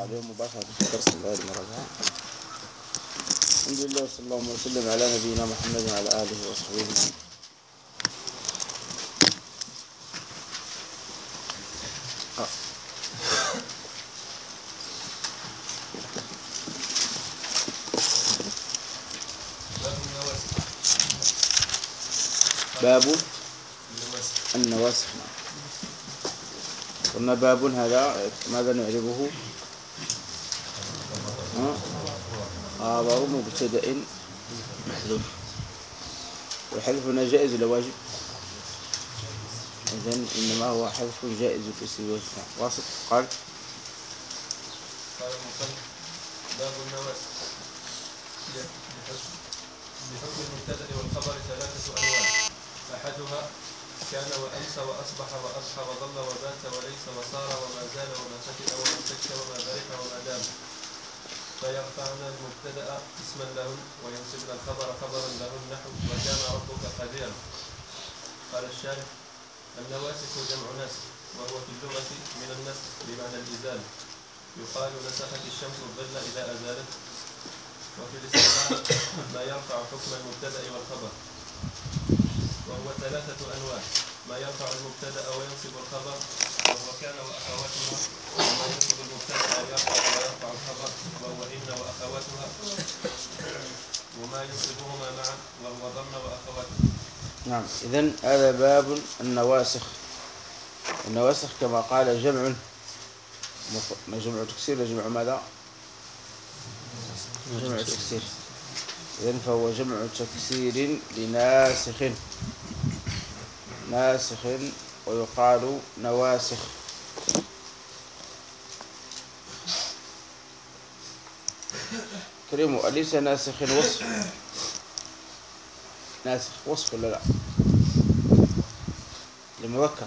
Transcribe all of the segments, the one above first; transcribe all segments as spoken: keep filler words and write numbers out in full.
عليهم مباشرة في درس غير المراجعة. الحمد لله وصلى الله وسلم على نبينا محمد وعلى آله وصحبه أجمعين. باب النواسخ. قلنا باب هذا ماذا نعربه؟ خبر مبتدأ محذوف، والحذف هنا جائز ولا واجب؟ إذن إنما هو حذف جائز في سبيل الفعل. واصل قال قال المصنف باب النواسخ. بحكم المبتدأ والخبر ثلاثة أنواع، أحدها كان وأمسى وأصبح وأضحى وظل وبات وليس وصار وما زال وما فتئ وما انفك وما برح وما دام، فيرفعن المبتدأ اسما لهن وينصبن الخبر خبرا لهن نحو وكان ربك قديرا. قال الشارح النواسخ جمع ناسخ، وهو في اللغة من النسخ بمعنى الإزالة، يقال نسخت الشمس الظل إذا أزالته. وفي الاصطلاح ما يرفع حكم المبتدأ والخبر، وهو ثلاثة أنواع: ما يرفع المبتدأ وينصب الخبر وهو كان وأخواتها، وما ينصب المبتدأ ويرفع ويرفع الخبر وهو إن وأخواتها، وما ينصبهما معا وهو ضم وأخواتها. نعم. إذن هذا باب النواسخ. النواسخ كما قال جمع جمع تكسير وجمع ماذا؟ جمع تكسير. إذن فهو جمع تكسير لناسخ، ناسخ ويقال نواسخ. كريم، أليس ناسخ وصف؟ ناسخ وصف ولا لا؟ لمذكر.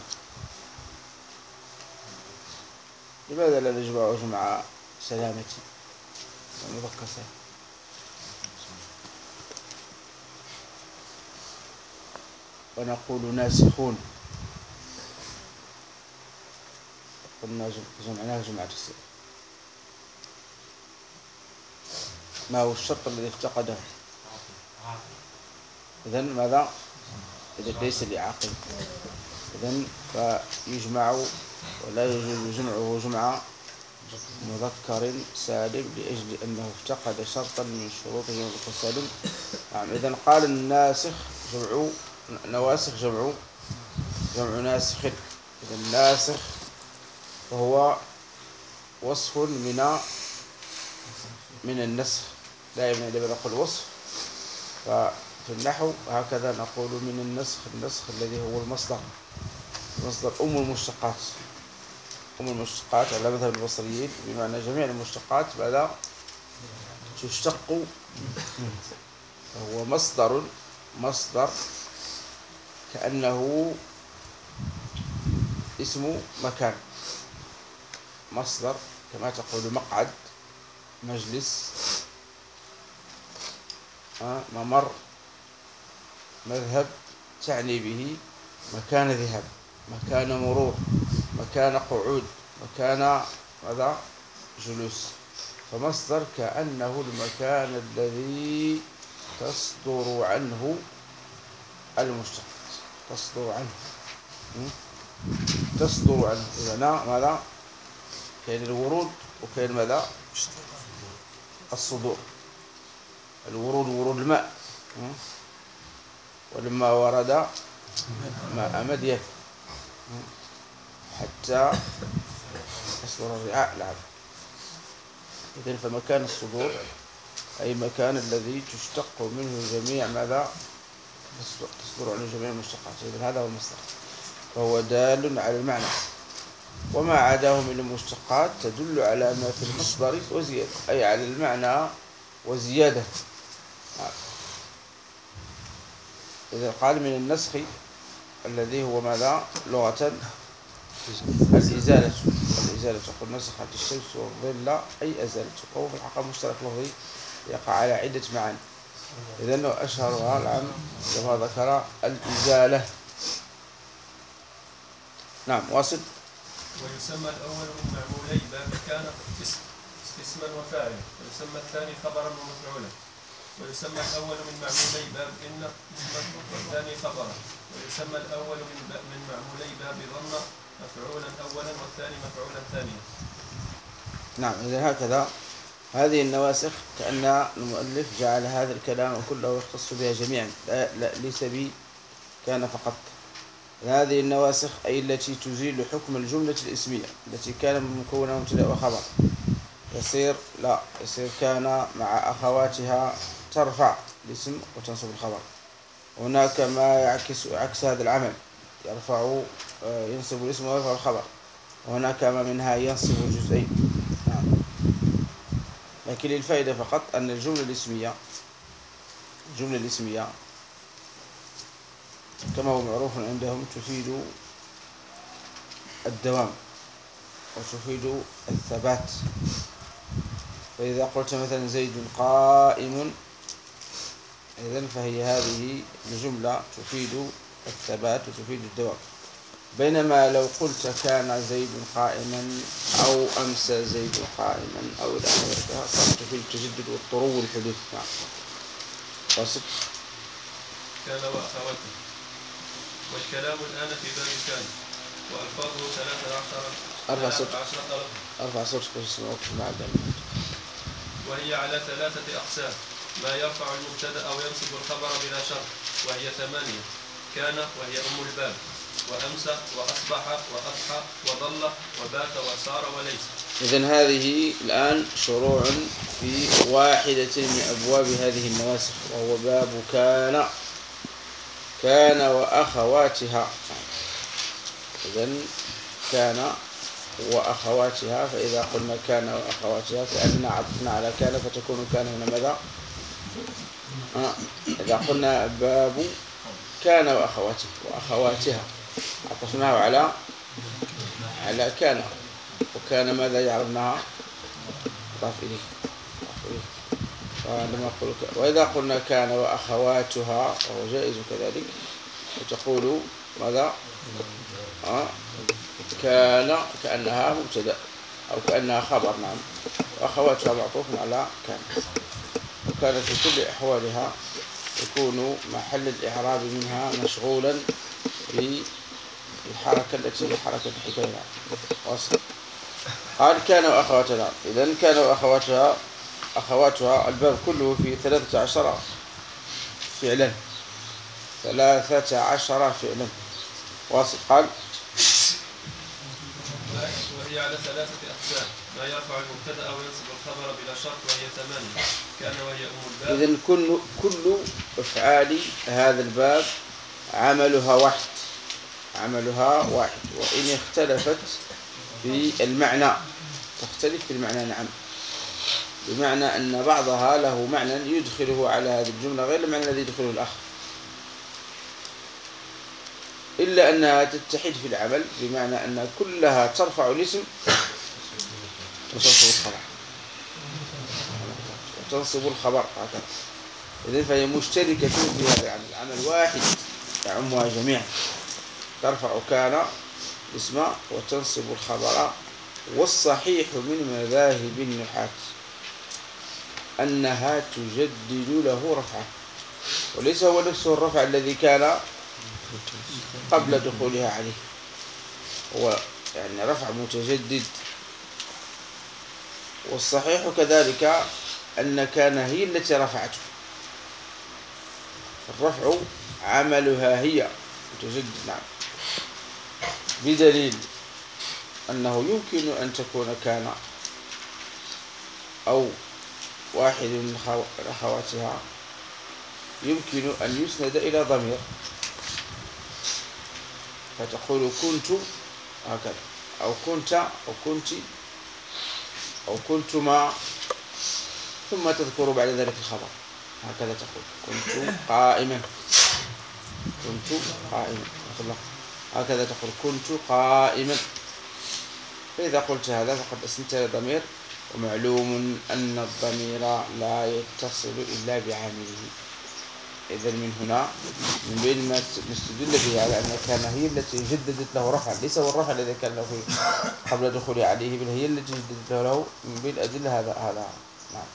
لماذا لا نجمع جمع سلامتي المذكر سلام؟ ونقول ناسخون، قلنا جمعناه جمع تكسير. ما هو الشرط الذي افتقده؟ إذن ماذا؟ إذا ليس لعاقل، إذن فيجمع ولا يجوز جمعه جمع مذكر سالم لأجل أنه افتقد شرطا من شروطه مذكر سالم. نعم. إذن قال الناسخ جمع نواسخ جمع جمع ناسخ. إذن ناسخ وهو وصف من من النسخ. دائما عندما نقول وصف ففي النحو هكذا نقول من النسخ. النسخ الذي هو المصدر، مصدر أم المشتقات. أم المشتقات على مذهب البصريين بمعنى جميع المشتقات بعد تشتق، فهو مصدر مصدر كأنه اسم مكان. مصدر كما تقول مقعد، مجلس، ممر، مذهب، تعني به مكان ذهاب، مكان مرور، مكان قعود، مكان ماذا؟ جلوس. فمصدر كأنه المكان الذي تصدر عنه المشتقات، تصدر عنه تصدر عنه إذا ماذا؟ كاين الورود وكاين ماذا؟ الصدور. الورود ورود الماء، ولما ورد ماء مدين حتى يصدر الرعاء العام. إذن فمكان الصدور أي مكان الذي تشتق منه جميع ماذا؟ تصدر عنه جميع المشتقات. إذن هذا هو المصدر، فهو دال على المعنى. وما عداه من المشتقات تدل على ما في المصدر وزيادة، أي على المعنى وزيادة. إذا قال من النسخ الذي هو ماذا لغة؟ الإزالة. الإزالة تقول نسخت الشمس والظل أي أزالته، وهو في الحقيقة مشترك لفظي يقع على عدة معاني. إذن أشهرها العام كما ذكر الإزالة. نعم. واصل. ويسمى الأول من معمولي باب كان اسم اسما وفاعلا، ويسمى الثاني خبرا ومفعولا، ويسمى الأول من معمولي باب إن اسما والثاني خبرا، ويسمى الأول من من معمولي باب ظن مفعولا أولا والثاني مفعولا ثانيا. نعم. إذا هكذا هذه النواسخ كأن المؤلف جعل هذا الكلام كله يختص بها جميعا، لا, لا ليس بي كان فقط. هذه النواسخ أي التي تزيل حكم الجملة الاسمية التي كان مكونة مبتدأ وخبر، يصير لا يصير كان مع أخواتها ترفع الاسم وتنصب الخبر. هناك ما يعكس عكس هذا العمل، يرفع ينصب الاسم ويرفع الخبر، وهناك ما منها ينصب الجزئين. نعم. لكن للفائدة فقط أن الجملة الاسمية الجملة الاسمية كما هو معروف عندهم تفيد الدوام وتفيد الثبات. فإذا قلت مثلا زيد قائم، إذن فهي هذه الجملة تفيد الثبات وتفيد الدوام. بينما لو قلت كان زيد قائما أو أمسى زيد قائما أو إلى آخره تفيد التجدد والطرو والحدوث. نعم. واصل. كان وأخواته. والكلام الآن في باب كان وألفاظه ثلاثة عشر أربع صوت ألفا أربع صوت اسمه مع الدم. وهي على ثلاثة أقسام: ما يرفع المبتدأ أو ينصب الخبر بلا شرط وهي ثمانية: كان وهي أم الباب، وأمسى وأصبح وأضحى وظل وبات وصار وليس. إذن هذه الآن شروع في واحدة من أبواب هذه النواسخ، وهو باب كان كان وأخواتها. إذن كان وأخواتها، فإذا قلنا كان وأخواتها كأننا عطفنا على كان فتكون كان هنا ماذا؟ آه. إذا قلنا باب كان وأخواتها وأخواتها عطفناه على على كان، وكان ماذا يعرفناها؟ ضاف إليه. فعندما أقول وإذا قلنا كان وأخواتها وهو جائز كذلك، وتقول ماذا؟ آه. كان كأنها مبتدأ أو كأنها خبر. نعم. وأخواتها معطوف على كان، وكان في كل أحوالها يكون محل الإعراب منها مشغولا بالحركة التي هي حركة الحكاية. وصل. قال كان وأخواتها. إذن كان وأخواتها أخواتها الباب كله في ثلاثة عشر فعلا ثلاثة عشر فعلا. واصل. قال وهي على ثلاثة أقسام: ما يرفع المبتدأ أو ينصب الخبر بلا شرط وهي ثمانية: كان وهي أم الباب. إذن كل كل أفعال هذا الباب عملها واحد عملها واحد وإن اختلفت في المعنى تختلف في المعنى. نعم. بمعنى أن بعضها له معنى يدخله على هذه الجملة غير المعنى الذي يدخله الآخر، إلا أنها تتحد في العمل، بمعنى أن كلها ترفع الاسم وتنصب الخبر وتنصب الخبر هكذا. إذن فهي مشتركة في هذا العمل، عمل واحد يعمها جميعا. ترفع كان الاسم وتنصب الخبر. والصحيح من مذاهب النحاة أنها تجدد له رفعه، وليس هو نفسه الرفع الذي كان قبل دخولها عليه، هو يعني رفع متجدد. والصحيح كذلك أن كان هي التي رفعته، الرفع عملها هي متجدد. نعم. بدليل أنه يمكن أن تكون كان أو واحد من أخواتها يمكن أن يسند إلى ضمير، فتقول كنت هكذا أو كنت أو كنت أو كنتما، ثم تذكر بعد ذلك الخبر. هكذا تقول كنت قائما كنت قائما هكذا تقول كنت قائما. فإذا قلت هذا فقد أسندت إلى ضمير، ومعلوم أن الضمير لا يتصل إلا بعامله. إذا من هنا من بين ما نستدل به على أن كان هي التي جددت له رفعا، ليس هو الرفع الذي كان له قبل دخول عليه، بل هي التي جددت له من بين الأدلة هذا هذا نعم.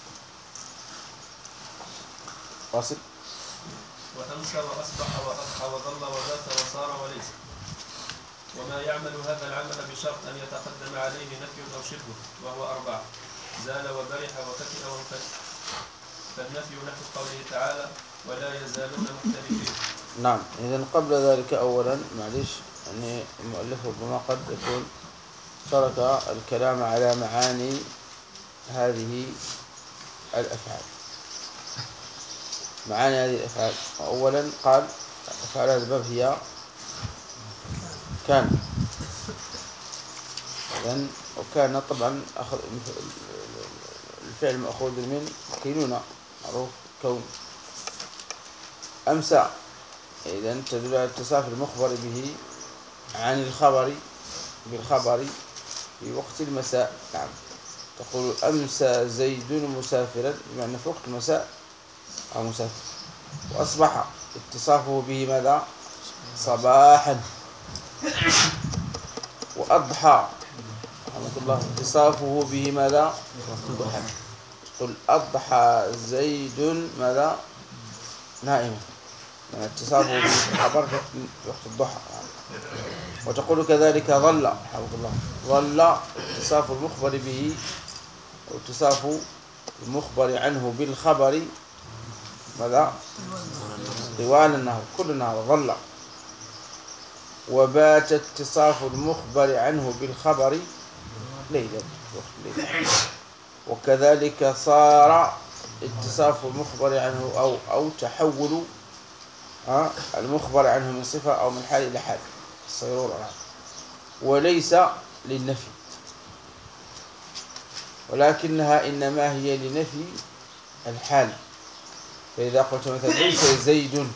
واصل. وأمسى وأصبح وأضحى وظل وبات وصار وليس. وما يعمل هذا العمل بشرط أن يتقدم عليه نفي أو شبه، وهو أربعة: زال وبرح وفتئ وانفتئ. فالنفي نحو قوله تعالى: ولا يزالون مختلفين. نعم. إذا قبل ذلك أولا معلش يعني المؤلف ربما قد يكون ترك الكلام على معاني هذه الأفعال. معاني هذه الأفعال أولا قال أفعال هذا الباب هي كان. إذن وكان طبعا أخذ الفعل مأخوذ من كينونة، معروف كون. أمسى إذن تدل على اتصاف المخبر به عن الخبر بالخبر في وقت المساء. نعم. تقول أمسى زيد مسافرا، بمعنى في وقت المساء أو مسافر. وأصبح اتصافه به ماذا؟ صباحا. وأضحى رحمة الله اتصافه به ماذا؟ ضحى. قل أضحى زيد ماذا؟ نائما، يعني اتصافه به خبر في وقت الضحى. وتقول كذلك ظل رحمة الله، ظل اتصاف المخبر به أو اتصاف المخبر عنه بالخبر ماذا؟ طوال النهار، كل النهار ظل. وبات اتصاف المخبر عنه بالخبر ليلا، وقت الليل. وكذلك صار اتصاف المخبر عنه أو أو تحول المخبر عنه من صفة أو من حال إلى حال، الصيرورة. وليس للنفي، ولكنها إنما هي لنفي الحال. فإذا قلت مثلا ليس زيد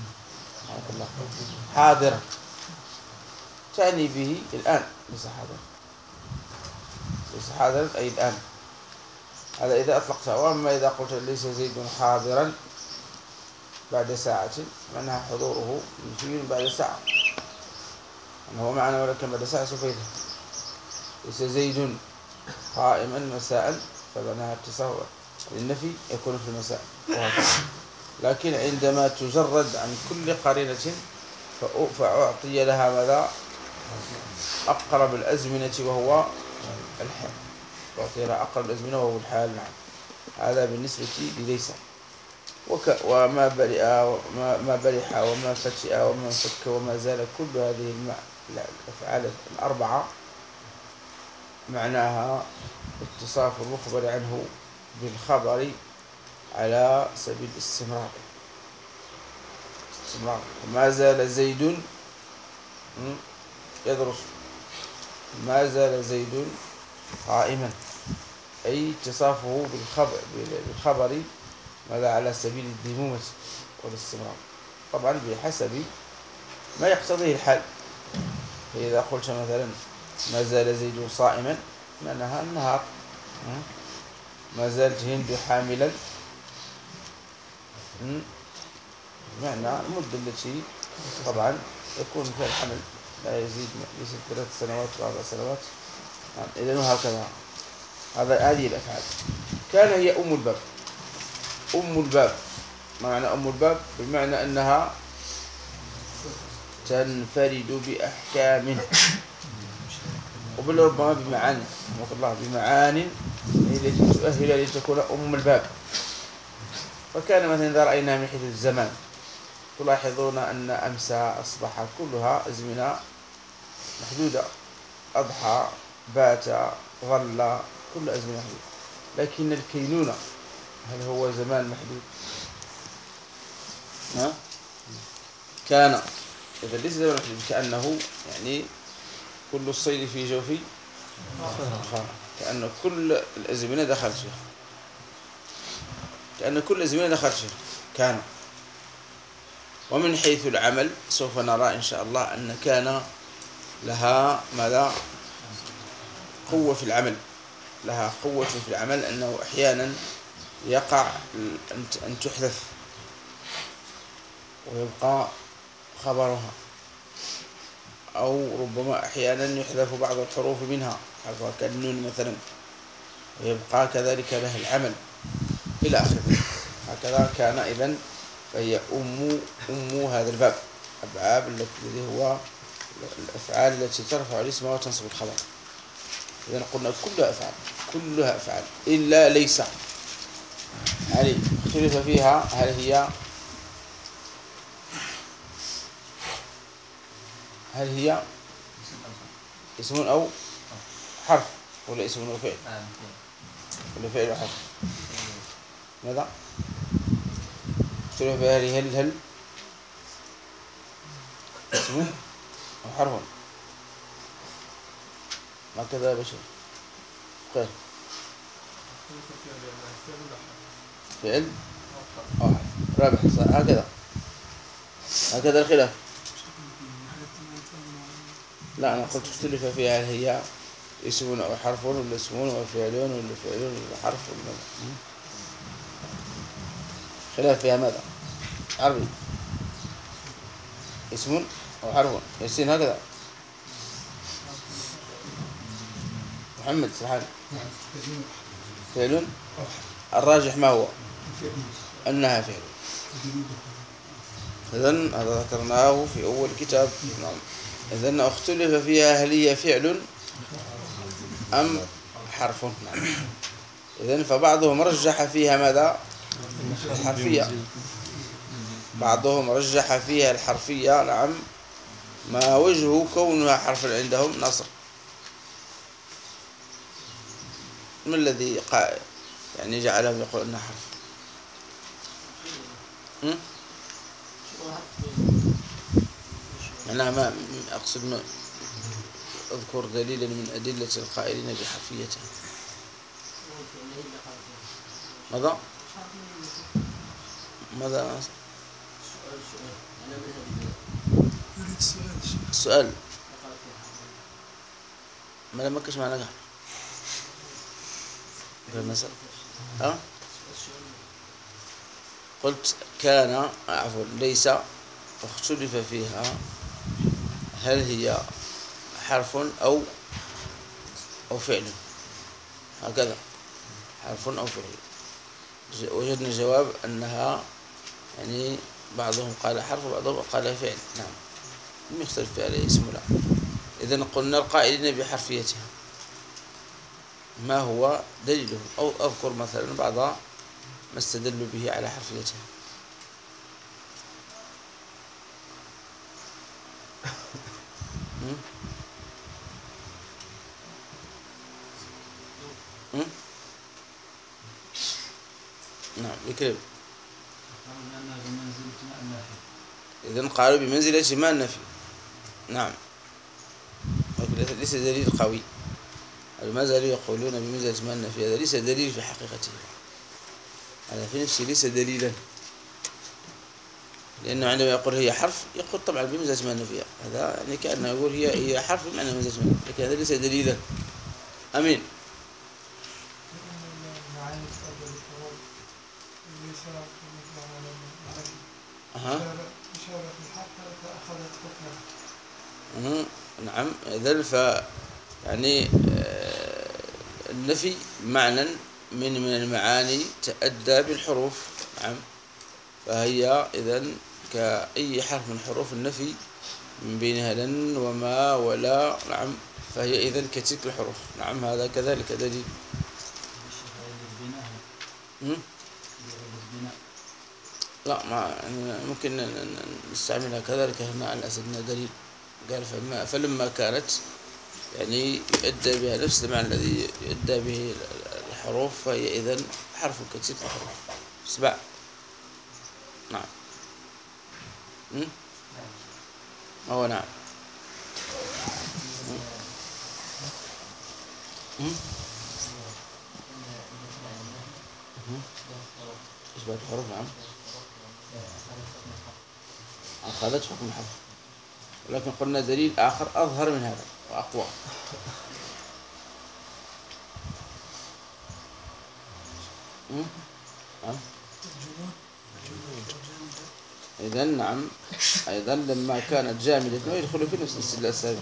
حاضرا، تعني به الآن، ليس حاضرا، ليس حاضرا أي الآن. هذا إذا أطلقتها. وأما إذا قلت ليس زيد حاضرا بعد ساعة، معناها حضوره منفي بعد ساعة، أنه هو معنا ولكن بعد ساعة سوف يذهب. ليس زيد قائما مساء، فمعناها اتصاف للنفي يكون في المساء. لكن عندما تجرد عن كل قرينة فأعطي لها ماذا؟ أقرب الأزمنة وهو الحال. أعطي لها أقرب الأزمنة وهو الحال. نعم. هذا بالنسبة لليس. وك وما برئ وما برح وما فتئ وما انفك وما زال، كل هذه الأفعال الأربعة معناها اتصاف المخبر عنه بالخبر على سبيل الاستمرار. استمرار. ما زال زيد يدرس، ما زال زيد قائما، أي اتصافه بالخبر بالخبر ماذا؟ على سبيل الديمومة والاستمرار، طبعا بحسب ما يقتضيه الحال. فإذا قلت مثلا ما زال زيد صائما، معناها النهار. ما زالت هند حاملا، معنى المدة التي طبعا يكون فيها الحمل لا يزيد يزيد ثلاث سنوات وأربع سنوات. إذن هكذا. هذا هذه الأفعال. كان هي أم الباب. أم الباب، ما معنى أم الباب؟ بمعنى أنها تنفرد بأحكام، وبل ربما بمعاني، الله بمعاني هي التي تؤهل لتكون أم الباب. فكان مثلا إذا رأينا من حيث الزمان تلاحظون أن أمسى أصبح كلها أزمنة محدودة، أضحى بات ظل، كل أزمنة محدودة. لكن الكينونة هل هو زمان محدود؟ ها؟ كان إذا ليس زمان محدود، كأنه يعني كل الصيد في جوفي، كأن كل الأزمنة دخلت فيها، كأن كل الأزمنة دخلت فيها كان. ومن حيث العمل سوف نرى إن شاء الله أن كان لها ماذا؟ قوة في العمل، لها قوة في العمل، أنه أحيانا يقع أن تحذف ويبقى خبرها، أو ربما أحيانا يحذف بعض الحروف منها كالنون مثلا ويبقى كذلك له العمل إلى آخره. هكذا كان إذن، فهي أم أم هذا الباب، الباب الذي هو الأفعال التي ترفع الاسم وتنصب الخبر. إذن قلنا كلها أفعال، كلها أفعال إلا ليس. هذه اختلف فيها هل هي هل هي اسم أو حرف ولا اسم أو فعل ولا فعل وحرف؟ ماذا؟ اختلف فيها هل هل اسم أو حرف؟ ما كذا يا بشر. قل فعل أو حرف. رابح هكذا هكذا الخلاف. لا أنا قلت اختلف فيها هل هي اسم أو حرف ولا اسم أو فعل ولا فعل ولا حرف ولا خلاف فيها. ماذا؟ عربي اسم أو حرف ياسين هكذا. محمد سبحان فعل. الراجح ما هو؟ أنها فعل. إذن هذا ذكرناه في أول كتاب. نعم. إذن اختلف فيها هل هي فعل أم حرف. نعم. إذن فبعضهم رجح فيها ماذا؟ الحرفية. بعضهم رجح فيها الحرفية. نعم. ما وجه كونها حرفا عندهم نصر. ما الذي قا... يعني جعلهم يقول أنها حرف؟ أنا ما أقصد ما أذكر دليلا من أدلة القائلين بحرفيتها. ماذا؟ ماذا؟ السؤال ما لما كش معنا قاعد بالمثل. ها؟ قلت كان عفوا ليس اختلف فيها هل هي حرف أو أو فعل. هكذا حرف أو فعل. وجدنا جواب أنها يعني بعضهم قال حرف وبعضهم قال فعل. نعم. لم يختلف فيها عليه اسم. لا. إذن قلنا القائلين بحرفيتها ما هو دليله؟ أو أذكر مثلا بعض ما استدلوا به على حرفيتها. م? م? نعم بكلم. إذن قالوا بمنزلة ما النفي. نعم. ليس دليل قوي. ما زالوا يقولون بمنزلة ما النفي. هذا ليس دليل في حقيقته. هذا في نفسه ليس دليلا، لأنه عندما يقول هي حرف يقول طبعا بمنزلة ما النفي. هذا يعني كأنه يقول هي هي حرف بمعنى منزلة ما النفي، لكن هذا ليس دليلا. أمين. أها. أه. نعم. إذن ف يعني النفي معنى من من المعاني تأدى بالحروف. نعم. فهي إذن كأي حرف من حروف النفي من بينها لن وما ولا. نعم. فهي إذن كتلك الحروف. نعم. هذا كذلك دليل. لا ما يعني ممكن نستعملها كذلك هنا على أساس أنها دليل. قال فما فلما كانت يعني يؤدى بها نفس المعنى الذي يؤدى به الحروف فهي إذن حرف كتلك الحروف. سبع. نعم. هو نعم. إشباه الحروف. نعم. أخذت حكم الحرف، ولكن قلنا دليل آخر أظهر من هذا وأقوى. إذا نعم أيضا لما كانت جامدة يدخل في نفس الاستدلال السابق،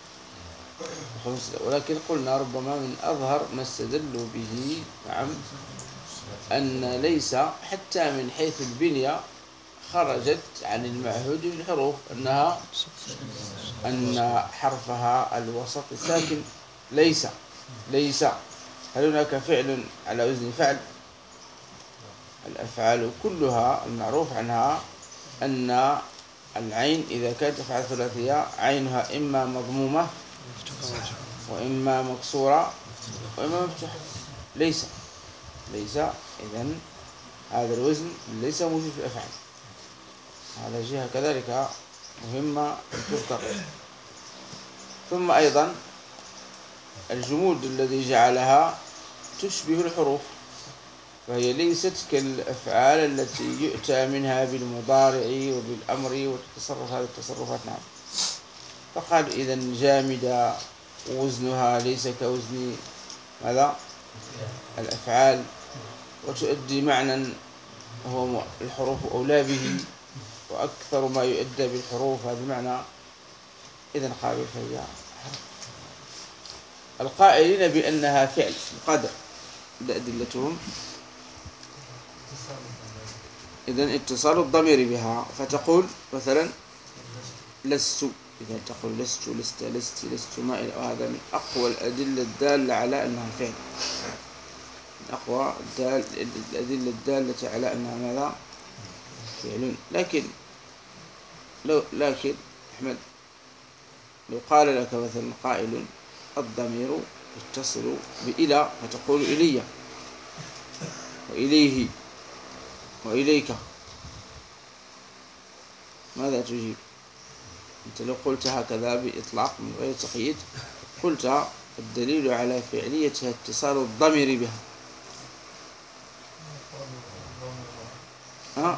ولكن قلنا ربما من أظهر ما استدلوا به نعم أن ليس حتى من حيث البنية خرجت عن المعهود بالحروف، أنها أن حرفها الوسط ساكن. ليس ليس هل هناك فعل على وزن فعل؟ الأفعال كلها المعروف عنها أن العين إذا كانت أفعال ثلاثية عينها إما مضمومة وإما مكسورة وإما مفتوحة. ليس ليس إذن هذا الوزن ليس موجود في الأفعال. هذا جهة كذلك مهمة أن تذكر. ثم أيضا الجمود الذي جعلها تشبه الحروف، فهي ليست كالأفعال التي يؤتى منها بالمضارع وبالأمر وتتصرف هذه التصرفات. نعم. فقال إذن جامدة وزنها ليس كوزن ماذا؟ الأفعال، وتؤدي معنى هو الحروف أولى به، وأكثر ما يؤدى بالحروف هذا المعنى. إذن قالوا فهي حرف. القائلين بأنها فعل قدر أدلتهم. إذن اتصال الضمير بها، فتقول مثلا لست، إذا تقول لست لست لست لست ما إلى، هذا من أقوى الأدلة الدالة على أنها فعل، من أقوى الأدلة الدالة على أنها ماذا؟ فعل. لكن لو لكن أحمد لو قال لك مثلا قائل الضمير يتصل بإلى، فتقول إلي وإليه وإليك، ماذا تجيب؟ أنت لو قلت هكذا بإطلاق من غير تقييد قلت الدليل على فعليتها اتصال الضمير بها. ها؟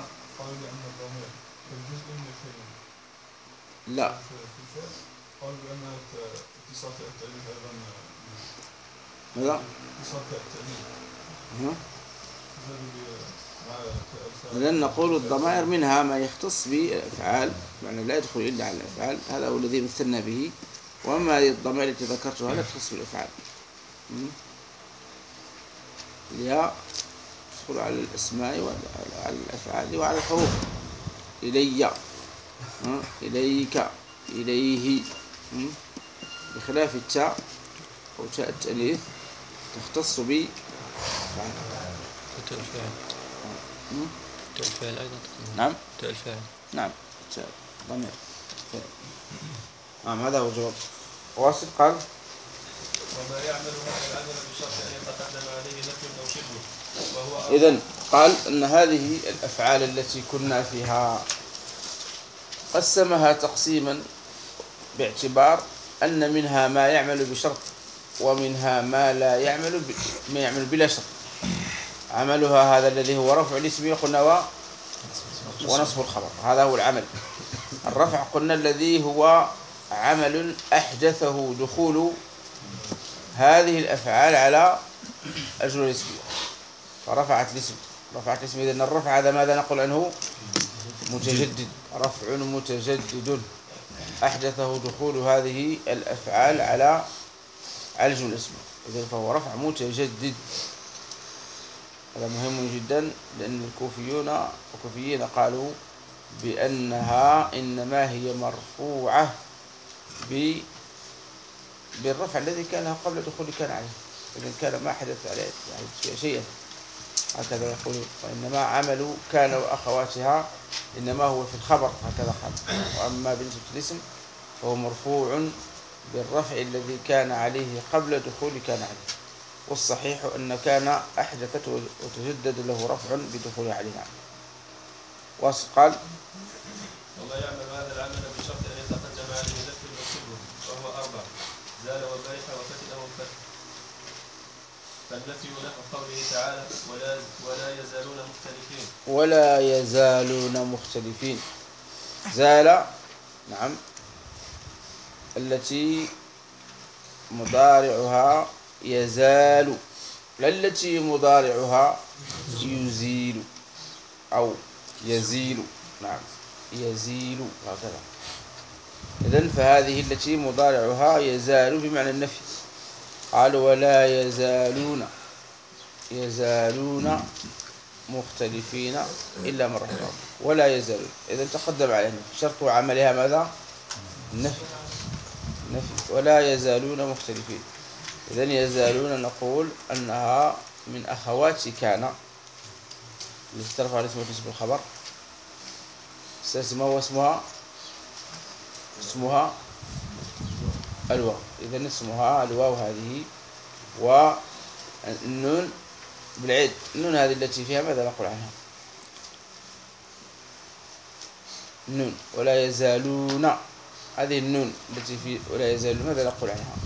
لا، قالوا بأن اتصال التأليف أيضا ماذا؟ اتصال التأليف لأن نقول الضمائر منها ما يختص بالأفعال، يعني لا يدخل إلا على الأفعال، هذا هو الذي مثلنا به. وأما الضمائر التي ذكرتها لا تختص بالأفعال، هي تدخل على الأسماء وعلى الأفعال وعلى الحروف. إلي، إليك، إليه، بخلاف التاء أو تاء التأنيث تختص ب تاء الفاعل. تاء الفاعل أيضا. نعم. تاء الفاعل. نعم. تاء ضمير. نعم هذا هو الجواب. واصل قال وما يعمل هذا العمل بشرط أن يتقدم عليه نفي أو شبه، وهو إذن قال أن هذه الأفعال التي كنا فيها قسمها تقسيما باعتبار أن منها ما يعمل بشرط ومنها ما لا يعمل ب... ما يعمل بلا شرط. عملها هذا الذي هو رفع الاسم قلنا ونصب الخبر، هذا هو العمل. الرفع قلنا الذي هو عمل أحدثه دخول هذه الأفعال على الجملة الاسمية، فرفعت الاسم. رفعت الاسم، إذن الرفع هذا ماذا نقول عنه؟ متجدد، رفع متجدد أحدثه دخول هذه الأفعال على على الجملة الاسمية، إذن فهو رفع متجدد. هذا مهم جدا، لأن الكوفيون الكوفيين قالوا بأنها إنما هي مرفوعة بالرفع الذي كان لها قبل دخول كان عليه، إذن كان ما حدث عليه يعني شيئا، هكذا يقولون. وإنما عمل كان وأخواتها إنما هو في الخبر، هكذا قال. وأما بالنسبة للاسم فهو مرفوع بالرفع الذي كان عليه قبل دخول كان عليه، والصحيح أن كان أحدثت وتجدد له رفع بدخول عليها. وقال وما يعمل هذا العمل بشرط أن يتقدم عليه نفي أو شبه، وهو أربع: زال وبارح وفتن أو فتح. فالنفي نحو قوله تعالى ولا ولا يزالون مختلفين، ولا يزالون مختلفين. زال نعم التي مضارعها يزال، لا التي مضارعها يزيل أو يزيل. نعم يزيل هكذا. إذن فهذه التي مضارعها يزال بمعنى النفي. قال ولا يزالون يزالون مختلفين إلا من رحم الله. ولا يزالون إذن تقدم علينا شرط عملها ماذا؟ النفي. نفي. ولا يزالون مختلفين. إذن يزالون نقول أنها من أخوات كان التي ترفع الاسم وتنصب الخبر. ما هو اسمها؟ اسمها الواو. إذن اسمها الواو هذه. والنون بالعيد النون هذه التي فيها ماذا نقول عنها؟ النون ولا يزالون، هذه النون التي في ولا يزالون ماذا نقول عنها؟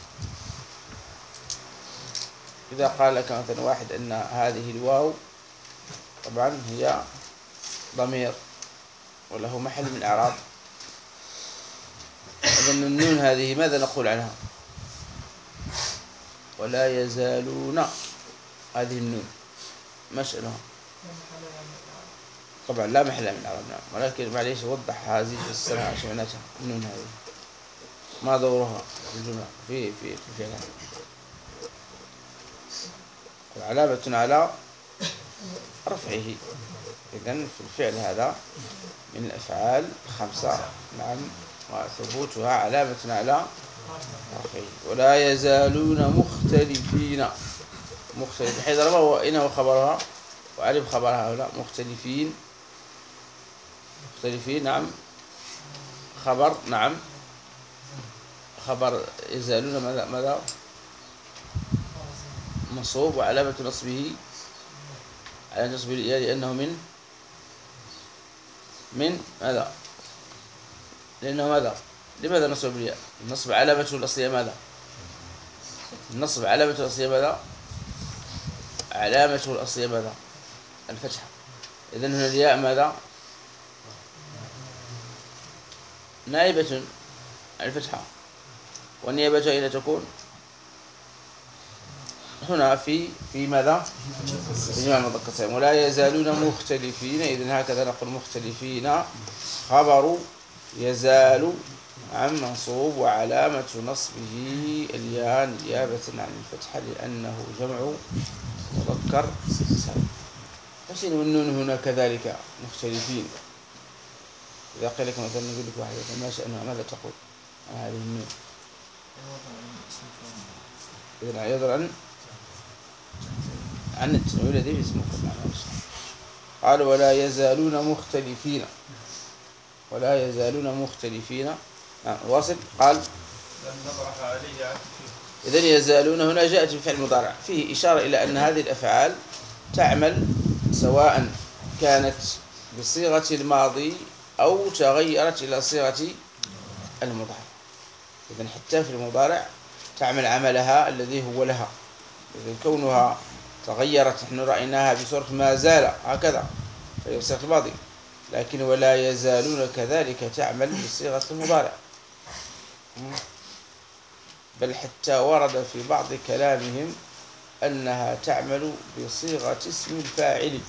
إذا قال لك مثلا واحد أن هذه الواو طبعا هي ضمير وله محل من إعراب، إذن النون هذه ماذا نقول عنها؟ ولا يزالون، هذه النون ما شأنها؟ طبعا لا محل من إعراب، نعم، ولكن معليش وضح هذه في السنة عشان معناتها النون هذه ما دورها في الجملة في في في الفعل. علامة على رفعه. إذن في الفعل هذا من الأفعال خمسة، نعم، وثبوتها علامة على رفعه. ولا يزالون مختلفين مختلفين حيث رمى إنه خبرها وعرف خبرها هؤلاء مختلفين مختلفين نعم خبر، نعم خبر يزالون ماذا ماذا منصوب وعلامة نصبه علامة نصبه لأنه من من ماذا؟ لأنه ماذا؟ لماذا نصب بالياء؟ النصب علامته الأصلية ماذا؟ النصب علامته الأصلية ماذا؟ علامته الأصلية ماذا؟ الفتحة. إذن هنا الياء ماذا؟ نائبة الفتحة، والنيابة أين تكون؟ هنا في في ماذا؟ في جمع المذكر السالم. ولا يزالون مختلفين، إذن هكذا نقول مختلفين خبر يزال عن منصوب وعلامة نصبه الياء نيابة عن الفتحة لأنه جمع مذكر سالم. فشين والنون هنا كذلك مختلفين. إذا قيل لك مثلا نقول لك واحد ما شأنها ماذا تقول عن هذه النون؟ إذن يظهر عن عن التنوين الذي اسمه قال ولا يزالون مختلفين ولا يزالون مختلفين. آه. واصل. قال إذن يزالون هنا جاءت في فعل مضارع فيه إشارة إلى أن هذه الأفعال تعمل سواء كانت بصيغة الماضي أو تغيرت إلى صيغة المضارع. إذن حتى في المضارع تعمل عملها الذي هو لها. إذن كونها تغيرت نحن رأيناها بصورة ما زال هكذا فهي بصيغة الماضي، لكن ولا يزالون كذلك تعمل بصيغة المضارع، بل حتى ورد في بعض كلامهم أنها تعمل بصيغة اسم الفاعل.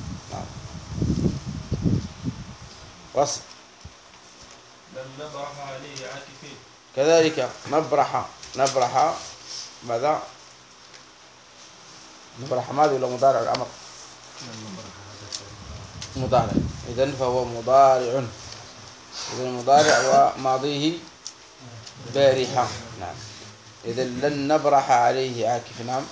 وصل. لن نبرح عليه عاكفين. كذلك نبرح نبرح ماذا؟ نبرح ماذا ولا مضارع الأمر؟ مضارع. إذن فهو مضارع. إذن مضارع وماضيه بارحة. نعم. إذن لن نبرح عليه عاكف. نعم.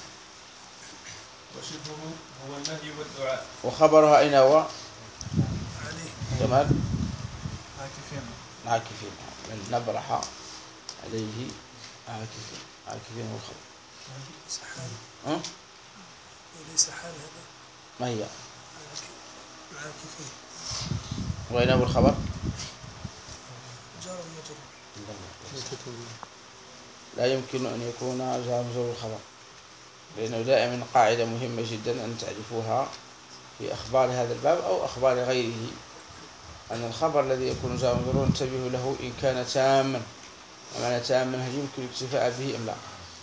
وشبهه هو النهي والدعاء. وخبرها أين هو؟ كمال عاكفين. عاكفين. لن نبرح عليه عاكفين. عاكفين هو الخبر. ها؟ وليس حال هذا. ما هي؟ عاكفين. وأين هو الخبر؟ جار المجرور. لا يمكن أن يكون جار مجرور الخبر، لأنه دائما قاعدة مهمة جدا أن تعرفوها في أخبار هذا الباب أو أخبار غيره، أن الخبر الذي يكون جار مجرور انتبهوا له إن كان تاما. ومعنى تاما هل يمكن الاكتفاء به أم لا؟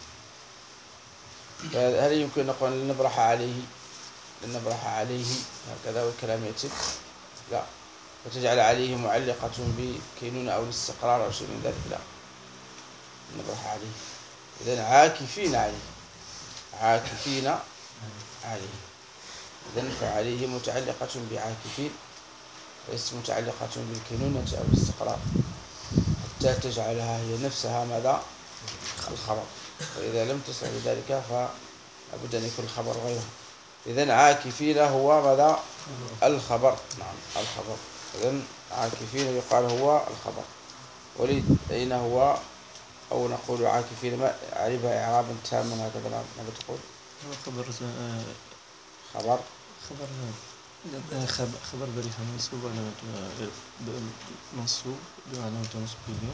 هل يمكن نقول لن نبرح عليه لن نبرح عليه هكذا والكلام يتم؟ لا. وتجعل عليه معلقة بكينونة أو الاستقرار أو شيء من ذلك، لا نبرح عليه. إذن عاكفين عليه، عاكفين عليه. إذن فعليه متعلقة بعاكفين، ليست متعلقة بالكينونة أو الاستقرار، حتى تجعلها هي نفسها ماذا؟ الخبر. فإذا لم تصل لذلك فلابد أن يكون الخبر غيره. إذن عاكفين هو ماذا؟ الخبر. نعم الخبر. إذن عاكفين يقال هو الخبر. وليد أين هو؟ أو نقول عاكفين ما أعربها إعرابا تاما هكذا. ماذا تقول؟ خبر خبر خبر خبر بريح منصوب علامة منصوب علامة نصبه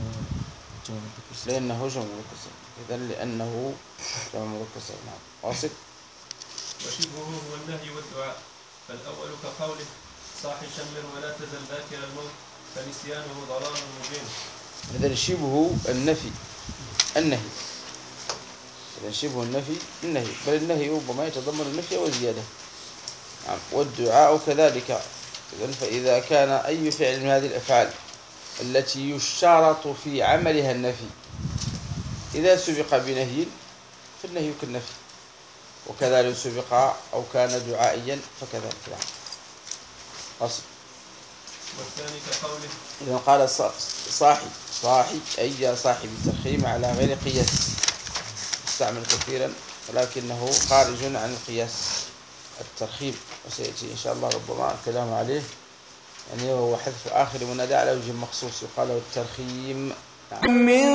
لأنه جمع مذكر. إذن لأنه جمع مذكر. نعم واصل. وشبهه هو النهي والدعاء. فالأول كقوله صاح شمر ولا تزل ذاكر الموت فنسيانه ضلال مبين. إذن شبه النفي النهي. إذن شبه النفي النهي، بل النهي ربما يتضمن النفي وزيادة. نعم. والدعاء كذلك. إذن فإذا كان أي فعل من هذه الأفعال التي يشترط في عملها النفي إذا سبق بنهي فالنهي كالنفي، وكذلك سبق أو كان دعائيا فكذلك. نعم. أصل. والثاني كقوله إذن قال صاحي صاحي أي يا صاحب الترخيم على غير قياس، استعمل كثيرا ولكنه خارج عن القياس الترخيم، وسيأتي إن شاء الله ربما الكلام عليه. يعني هو حذف آخر منادى على وجه مخصوص يقال له الترخيم. من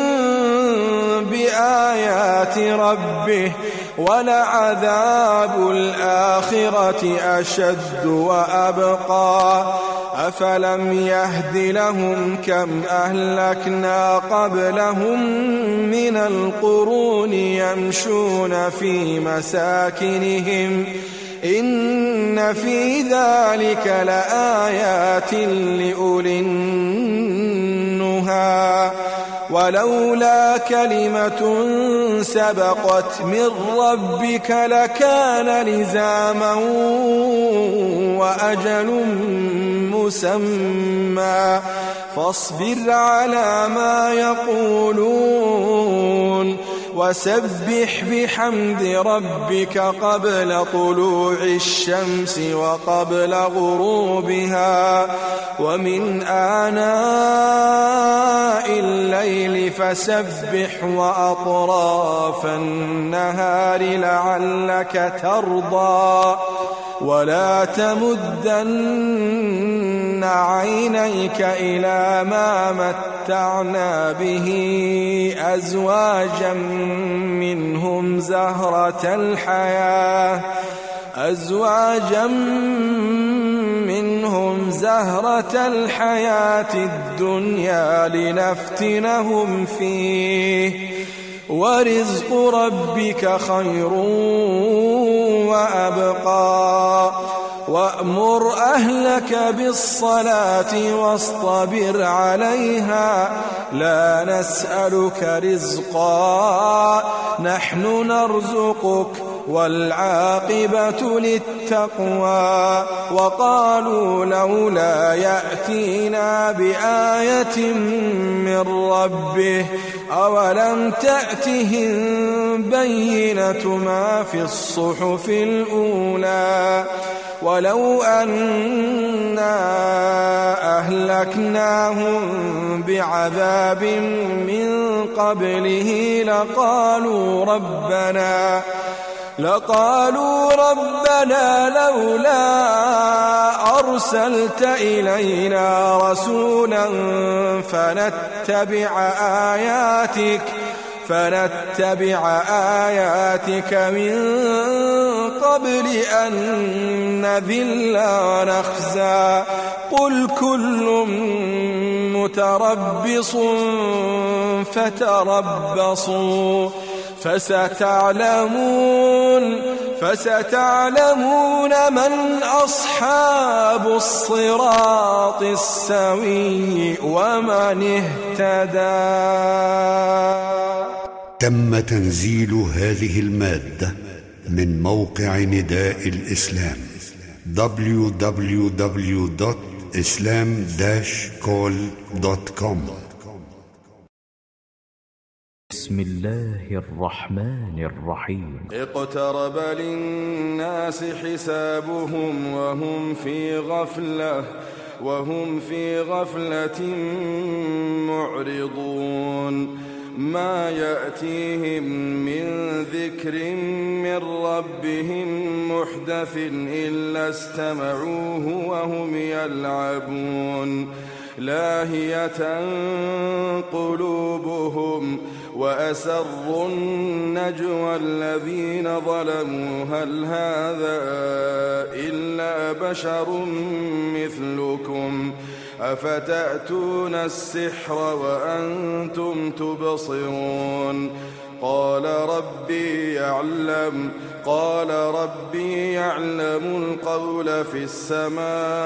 بآيات ربه ولعذاب الآخرة أشد وأبقى أفلم يهد لهم كم أهلكنا قبلهم من القرون يمشون في مساكنهم إن في ذلك لآيات لأولي النهى ولولا كلمة سبقت من ربك لكان لزاما وأجل مسمى فاصبر على ما يقولون وسبح بحمد ربك قبل طلوع الشمس وقبل غروبها ومن آناء الليل فسبح وأطراف النهار لعلك ترضى ولا تمدن عينيك إلى ما متعنا به أزواجا منهم زهرة الحياة أزواجا منهم زهرة الحياة الدنيا لنفتنهم فيه ورزق ربك خير وأبقى وأمر أهلك بالصلاة واصطبر عليها لا نسألك رزقا نحن نرزقك والعاقبة للتقوى وقالوا لولا يأتينا بآية من ربه أولم تأتهم بينة ما في الصحف الأولى ولو أنا أهلكناهم بعذاب من قبله لقالوا ربنا لقالوا ربنا لولا أرسلت إلينا رسولا فنتبع آياتك فنتبع آياتك من قبل أن نذل ونخزى قل كل متربص فتربصوا فستعلمون فستعلمون من أصحاب الصراط السوي ومن اهتدى. تم تنزيل هذه المادة من موقع نداء الإسلام دبليو دبليو دبليو دوت إسلام كول دوت كوم. بسم الله الرحمن الرحيم. اقترب للناس حسابهم وهم في غفلة وهم في غفلة معرضون. ما يأتيهم من ذكر من ربهم محدث إلا استمعوه وهم يلعبون. لاهية قلوبهم وأسروا النجوى الذين ظلموا هل هذا إلا بشر مثلكم أفتأتون السحر وأنتم تبصرون. قال ربي يعلم قال ربي يعلم القول في السماء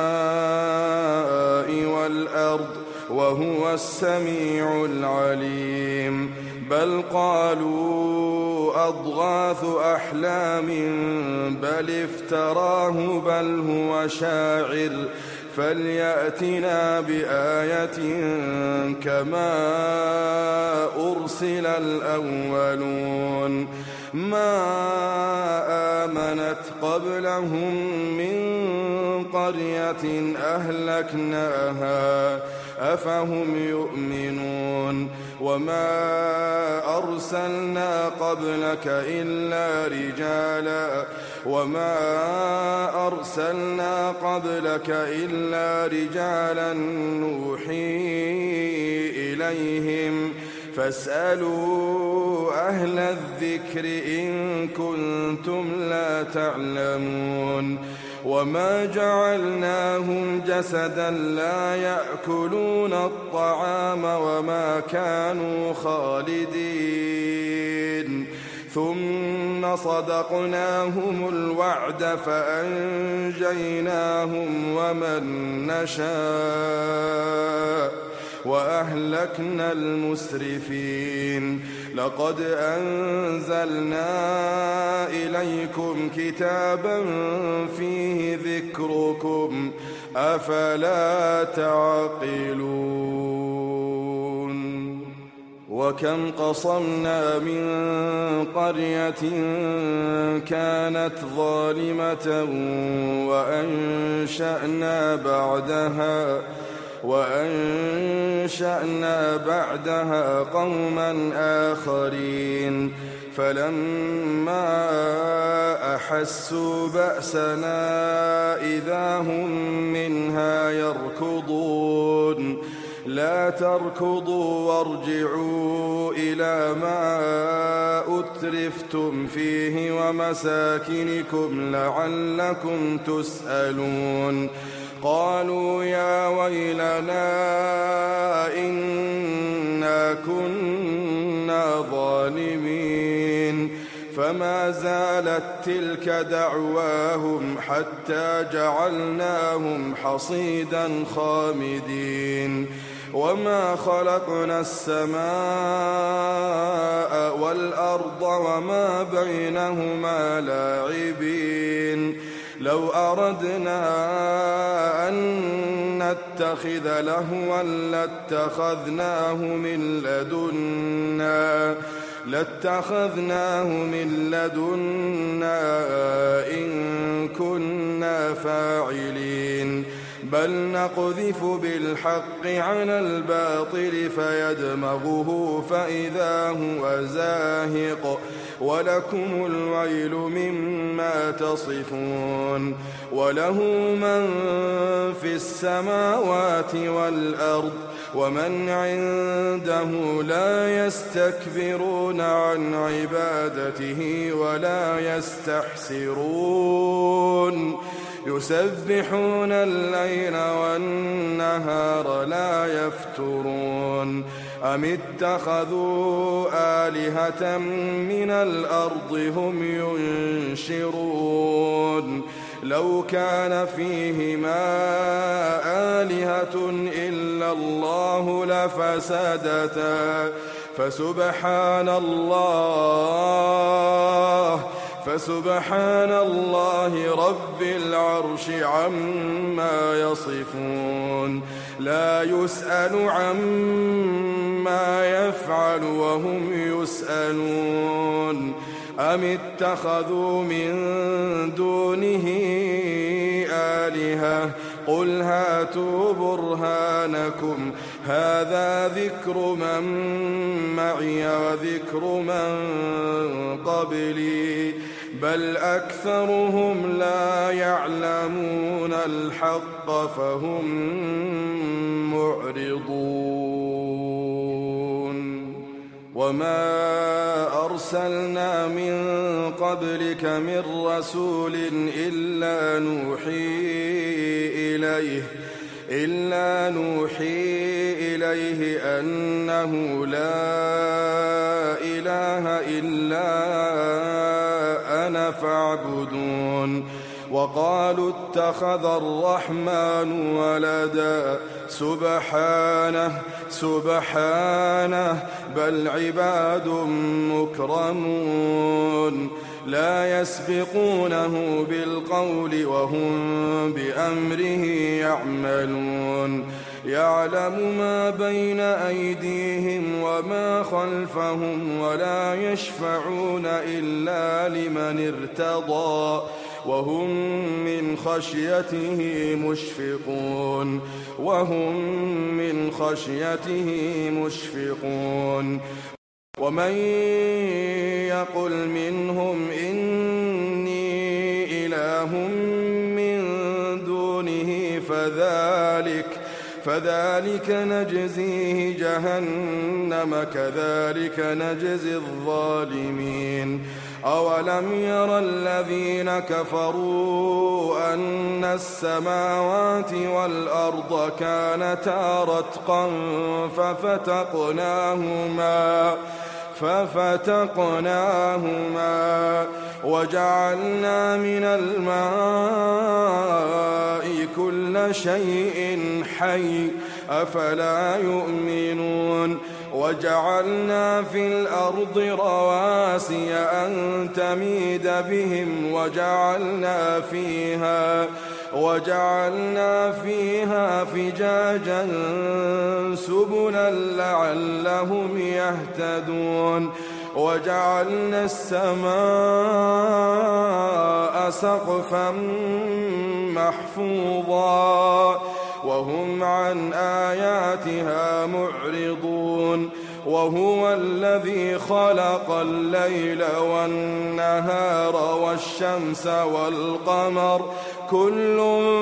والأرض وهو السميع العليم. بل قالوا أضغاث أحلام بل افتراه بل هو شاعر فليأتنا بآية كما أرسل الأولون. ما آمنت قبلهم من قرية أهلكناها أفهم يؤمنون. وما أرسلنا قبلك إلا رجالا وما أرسلنا قبلك إلا رجالا نوحي إليهم فاسألوا أهل الذكر إن كنتم لا تعلمون. وما جعلناهم جسدا لا يأكلون الطعام وما كانوا خالدين. ثم صدقناهم الوعد فأنجيناهم ومن نشاء وأهلكنا المسرفين. لقد أنزلنا إليكم كتابا فيه ذكركم أفلا تعقلون. وكم قصمنا من قرية كانت ظالمة وأنشأنا بعدها وأنشأنا بعدها قوما آخرين فلما أحسوا بأسنا إذا هم منها يركضون. لا تركضوا وارجعوا إلى ما أترفتم فيه ومساكنكم لعلكم تسألون. قالوا يا ويلنا إنا كنا ظالمين. فما زالت تلك دعواهم حتى جعلناهم حصيدا خامدين. وما خلقنا السماء والأرض وما بينهما لاعبين. لو أردنا أن نتخذ لهوا لاتخذناه من لدنا لاتخذناه من لدنا إن كنا فاعلين. بل نقذف بالحق على الباطل فيدمغه فإذا هو زاهق ولكم الويل مما تصفون. وله من في السماوات والأرض ومن عنده لا يستكبرون عن عبادته ولا يستحسرون. يسبحون الليل والنهار لا يفترون. أم اتخذوا آلهة من الأرض هم ينشرون. لو كان فيهما آلهة إلا الله لفسدتا فسبحان الله فسبحان الله رب العرش عما يصفون لا يسأل عما يفعل وهم يسألون أم اتخذوا من دونه آلهة قل هاتوا برهانكم هذا ذكر من معي وذكر من قبلي بل أكثرهم لا يعلمون الحق فهم معرضون وما أرسلنا من قبلك من رسول إلا نوحي إليه إلا نوحي إليه أنه لا إله إلا أنا فاعبدون وقالوا اتخذ الرحمن ولدا سبحانه سبحانه بل عباد مكرمون لا يسبقونه بالقول وهم بأمره يعملون يعلم ما بين أيديهم وما خلفهم ولا يشفعون إلا لمن ارتضى وهم من خشيته مشفقون وهم من خشيته مشفقون ومن يقل منهم إني إله من دونه فذلك فذلك نجزيه جهنم كذلك نجزي الظالمين أولم ير الذين كفروا أن السماوات والأرض كانتا رتقا ففتقناهما ففتقناهما وجعلنا من الماء كل شيء حي أفلا يؤمنون وجعلنا في الأرض رواسي أن تميد بهم وجعلنا فيها وجعلنا فيها فجاجا سبلا لعلهم يهتدون وجعلنا السماء سقفا محفوظا وهم عن آياتها معرضون وهو الذي خلق الليل والنهار والشمس والقمر كل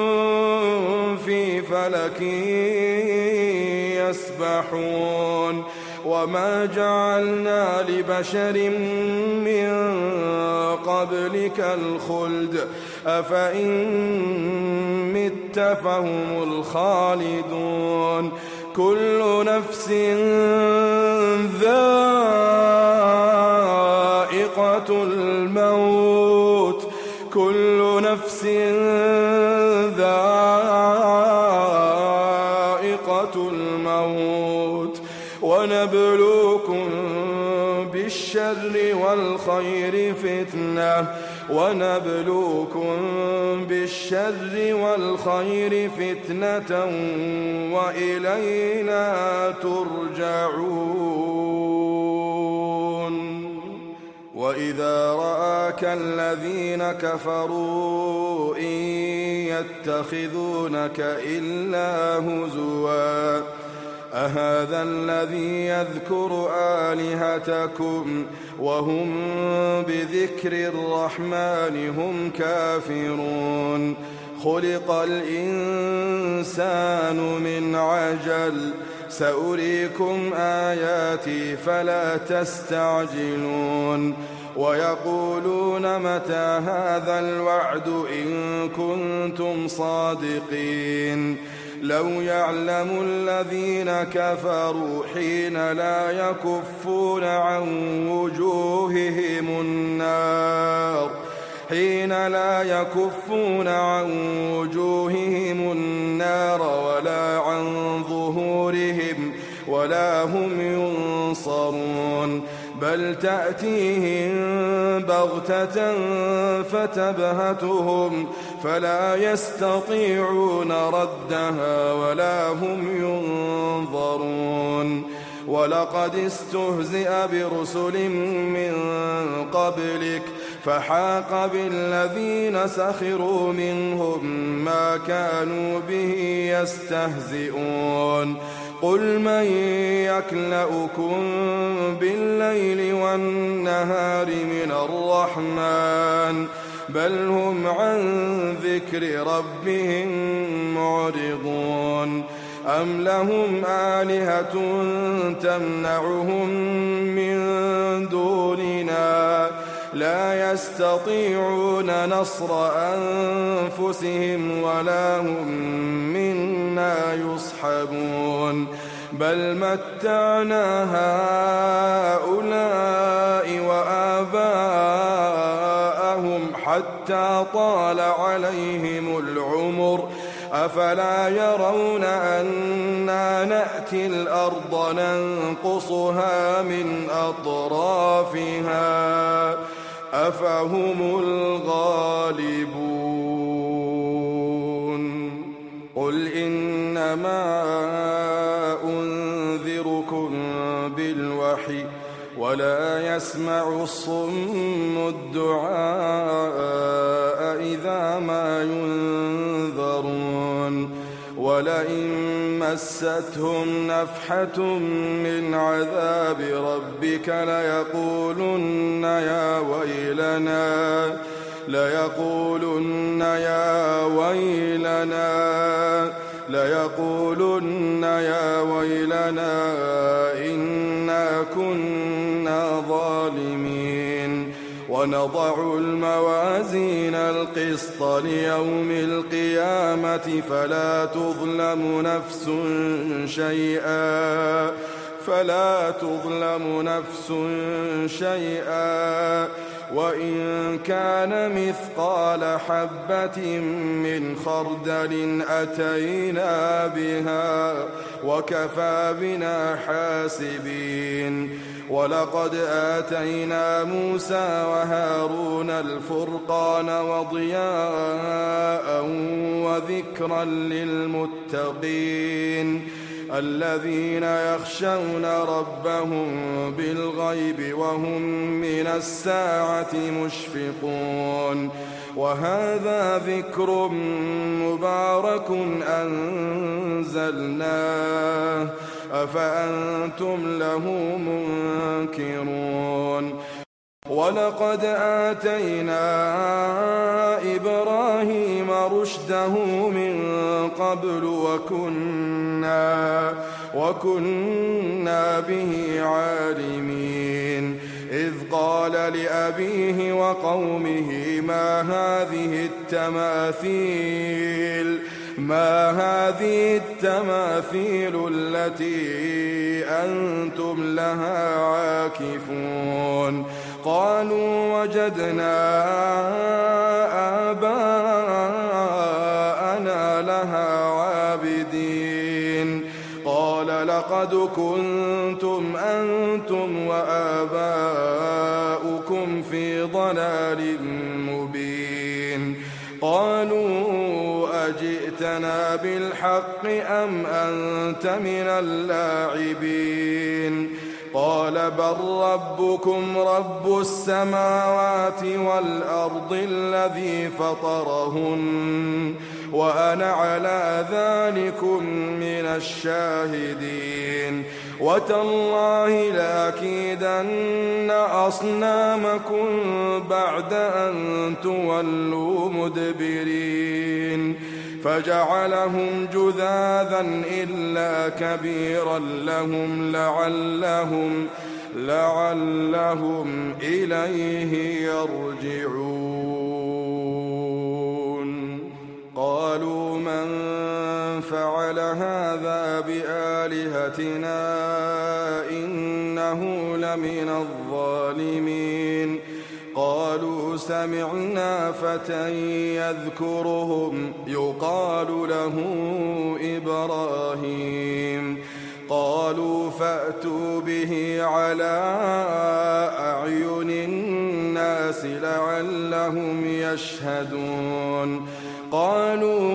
في فلك يسبحون وما جعلنا لبشر من قبلك الخلد أفإن مت فهم الخالدون كل نفس ذائقة الموت كل نفس ذائقة الموت ونبلوكم بالشر والخير فتنة ونبلوكم بالشر والخير فتنة وإلينا ترجعون وإذا رآك الذين كفروا إن يتخذونك إلا هزوا أهذا الذي يذكر آلهتكم وهم بذكر الرحمن هم كافرون خلق الإنسان من عجل سأريكم آياتي فلا تستعجلون ويقولون متى هذا الوعد إن كنتم صادقين لو يعلم الذين كفروا حين لا يكفون عن وجوههم النار حين لا يكفون عن وجوههم النار ولا عن ظهورهم ولا هم ينظرون ينصرون بل تأتيهم بغتة فتبهتهم فلا يستطيعون ردها ولا هم ينظرون ولقد استهزئ برسل من قبلك فحاق بالذين سخروا منهم ما كانوا به يستهزئون قل من يكلؤكم بالليل والنهار من الرحمن بل هم عن ذكر ربهم معرضون أم لهم آلهة تمنعهم من دوننا لا يستطيعون نصر أنفسهم ولا هم منا يصحبون بل متعنا هؤلاء وآباءهم حتى طال عليهم العمر أفلا يرون أنا نأتي الأرض ننقصها من أطرافها أفهم الغالبون قل إنما أنذركم بالوحي ولا يسمع الصم الدعاء إذا ما ينذرون ولئن مستهم نفحة من عذاب ربك ليقولن يا ويلنا ليقولن يا ويلنا ليقولن يا ويلنا إنا كنا ظالمين ونضع الموازين القسط ليوم القيامة فلا تظلم نفس شيئا فلا تظلم نفس شيئا وإن كان مثقال حبة من خردل أتينا بها وكفى بنا حاسبين ولقد آتينا موسى وهارون الفرقان وضياء وذكرا للمتقين الذين يخشون ربهم بالغيب وهم من الساعة مشفقون وهذا ذكر مبارك أنزلناه أفأنتم له منكرون ولقد آتينا إبراهيم رشده من قبل وكنا وكنا به عالمين إذ قال لأبيه وقومه ما هذه التماثيل ما هذه التماثيل التي أنتم لها عاكفون قالوا وجدنا آباءنا لها عابدين قال لقد كنتم أنتم وآباؤكم في ضلال مبين قالوا أجئتنا بالحق أم أنت من اللاعبين قال بل ربكم رب السماوات والأرض الذي فطرهن وأنا على ذلكم من الشاهدين وتالله لأكيدن أصنامكم بعد أن تولوا مدبرين فجعلهم جذاذا إلا كبيرا لهم لعلهم لعلهم إليه يرجعون قالوا من فعل هذا بآلهتنا إنه لمن الظالمين قالوا سمعنا فتى يذكرهم يقال له إبراهيم قالوا فأتوا به على أعين الناس لعلهم يشهدون قالوا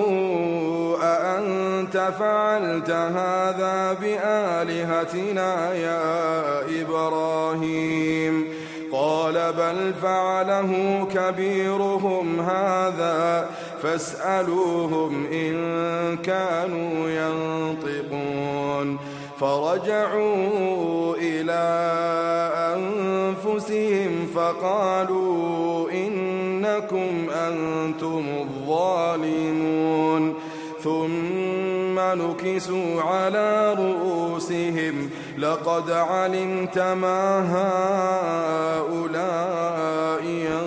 أأنت فعلت هذا بآلهتنا يا إبراهيم قال بل فعله كبيرهم هذا فاسألوهم إن كانوا ينطقون فرجعوا إلى أنفسهم فقالوا إنكم أنتم الظالمون ثم نكسوا على رؤوسهم لقد علمت ما هؤلاء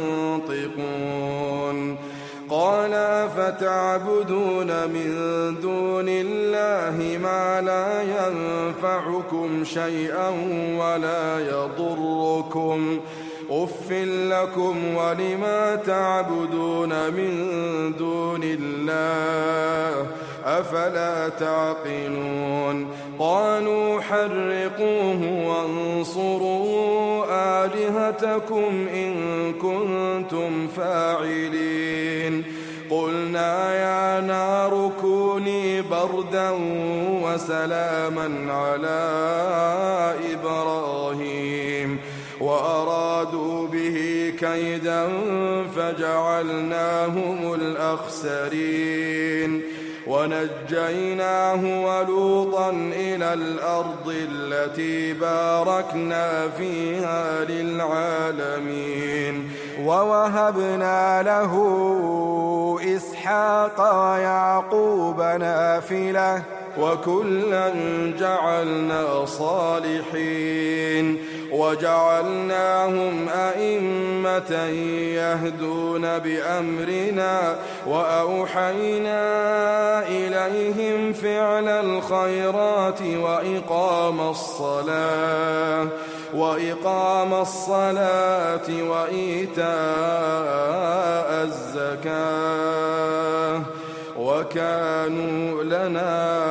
ينطقون قال أفتعبدون من دون الله ما لا ينفعكم شيئا ولا يضركم أف لكم ولما تعبدون من دون الله أفلا تعقلون قالوا حرقوه وانصروا آلهتكم إن كنتم فاعلين قلنا يا نار كوني بردا وسلاما على إبراهيم وأرادوا به كيدا فجعلناهم الأخسرين ونجيناه ولوطا إلى الأرض التي باركنا فيها للعالمين ووهبنا له إسحاق ويعقوب نافلة وكلا جعلنا صالحين وجعلناهم أئمة يهدون بأمرنا وأوحينا إليهم فعل الخيرات وإقام الصلاة وإقام الصلاة وإيتاء الزكاة وكانوا لنا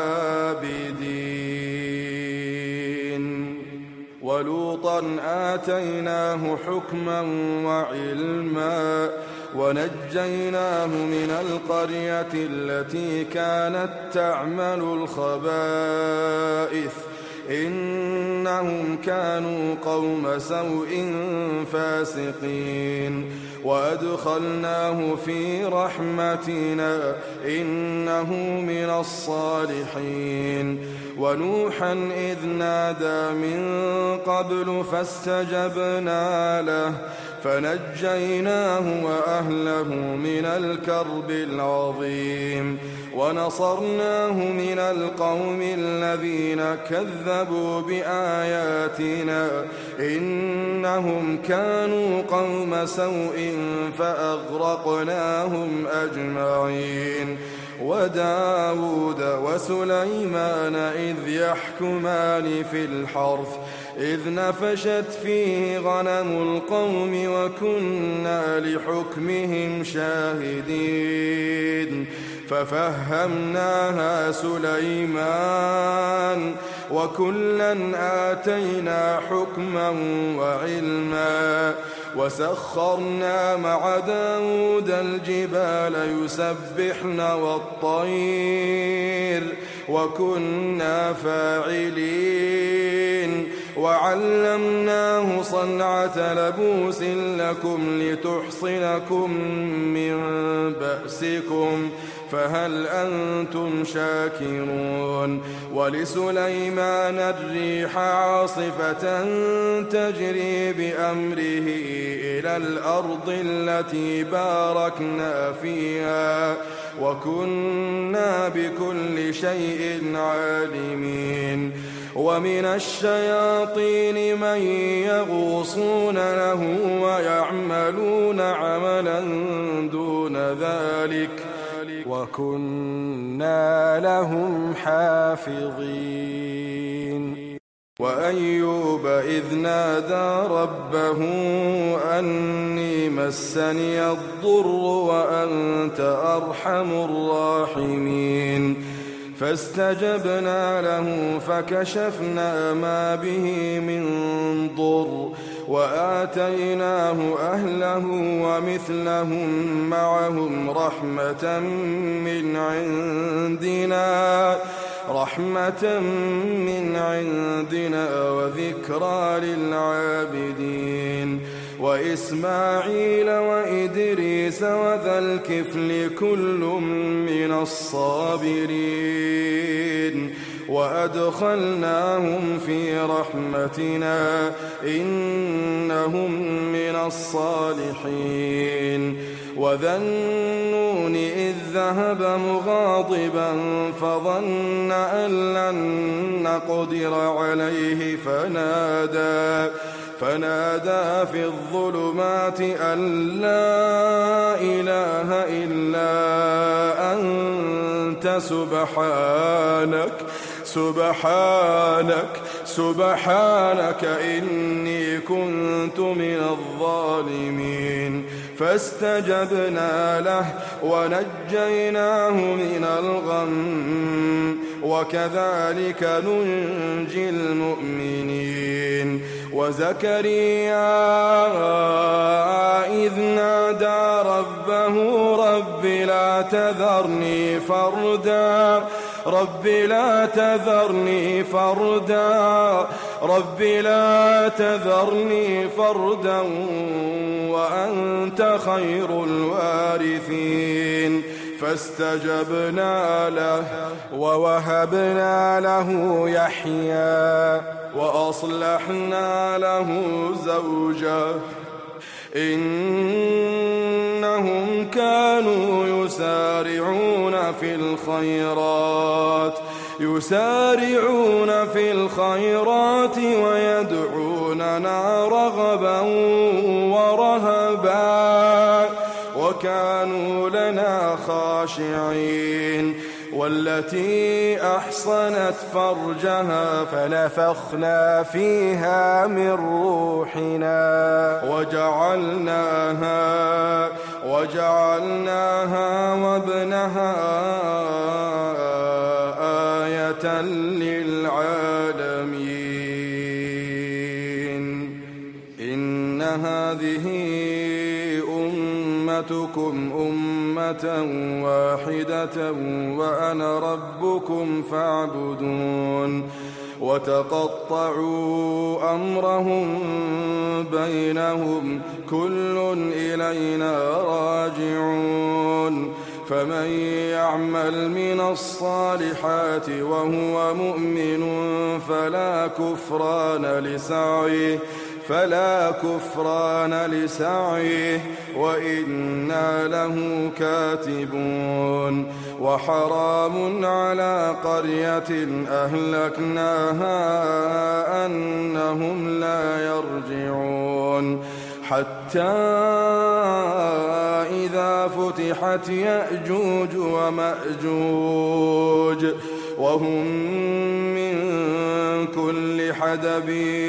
عابدين ولوطا آتيناه حكما وعلما ونجيناه من القرية التي كانت تعمل الخبائث إنهم كانوا قوم سوء فاسقين وأدخلناه في رحمتنا إنه من الصالحين ونوحا إذ نادى من قبل فاستجبنا له فنجيناه وأهله من الكرب العظيم ونصرناه من القوم الذين كذبوا بآياتنا إنهم كانوا قوم سوء فأغرقناهم أجمعين وداود وسليمان إذ يحكمان في الحرث إذ نفشت فيه غنم القوم وكنا لحكمهم شاهدين ففهمناها سليمان وكلا آتينا حكما وعلما وسخرنا مع داود الجبال يسبحن والطير وكنا فاعلين وعلمناه صنعة لبوس لكم لتحصنكم من بأسكم فهل أنتم شاكرون ولسليمان الريح عاصفة تجري بأمره إلى الأرض التي باركنا فيها وكنا بكل شيء عالمين ومن الشياطين من يغوصون له ويعملون عملا دون ذلك وكنا لهم حافظين وأيوب إذ نادى ربه أني مسني الضر وأنت أرحم الراحمين فاستجبنا له فكشفنا ما به من ضر وآتيناه أهله ومثلهم معهم رحمة من عندنا رحمة من عندنا وذكرى للعابدين وإسماعيل وإدريس وذا الكفل كل من الصابرين وأدخلناهم في رحمتنا إنهم من الصالحين وذا النون إذ ذهب مغاضبا فظن أن لن نقدر عليه فنادى فنادى في الظلمات أن لا إله إلا أنت سبحانك سبحانك سبحانك إني كنت من الظالمين فاستجبنا له ونجيناه من الغم وكذلك ننجي المؤمنين وزكريا إذ نادى ربه رب لا تذرني فردا رب لا تذرني فردا رب لا تذرني فردا وأنت خير الوارثين فاستجبنا له ووهبنا له يحيى وأصلحنا له زوجه إنهم كانوا يسارعون في الخيرات يسارعون في الخيرات ويدعوننا رغبا ورهبا وكانوا لنا خاشعين والتي أحصنت فرجها فنفخنا فيها من روحنا وجعلناها وجعلناها وابنها آية للعالمين إن هذه أمتكم أمة واحدة وأنا ربكم فاعبدون وتقطعوا أمرهم بينهم كل إلينا راجعون فمن يعمل من الصالحات وهو مؤمن فلا كفران لسعيه فلا كفران لسعيه وإنا له كاتبون وحرام على قرية أهلكناها أنهم لا يرجعون حتى إذا فتحت يأجوج ومأجوج وهم من كل حدب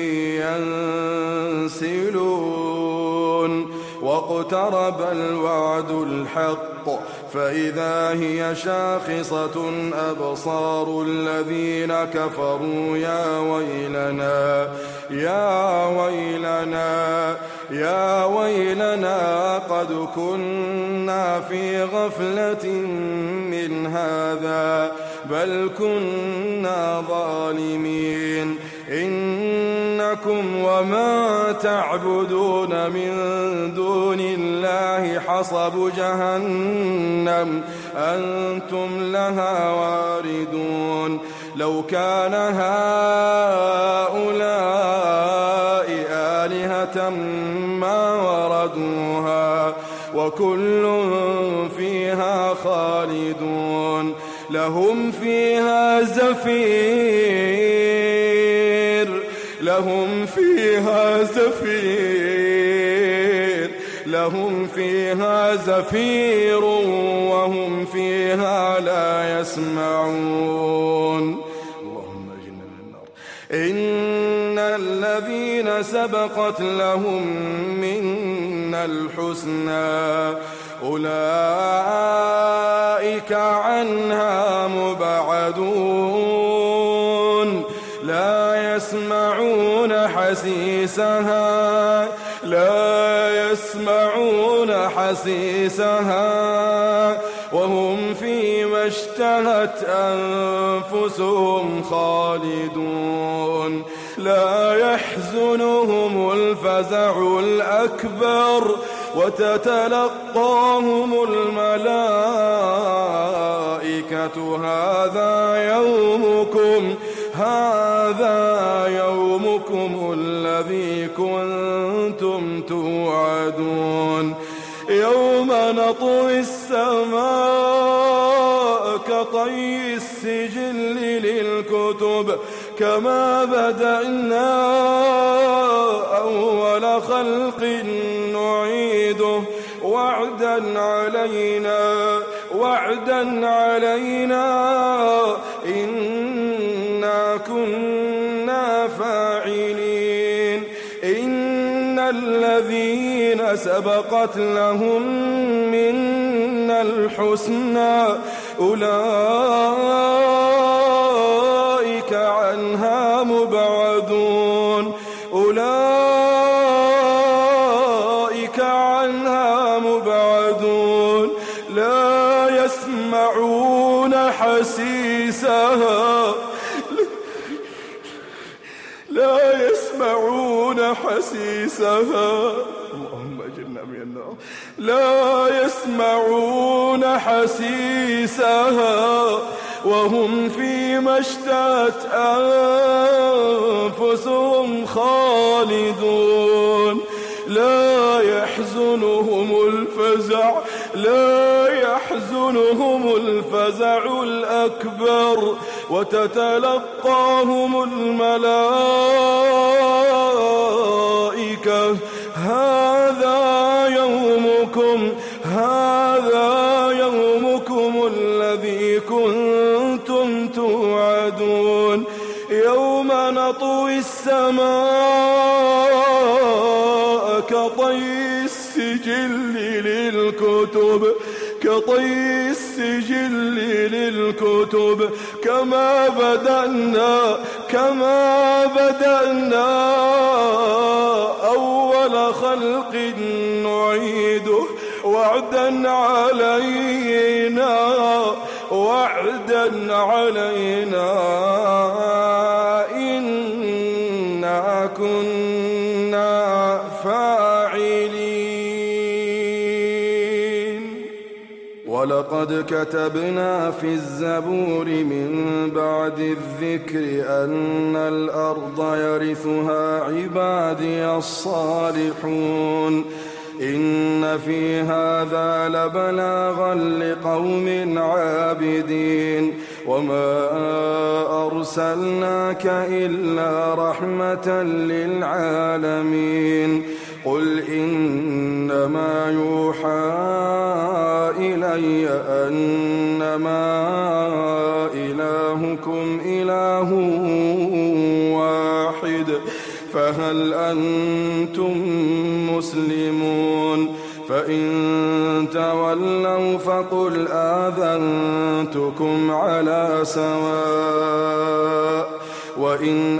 ينسلون واقترب الوعد الحق فإذا هي شاخصة أبصار الذين كفروا يا ويلنا يا ويلنا يا ويلنا قد كنا في غفلة من هذا بل كنا ظالمين إنكم وما تعبدون من دون الله حصب جهنم أنتم لها واردون لو كان هؤلاء آلهة ما وردوها وكل فيها خالدون لهم فيها زفير لهم فيها زفير لهم فيها زفير وهم فيها لا يسمعون اللهم اجرنا من النار إن الذين سبقت لهم منا الحسنى أولئك عنها مبعدون لا يسمعون حسيسها لا يسمعون حسيسها وهم فيما اشتهت أنفسهم خالدون لا يحزنهم الفزع الأكبر وتتلقاهم الملائكة هذا يومكم هذا يومكم الذي كنتم توعدون يوم نطوي السماء كطي السجل للكتب كما بدأنا أول خلق نعيده وعدا علينا وعدا علينا إنا كنا فاعلين إن الذين سبقت لهم منا الحسنى أولئك عنها مبعدون أولئك عنها مبعدون لا يسمعون حسيسها لا يسمعون حسيسها اللهم أجرنا من النار لا يسمعون حسيسها وهم فيما اشتهت أنفسهم خالدون لا يحزنهم الفزع لا يحزنهم الفزع الأكبر وتتلقاهم الملائكة هذا يومكم هذا يومكم الذي كنتم توعدون يوم نطوي السماء كطي السجل للكتب كطي السجل للكتب كما بدأنا كما بدأنا أول خلق نعيده وعدا علينا وعدا علينا إنا كنا فاعلين ولقد كتبنا في الزبور من بعد الذكر أن الأرض يرثها عبادي الصالحون إن في هذا لبلاغا لقوم عابدين وما أرسلناك إلا رحمة للعالمين قل إنما يوحى إلي أنما إلهكم إله واحد فهل أنتم مسلمون فإن تولوا فقل آذنتكم على سواء وإن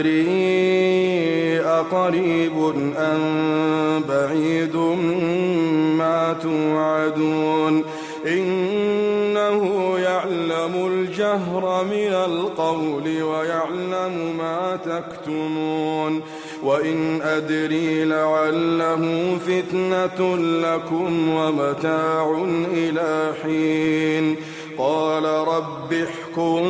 أدري أقريب أم بعيد ما توعدون إنه يعلم الجهر من القول ويعلم ما تكتمون وإن أدري لعله فتنة لكم ومتاع إلى حين قال رب احكم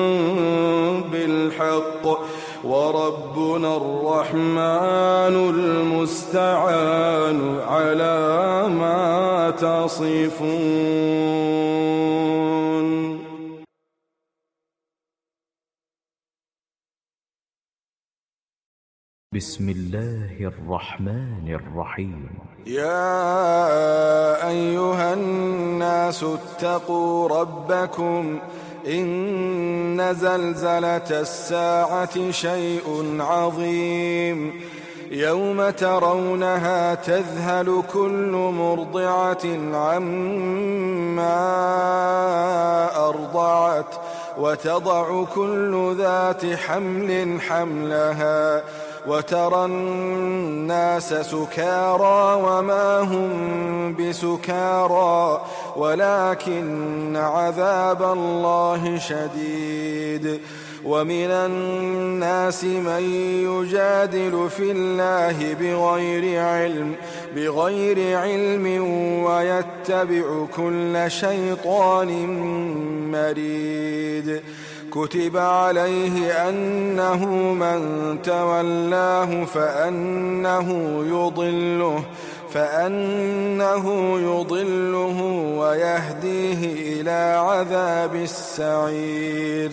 بالحق وربنا الرحمن المستعان على ما تصفون. بسم الله الرحمن الرحيم. يا أيها الناس اتقوا ربكم إن زلزلة الساعة شيء عظيم يوم ترونها تذهل كل مرضعة عما أرضعت وتضع كل ذات حمل حملها وترى الناس سكارى وما هم بسكارى ولكن عذاب الله شديد ومن الناس من يجادل في الله بغير علم بغير علم ويتبع كل شيطان مريد كتب عليه أنه من تولاه فأنه يضله فأنه يضله ويهديه إلى عذاب السعير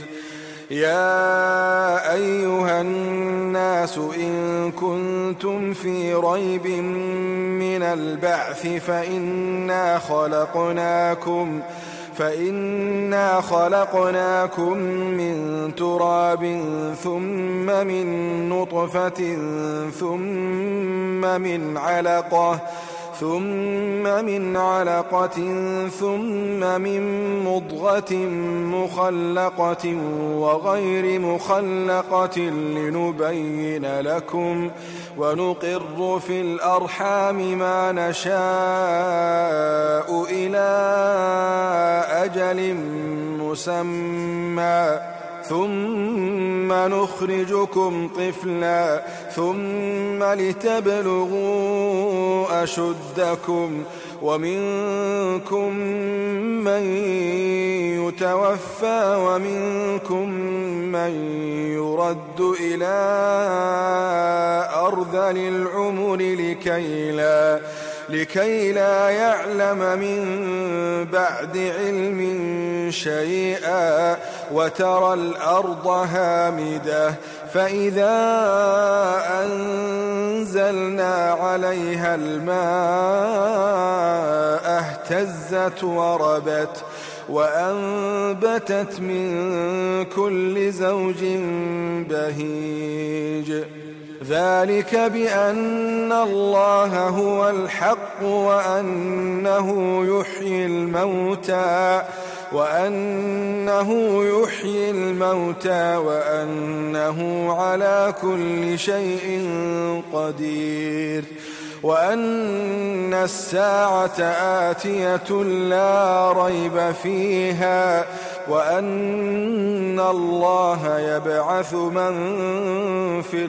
يا أيها الناس إن كنتم في ريب من البعث فإنا خلقناكم فإنا خلقناكم من تراب ثم من نطفة ثم من علقة ثم من علقة ثم من مضغة مخلقة وغير مخلقة لنبين لكم ونقر في الأرحام ما نشاء إلى أجل مسمى ثم نخرجكم طفلا ثم لتبلغوا أشدكم ومنكم من يتوفى ومنكم من يرد إلى أرذل العمر لكي لا لكي لا يعلم من بعد علم شيئا وترى الأرض هامدة فإذا أنزلنا عليها الماء اهتزت وربت وأنبتت من كل زوج بهيج ذلك بأن الله هو الحق وأنه يحيي الموتى وأنه يحيي الموتى وأنه على كل شيء قدير وأن الساعة آتية لا ريب فيها وأن الله يبعث من في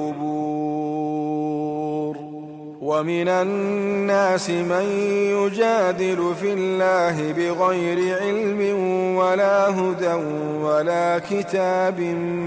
القبور ومن الناس من يجادل في الله بغير علم ولا هدى ولا كتاب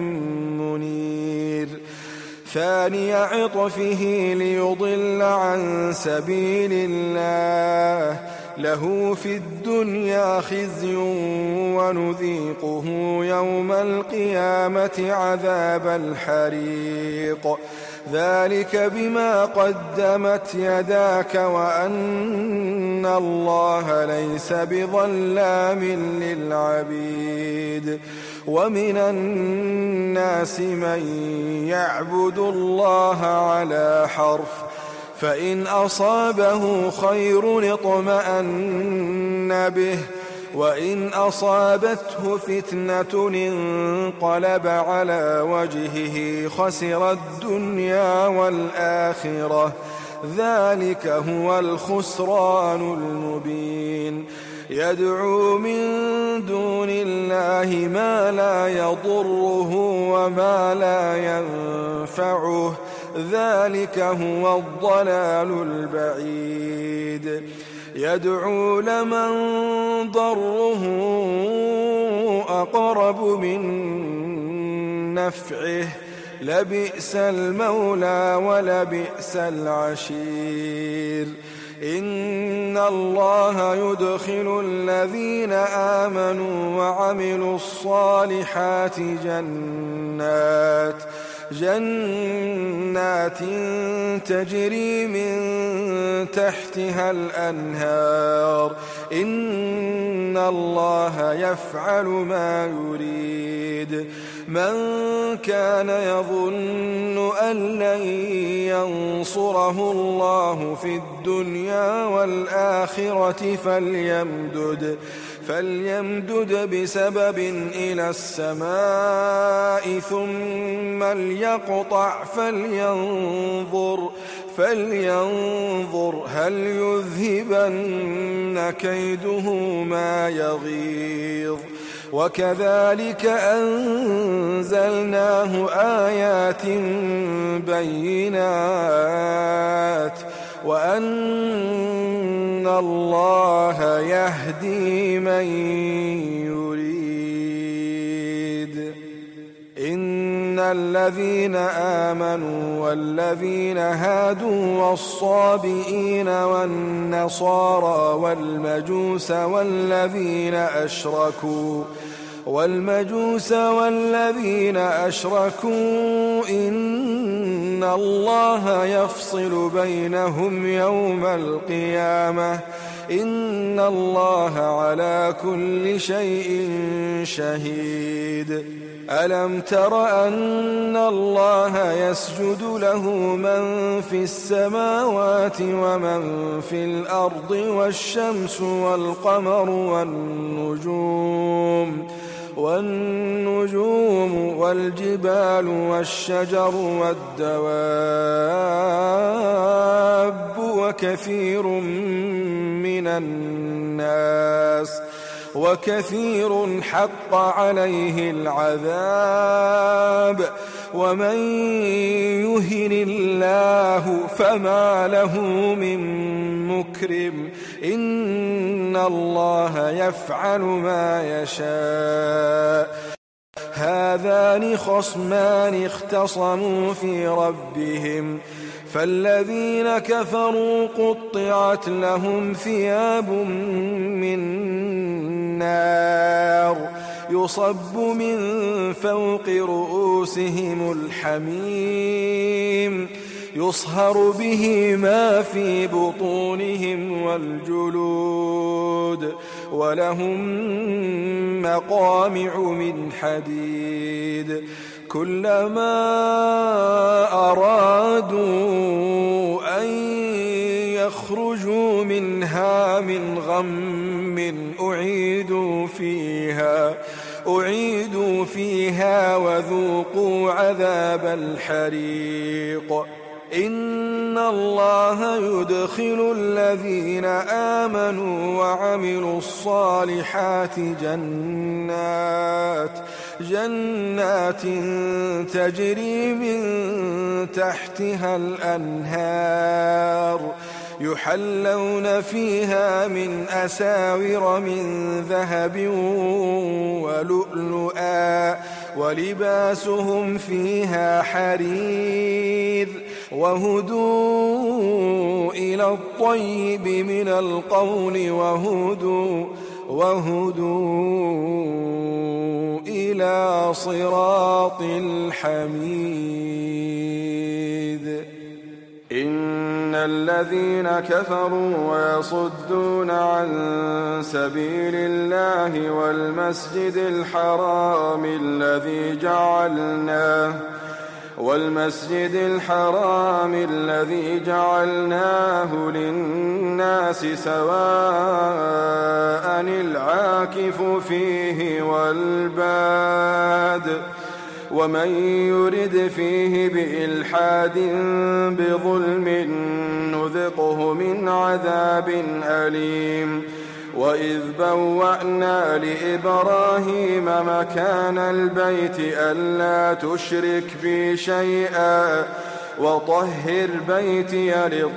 منير ثاني عطفه ليضل عن سبيل الله له في الدنيا خزي ونذيقه يوم القيامة عذاب الحريق ذلك بما قدمت يداك وأن الله ليس بظلام للعبيد ومن الناس من يعبد الله على حرف فإن أصابه خير اطمأن به وإن أصابته فتنة انقلب على وجهه خسر الدنيا والآخرة ذلك هو الخسران المبين يدعو من دون الله ما لا يضره وما لا ينفعه ذلك هو الضلال البعيد يدعو لمن ضره أقرب من نفعه لبئس المولى ولبئس العشير إن الله يدخل الذين آمنوا وعملوا الصالحات جنات جنات تجري من تحتها الأنهار إن الله يفعل ما يريد من كان يظن أن لن ينصره الله في الدنيا والآخرة فليمدد فليمدد بسبب إلى السماء ثم ليقطع فلينظر فلينظر هل يذهبن كيده ما يغيظ وكذلك أنزلناه آيات بينات وأن الله يهدي من يريد إن الذين آمنوا والذين هادوا والصابئين والنصارى والمجوس والذين أشركوا والمجوس والذين أشركوا إن الله يفصل بينهم يوم القيامة إن الله على كل شيء شهيد ألم تر أن الله يسجد له من في السماوات ومن في الأرض والشمس والقمر والنجوم والنجوم والجبال والشجر والدواب وكثير من الناس وكثير حق عليه العذاب ومن يهن الله فما له من مكرم إن الله يفعل ما يشاء هذان خصمان اختصموا في ربهم فالذين كفروا قطعت لهم ثياب من نار يصب من فوق رؤوسهم الحميم يصهر به ما في بطونهم والجلود ولهم مقامع من حديد كلما أرادوا أن يخرجوا منها من غم أعيدوا فيها أعيدوا فيها وذوقوا عذاب الحريق إن الله يدخل الذين آمنوا وعملوا الصالحات جنات جنات تجري من تحتها الأنهار يحلون فيها من أساور من ذهب ولؤلؤا ولباسهم فيها حرير وهدوا إلى الطيب من القول وهدوا وهدوا إلى صراط الحميد إن الذين كفروا ويصدون عن سبيل الله والمسجد الحرام الذي جعلناه والمسجد الحرام الذي جعلناه للناس سواء العاكف فيه والباد ومن يرد فيه بإلحاد بظلم نذقه من عذاب أليم وإذ بوأنا لإبراهيم مكان البيت ألا تشرك بي شيئا وطهر بيتي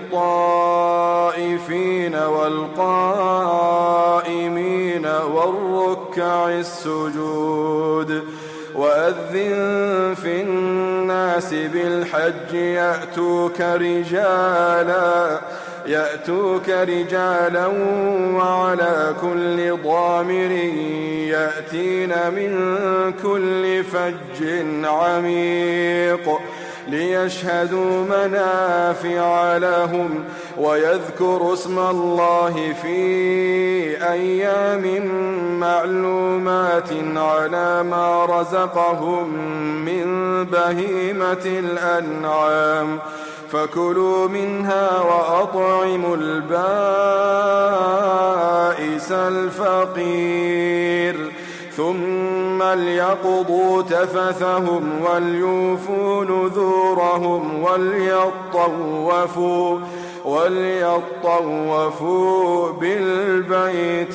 للطائفين والقائمين والركع السجود وأذن في الناس بالحج يأتوك رجالا يأتوك رجالا وعلى كل ضامر يأتين من كل فج عميق ليشهدوا منافع لهم ويذكروا اسم الله في أيام معلومات على ما رزقهم من بهيمة الأنعام فكلوا منها وأطعموا البائس الفقير ثم ليقضوا تفثهم وليوفوا نذورهم وليطوفوا وليطوفوا بالبيت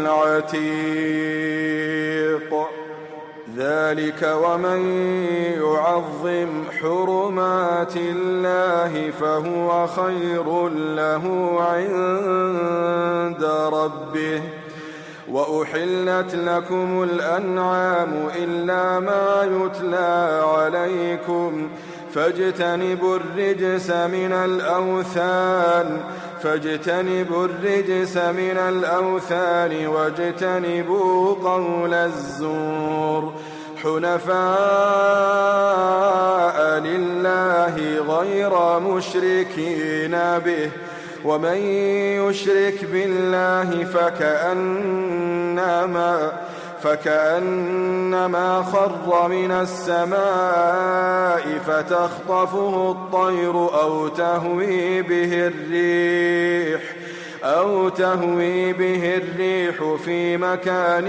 العتيق ذلك ومن يعظم حرمات الله فهو خير له عند ربه وأحلت لكم الأنعام إلا ما يتلى عليكم فاجتنبوا الرجس من الأوثان فاجتنبوا الرجس من الأوثان واجتنبوا قول الزور حنفاء لله غير مشركين به ومن يشرك بالله فكأنما فكأنما خر من السماء فتخطفه الطير أو تهوي به الريح أو تهوي به الريح في مكان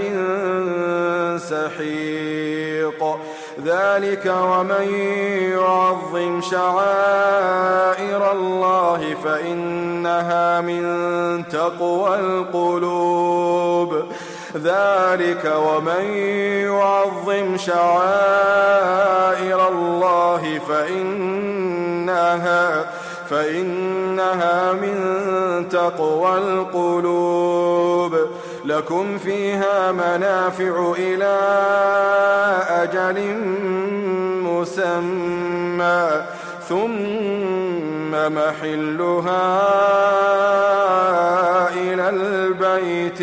سحيق ذلك ومن يعظم شعائر الله فإنها من تقوى القلوب ذلك ومن يعظم شعائر الله فإنها فإنها من تقوى القلوب لكم فيها منافع إلى أجل مسمى ثم محلها إلى البيت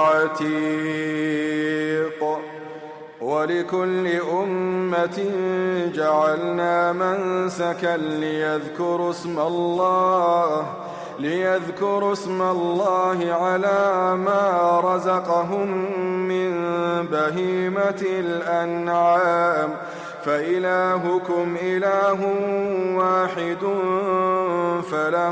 العتيق ولكل أمة جعلنا منسكا ليذكروا اسم الله ليذكروا اسم الله على ما رزقهم من بهيمة الأنعام فإلهكم إله واحد فله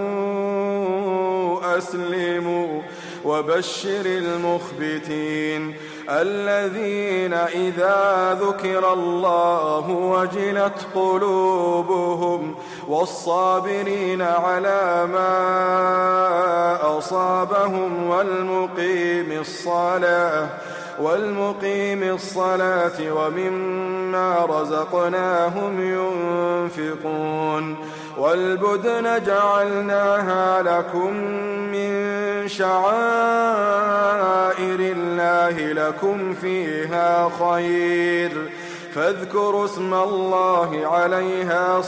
أسلموا وبشر المخبتين الذين إذا ذكر الله وجلت قلوبهم والصابرين على ما أصابهم والمقيم الصلاة والمقيم الصلاة ومما رزقناهم ينفقون والبدن جعلناها لكم من شعائر الله لكم فيها خير فاذكروا اسم الله عليها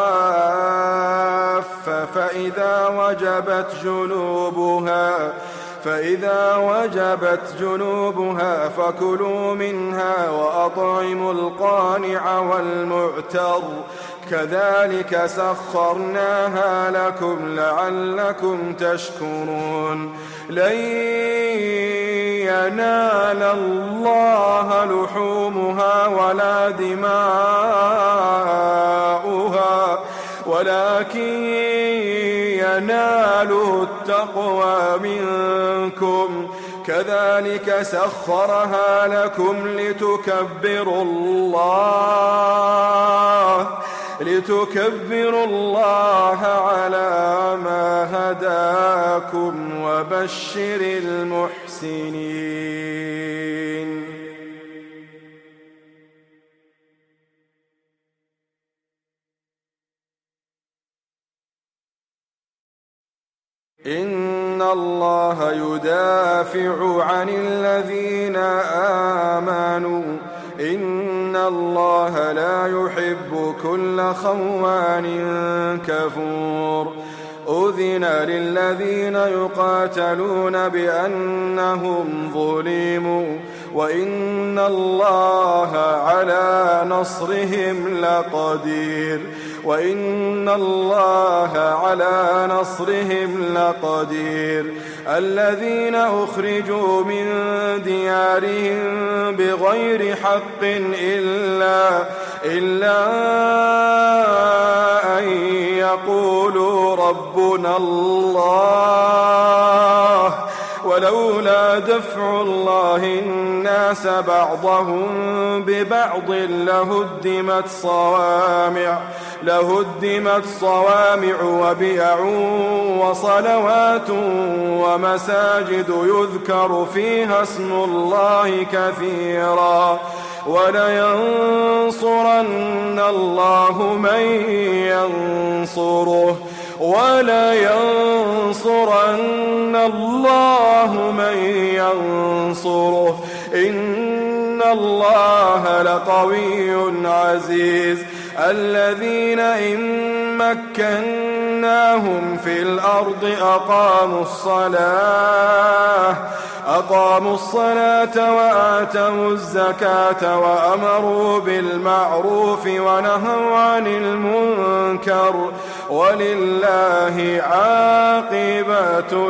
صواف فإذا وجبت جنوبها فإذا وجبت جنوبها فكلوا منها وأطعموا القانع والمعتر كذلك سخرناها لكم لعلكم تشكرون لن ينال الله لحومها ولا دماؤها ولكن يناله التقوى منكم كذلك سخرها لكم لتكبروا الله لتكبروا الله على ما هداكم وبشر المحسنين إن الله يدافع عن الذين آمنوا إن الله لا يحب كل خوان كفور أذن للذين يقاتلون بأنهم ظلموا وإن الله على نصرهم لقدير وإن الله على نصرهم لقدير الذين أخرجوا من ديارهم بغير حق إلا إلا أن يقولوا ربنا الله ولولا دفع الله الناس بعضهم ببعض لهدمت صوامع لهدمت صوامع وبيع وصلوات ومساجد يذكر فيها اسم الله كثيرا ولينصرن الله من ينصره ولينصرن الله من ينصره إن الله لقوي عزيز الذين إن مكناهم في الأرض أقاموا الصلاة أقاموا الصلاة وآتوا الزكاة وأمروا بالمعروف ونهوا عن المنكر ولله عاقبة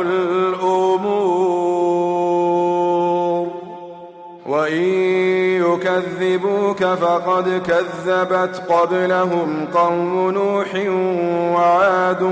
الأمور وإن يكذبوك فقد كذبت قبلهم قوم نوح وعاد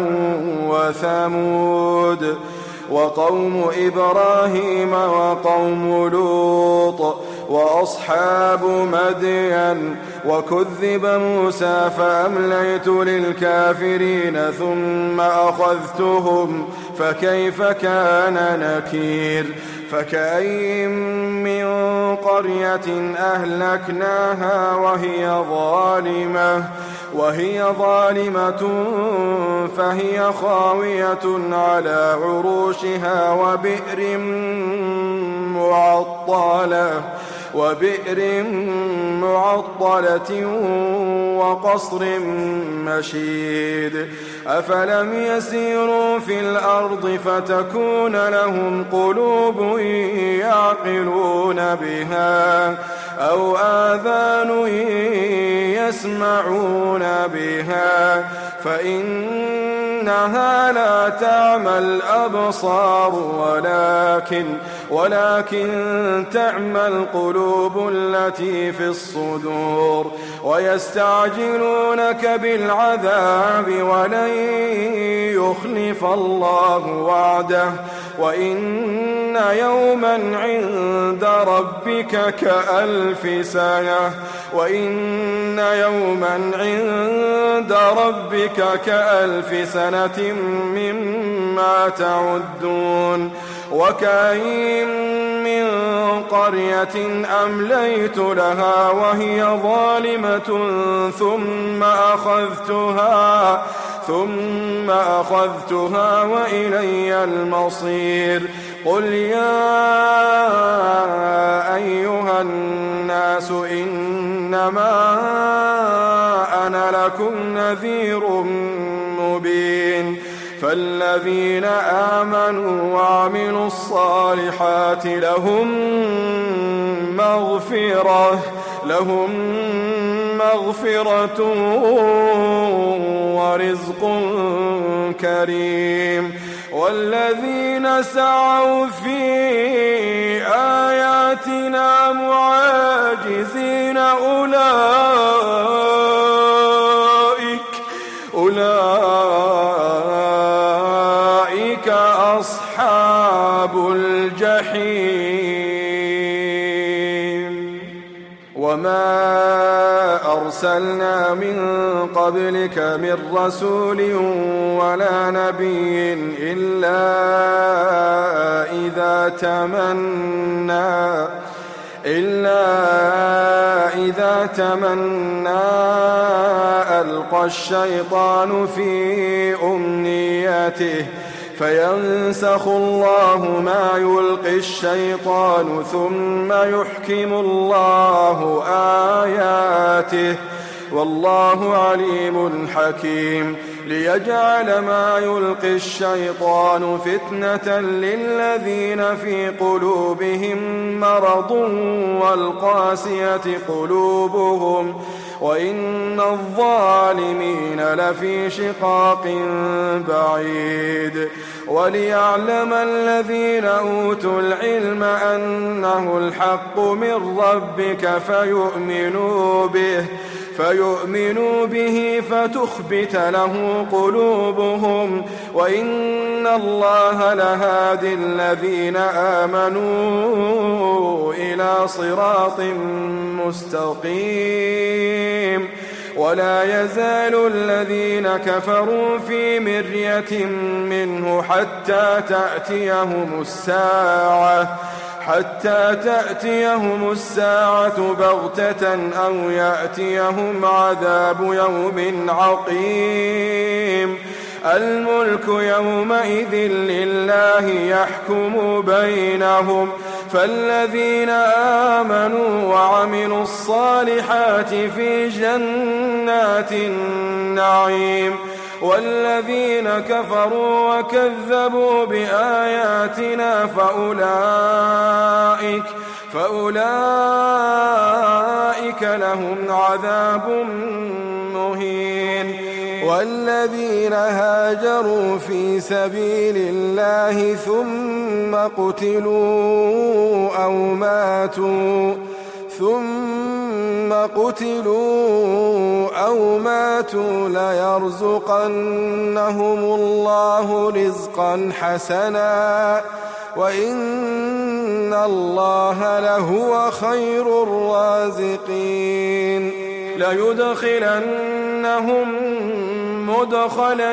وثمود وقوم إبراهيم وقوم لوط وأصحاب مدين وكذب موسى فأمليت للكافرين ثم أخذتهم فكيف كان نكير فكأين من قرية أهلكناها وهي ظالمة وهي ظالمة فهي خاوية على عروشها وبئر معطلة وبئر معطلة وقصر مشيد أفلم يسيروا في الأرض فتكون لهم قلوب يعقلون بها أو آذان يسمعون بها فإنها لا تعمى الأبصار ولكن ولكن تعمى القلوب التي في الصدور ويستعجلونك بالعذاب ولن يخلف الله وعده وإن يوما عند ربك كألف سنة وإن يوما عند ربك كألف سنة مما تعدون وكأين من قرية أمليت لها وهي ظالمة ثم أخذتها ثم أخذتها وإلي المصير قل يا أيها الناس إنما أنا لكم نذير مبين فالذين آمنوا وعملوا الصالحات لهم مغفرة لهم مغفرة ورزق كريم والذين سعوا في آياتنا معاجزين أولئك أولئك أصحاب الجحيم وما أرسلنا من قبلك من رسول ولا نبي إلا إذا تمنى إلا إذا تمنى ألقى الشيطان في أمنيته فينسخ الله ما يلقي الشيطان ثم يحكم الله آياته والله عليم حكيم ليجعل ما يلقي الشيطان فتنة للذين في قلوبهم مرض والقاسية قلوبهم وإن الظالمين لفي شقاق بعيد وليعلم الذين أوتوا العلم أنه الحق من ربك فيؤمنوا به فيؤمنوا به فتخبت له قلوبهم وإن الله لهادي الذين آمنوا إلى صراط مستقيم ولا يزال الذين كفروا في مرية منه حتى تأتيهم الساعة حتى تأتيهم الساعة بغتة أو يأتيهم عذاب يوم عقيم الملك يومئذ لله يحكم بينهم فالذين آمنوا وعملوا الصالحات في جنات النعيم والذين كفروا وكذبوا بآياتنا فأولئك فأولئك لهم عذاب مهين والذين هاجروا في سبيل الله ثم قتلوا أو ماتوا ثم قتلوا أو ماتوا ليرزقنهم الله رزقا حسنا وإن الله لهو خير الرازقين ليدخلنهم مدخلا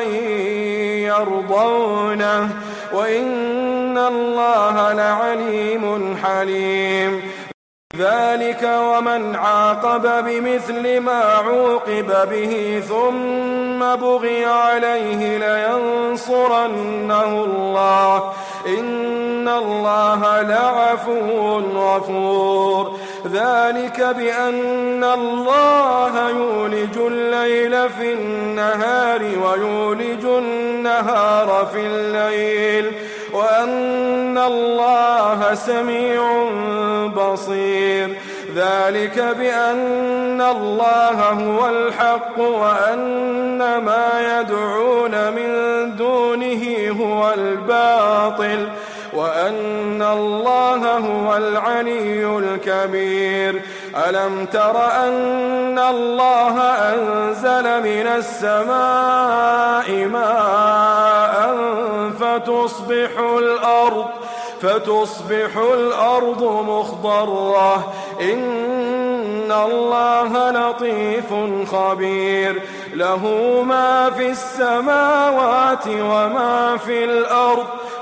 يرضونه وإن الله لعليم حليم ذلك ومن عاقب بمثل ما عوقب به ثم بغي عليه لينصرنه الله إن الله لعفو غفور ذلك بأن الله يولج الليل في النهار ويولج النهار في الليل وأن الله سميع بصير ذلك بأن الله هو الحق وأن ما يدعون من دونه هو الباطل وأن الله هو العلي الكبير ألم تر أن الله أنزل من السماء ماء فتصبح الأرض فتصبح الأرض مخضرة إن الله لطيف خبير له ما في السماوات وما في الأرض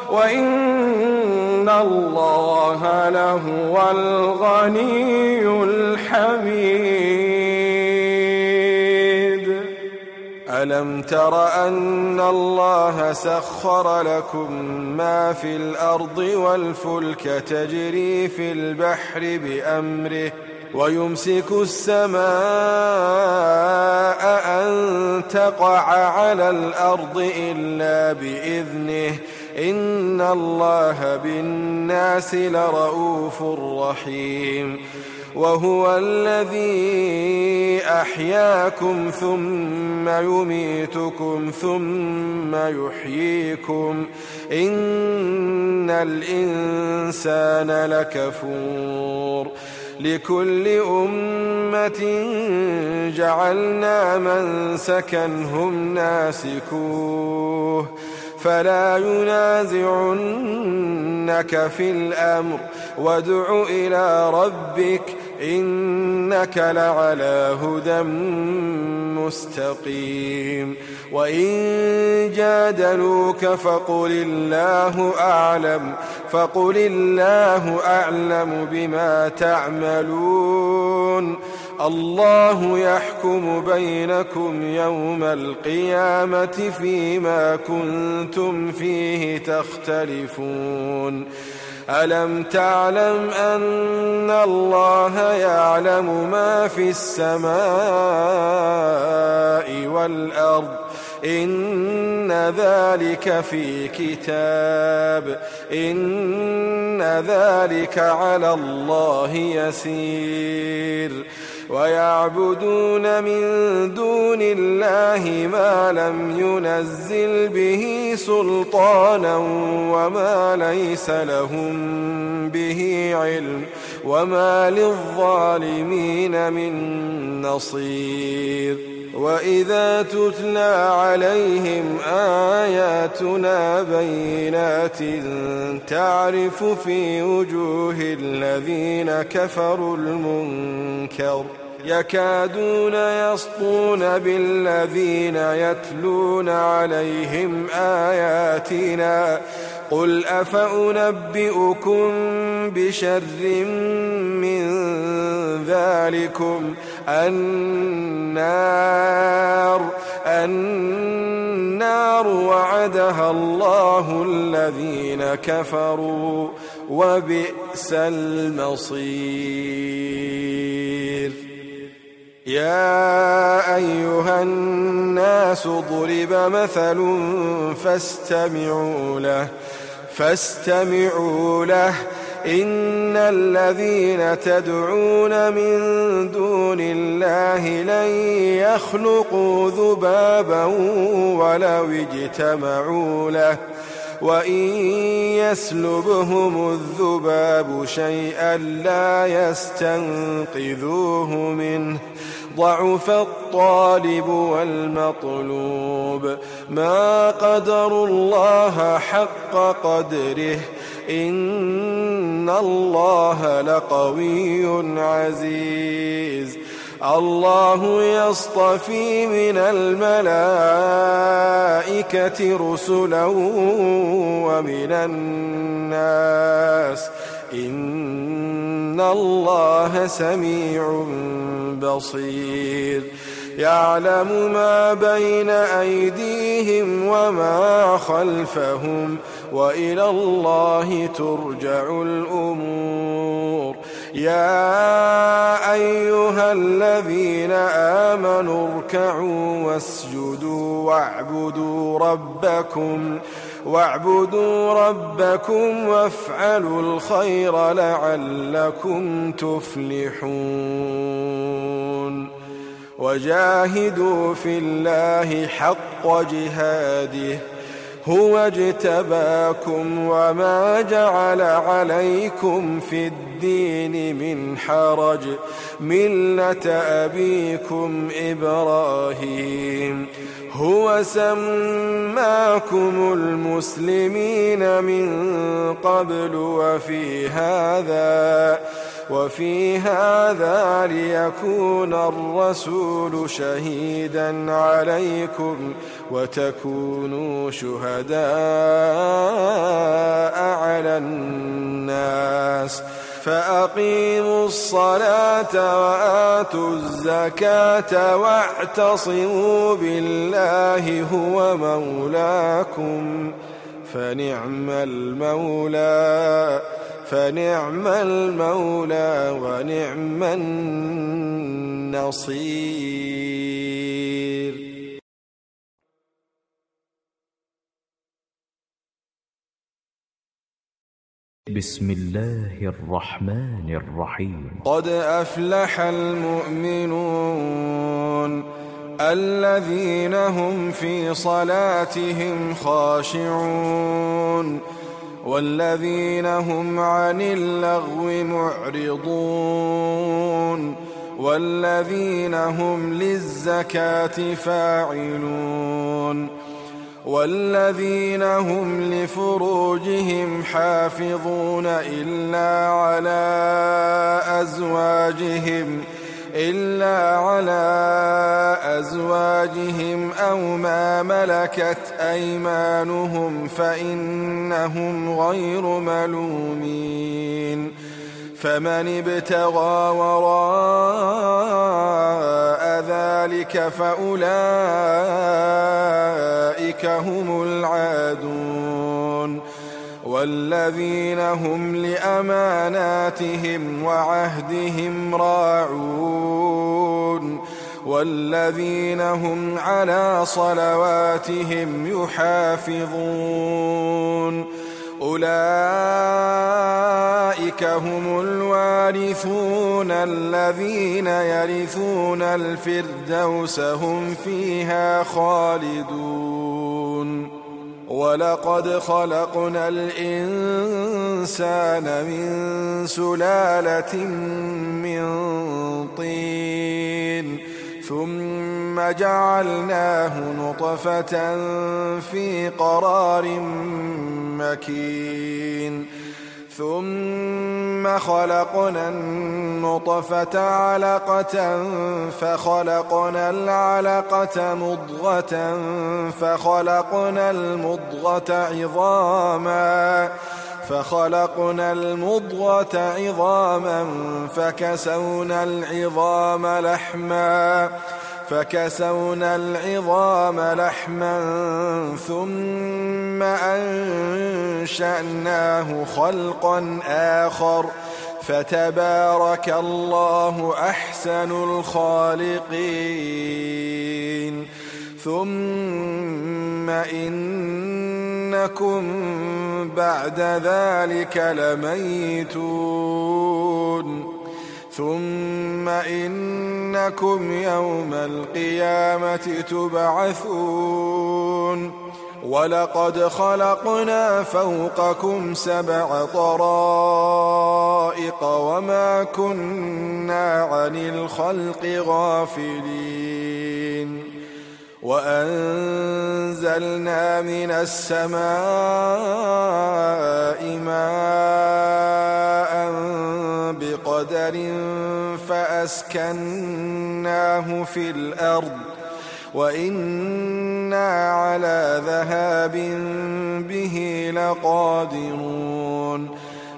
وإن الله لهو الغني الحميد ألم تر أن الله سخر لكم ما في الأرض والفلك تجري في البحر بأمره ويمسك السماء أن تقع على الأرض إلا بإذنه إن الله بالناس لرؤوف رحيم وهو الذي أحياكم ثم يميتكم ثم يحييكم إن الإنسان لكفور لكل أمة جعلنا منسكا هم ناسكوه فلا ينازعنك في الأمر وادع إلى ربك إنك لعلى هدى مستقيم وإن جادلوك فقل الله أعلم فقل الله أعلم بما تعملون الله يحكم بينكم يوم القيامة فيما كنتم فيه تختلفون ألم تعلم أن الله يعلم ما في السماء والأرض إن ذلك في كتاب إن ذلك على الله يسير ويعبدون من دون الله ما لم ينزل به سلطانا وما ليس لهم به علم وما للظالمين من نصير وإذا تتلى عليهم آياتنا بينات تعرف في وجوه الذين كفروا المنكر يكادون يسطون بالذين يتلون عليهم آياتنا قل أفأنبئكم بشر من ذلكم النار النار وعدها الله الذين كفروا وبئس المصير يا أيها الناس ضرب مثل فاستمعوا له فاستمعوا له إن الذين تدعون من دون الله لن يخلقوا ذبابا ولو اجتمعوا له وإن يسلبهم الذباب شيئا لا يستنقذوه منه ضعف الطالب والمطلوب ما قدروا الله حق قدره إن الله لقوي عزيز الله يصطفي من الملائكة رسلا ومن الناس إن الله سميع بصير يعلم ما بين أيديهم وما خلفهم وإلى الله ترجع الأمور يا أيها الذين آمنوا اركعوا واسجدوا واعبدوا ربكم واعبدوا ربكم وافعلوا الخير لعلكم تفلحون وجاهدوا في الله حق جهاده هو اجتباكم وما جعل عليكم في الدين من حرج ملة أبيكم إبراهيم هو سماكم المسلمين من قبل وفي هذا وفي هذا ليكون الرسول شهيدا عليكم وتكونوا شهداء على الناس فأقيموا الصلاة وآتوا الزكاة واعتصموا بالله هو مولاكم فنعم المولى فنعم المولى ونعم النصير. بسم الله الرحمن الرحيم. قد أفلح المؤمنون الذين هم في صلاتهم خاشعون والذين هم عن اللغو معرضون والذين هم للزكاة فاعلون والذين هم لفروجهم حافظون إلا على أزواجهم إلا على أزواجهم أو ما ملكت أيمانهم فإنهم غير ملومين فمن ابتغى وراء ذلك فأولئك هم العادون والذين هم لأماناتهم وعهدهم راعون والذين هم على صلواتهم يحافظون أولئك هم الوارثون الذين يرثون الفردوس هم فيها خالدون ولقد خلقنا الإنسان من سلالة من طين ثم جعلناه نطفة في قرار مكين ثم خلقنا النطفة علقة فخلقنا العلقة مضغة فخلقنا المضغة عظاما فخلقنا المضغة عظاما فكسونا العظام لحما فكسونا العظام لحما ثم أنشأناه خلقا آخر فتبارك الله أحسن الخالقين ثم إنكم بعد ذلك لميتون ثم إنكم يوم القيامة تبعثون ولقد خلقنا فوقكم سبع طرائق وما كنا عن الخلق غافلين وأنزلنا من السماء ماء بقدر فأسكناه في الأرض وإنا على ذهاب به لقادرون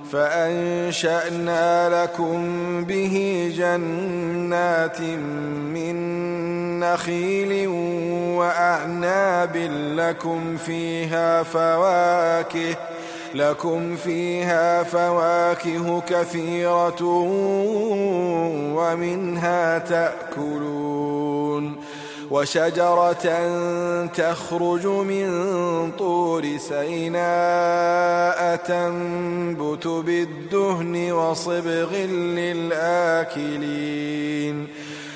فأنشأنا لكم به جنات من نخيل وأعناب لكم فيها فواكه لكم فيها فواكه كثيرة ومنها تأكلون وشجرة تخرج من طور سيناء تنبت بالدهن وصبغ للآكلين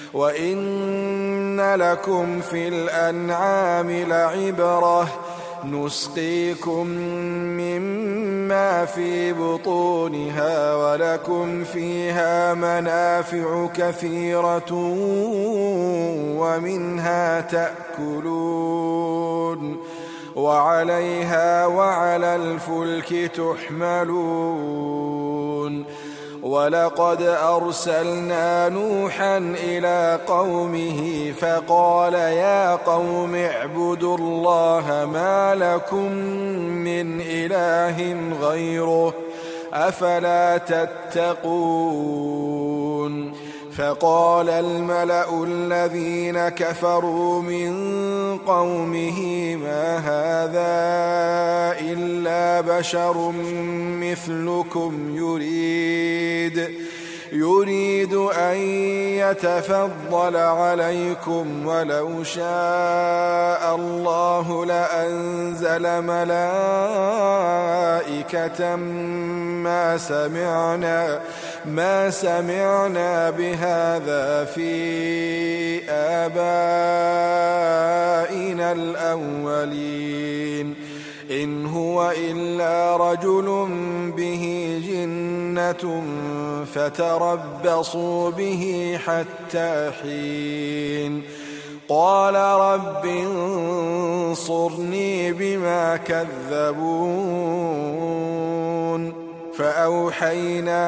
وإن لكم في الأنعام لعبرة نسقيكم مما في بطونها ولكم فيها منافع كثيرة ومنها تأكلون وعليها وعلى الفلك تحملون ولقد أرسلنا نوحا إلى قومه فقال يا قوم اعبدوا الله ما لكم من إله غيره أفلا تتقون فقال الملأ الذين كفروا من قومه ما هذا إلا بشر مثلكم يريد يريد أن يتفضل عليكم ولو شاء الله لأنزل ملائكة ما سمعنا ما سمعنا بهذا في آبائنا الأولين إن هو إلا رجل به جنة فتربصوا به حتى حين قال رب انصرني بما كذبون فأوحينا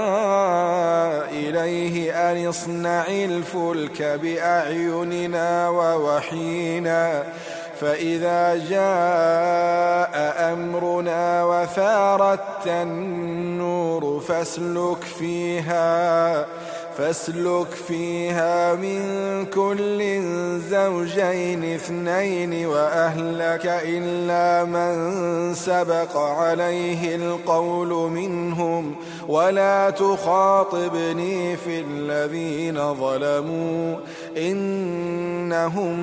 إليه أن اصنع الفلك بأعيننا ووحينا فإذا جاء أمرنا وفارت النور فاسلك فيها فاسلك فيها من كل زوجين اثنين وأهلك إلا من سبق عليه القول منهم ولا تخاطبني في الذين ظلموا إنهم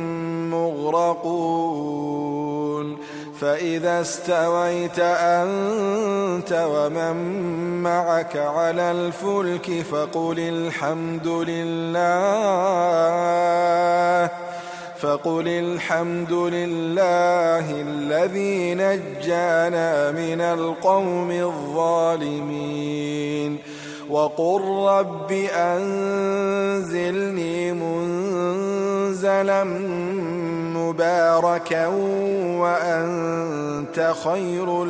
مغرقون فإذا استويت أنت ومن معك على الفلك فقل الحمد لله فقل الحمد لله الذي نجانا من القوم الظالمين وقل رب أنزلني منزلا مباركا وأنت خير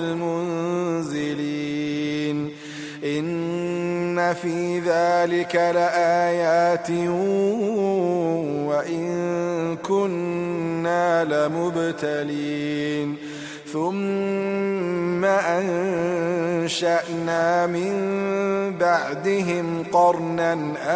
المنزلين إن في ذلك لآيات وإن كنا لمبتلين ثم أنشأنا من بعدهم قرنا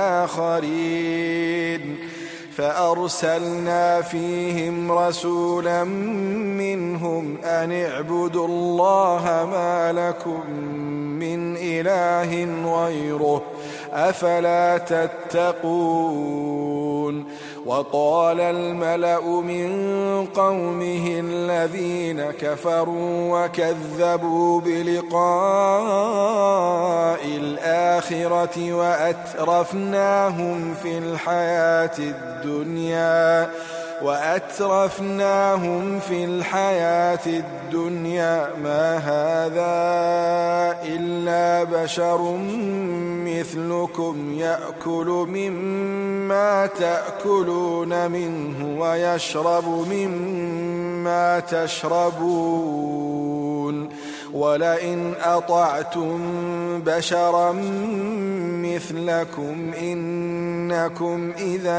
آخرين فأرسلنا فيهم رسولا منهم أن اعبدوا الله ما لكم من إله غيره أفلا تتقون وقال الملأ من قومه الذين كفروا وكذبوا بلقاء الآخرة وأترفناهم في الحياة الدنيا وأترفناهم في الحياة الدنيا ما هذا إلا بشر مثلكم يأكل مما تأكلون منه ويشرب مما تشربون ولئن أطعتم بشرا مثلكم إنكم إذا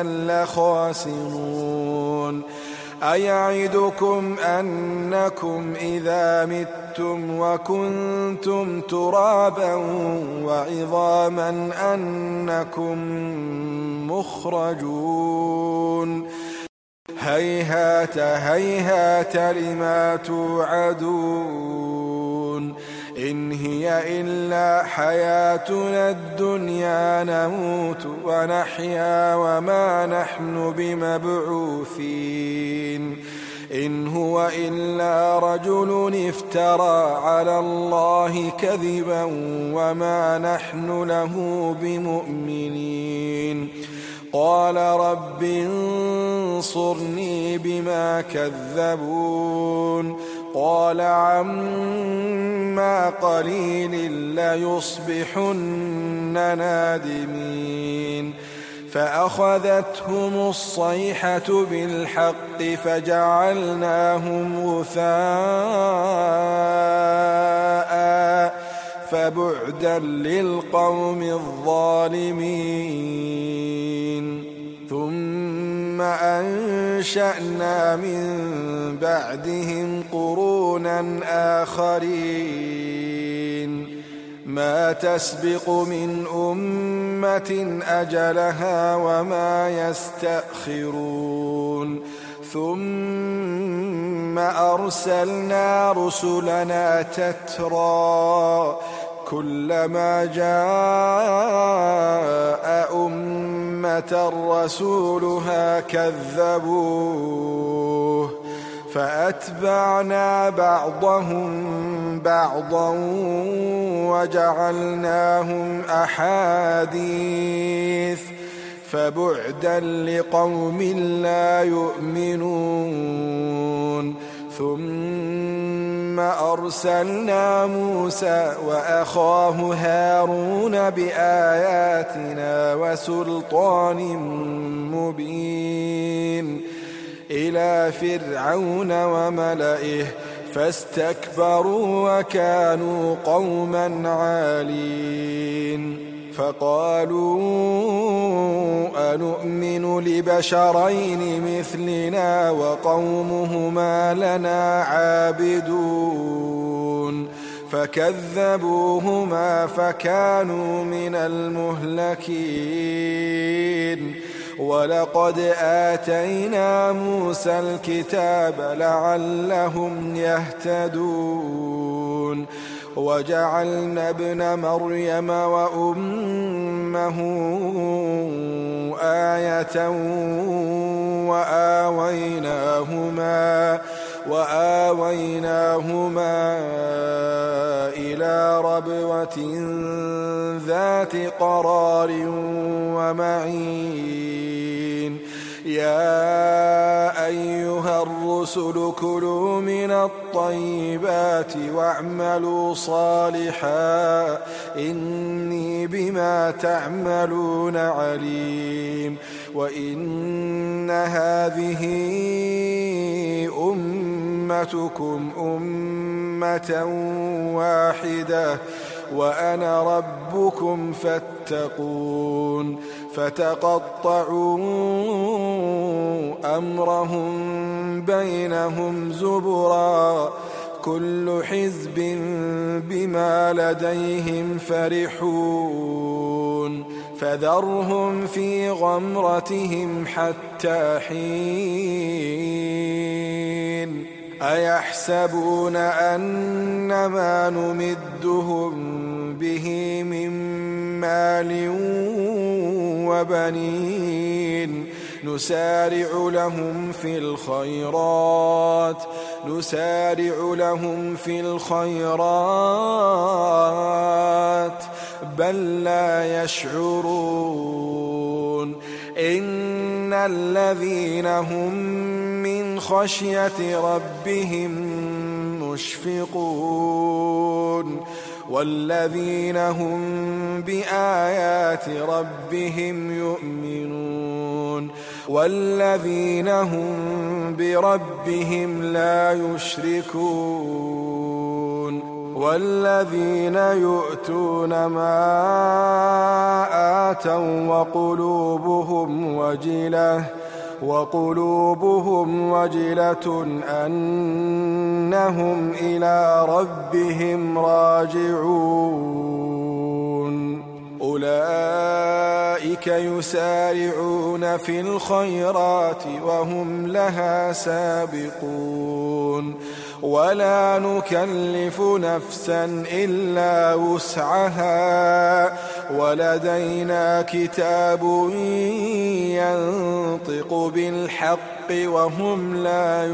لخاسرون أيعدكم أنكم إذا متم وكنتم ترابا وعظاما أنكم مخرجون هيهات هيهات لما توعدون إن هي إلا حياتنا الدنيا نموت ونحيا وما نحن بمبعوثين إن هو إلا رجل افترى على الله كذبا وما نحن له بمؤمنين قال رب انصرني بما كذبون قال عما قليل ليصبحن نادمين فأخذتهم الصيحة بالحق فجعلناهم غثاء فبعدا للقوم الظالمين ثم أنشأنا من بعدهم قرونا آخرين ما تسبق من أمة أجلها وما يستأخرون ثم أرسلنا رسلنا تترى كلما جاء أمة رسولها كذبوه فأتبعنا بعضهم بعضا وجعلناهم أحاديث فبعدا لقوم لا يؤمنون ثم أرسلنا موسى وأخاه هارون بآياتنا وسلطان مبين إلى فرعون وملئه فاستكبروا وكانوا قوما عالين فقالوا أنؤمن لبشرين مثلنا وقومهما لنا عابدون فكذبوهما فكانوا من المهلكين ولقد آتينا موسى الكتاب لعلهم يهتدون وجعلنا ابن مريم وأمه آية وآويناهما وآويناهما إلى ربوة ذات قرار ومعين يا أيها الرسل كلوا من الطيبات واعملوا صالحا إني بما تعملون عليم وإن هذه أمتكم أمة واحدة وأنا ربكم فاتقون فتقطعوا أمرهم بينهم زبرا كل حزب بما لديهم فرحون فذرهم في غمرتهم حتى حين أيحسبون أن ما نمدهم به من مال وبنين نسارع لهم في الخيرات نسارع لهم في الخيرات بل لا يشعرون إن الذين هم من خشية ربهم مشفقون والذين هم بآيات ربهم يؤمنون والذين هم بربهم لا يشركون والذين يؤتون ما آتوا وقلوبهم وجلة وقلوبهم وجلة أنهم إلى ربهم راجعون أولئك يسارعون في الخيرات وهم لها سابقون ولا نكلف نفسا إلا وسعها ولدينا كتاب ينطق بالحق وهم لا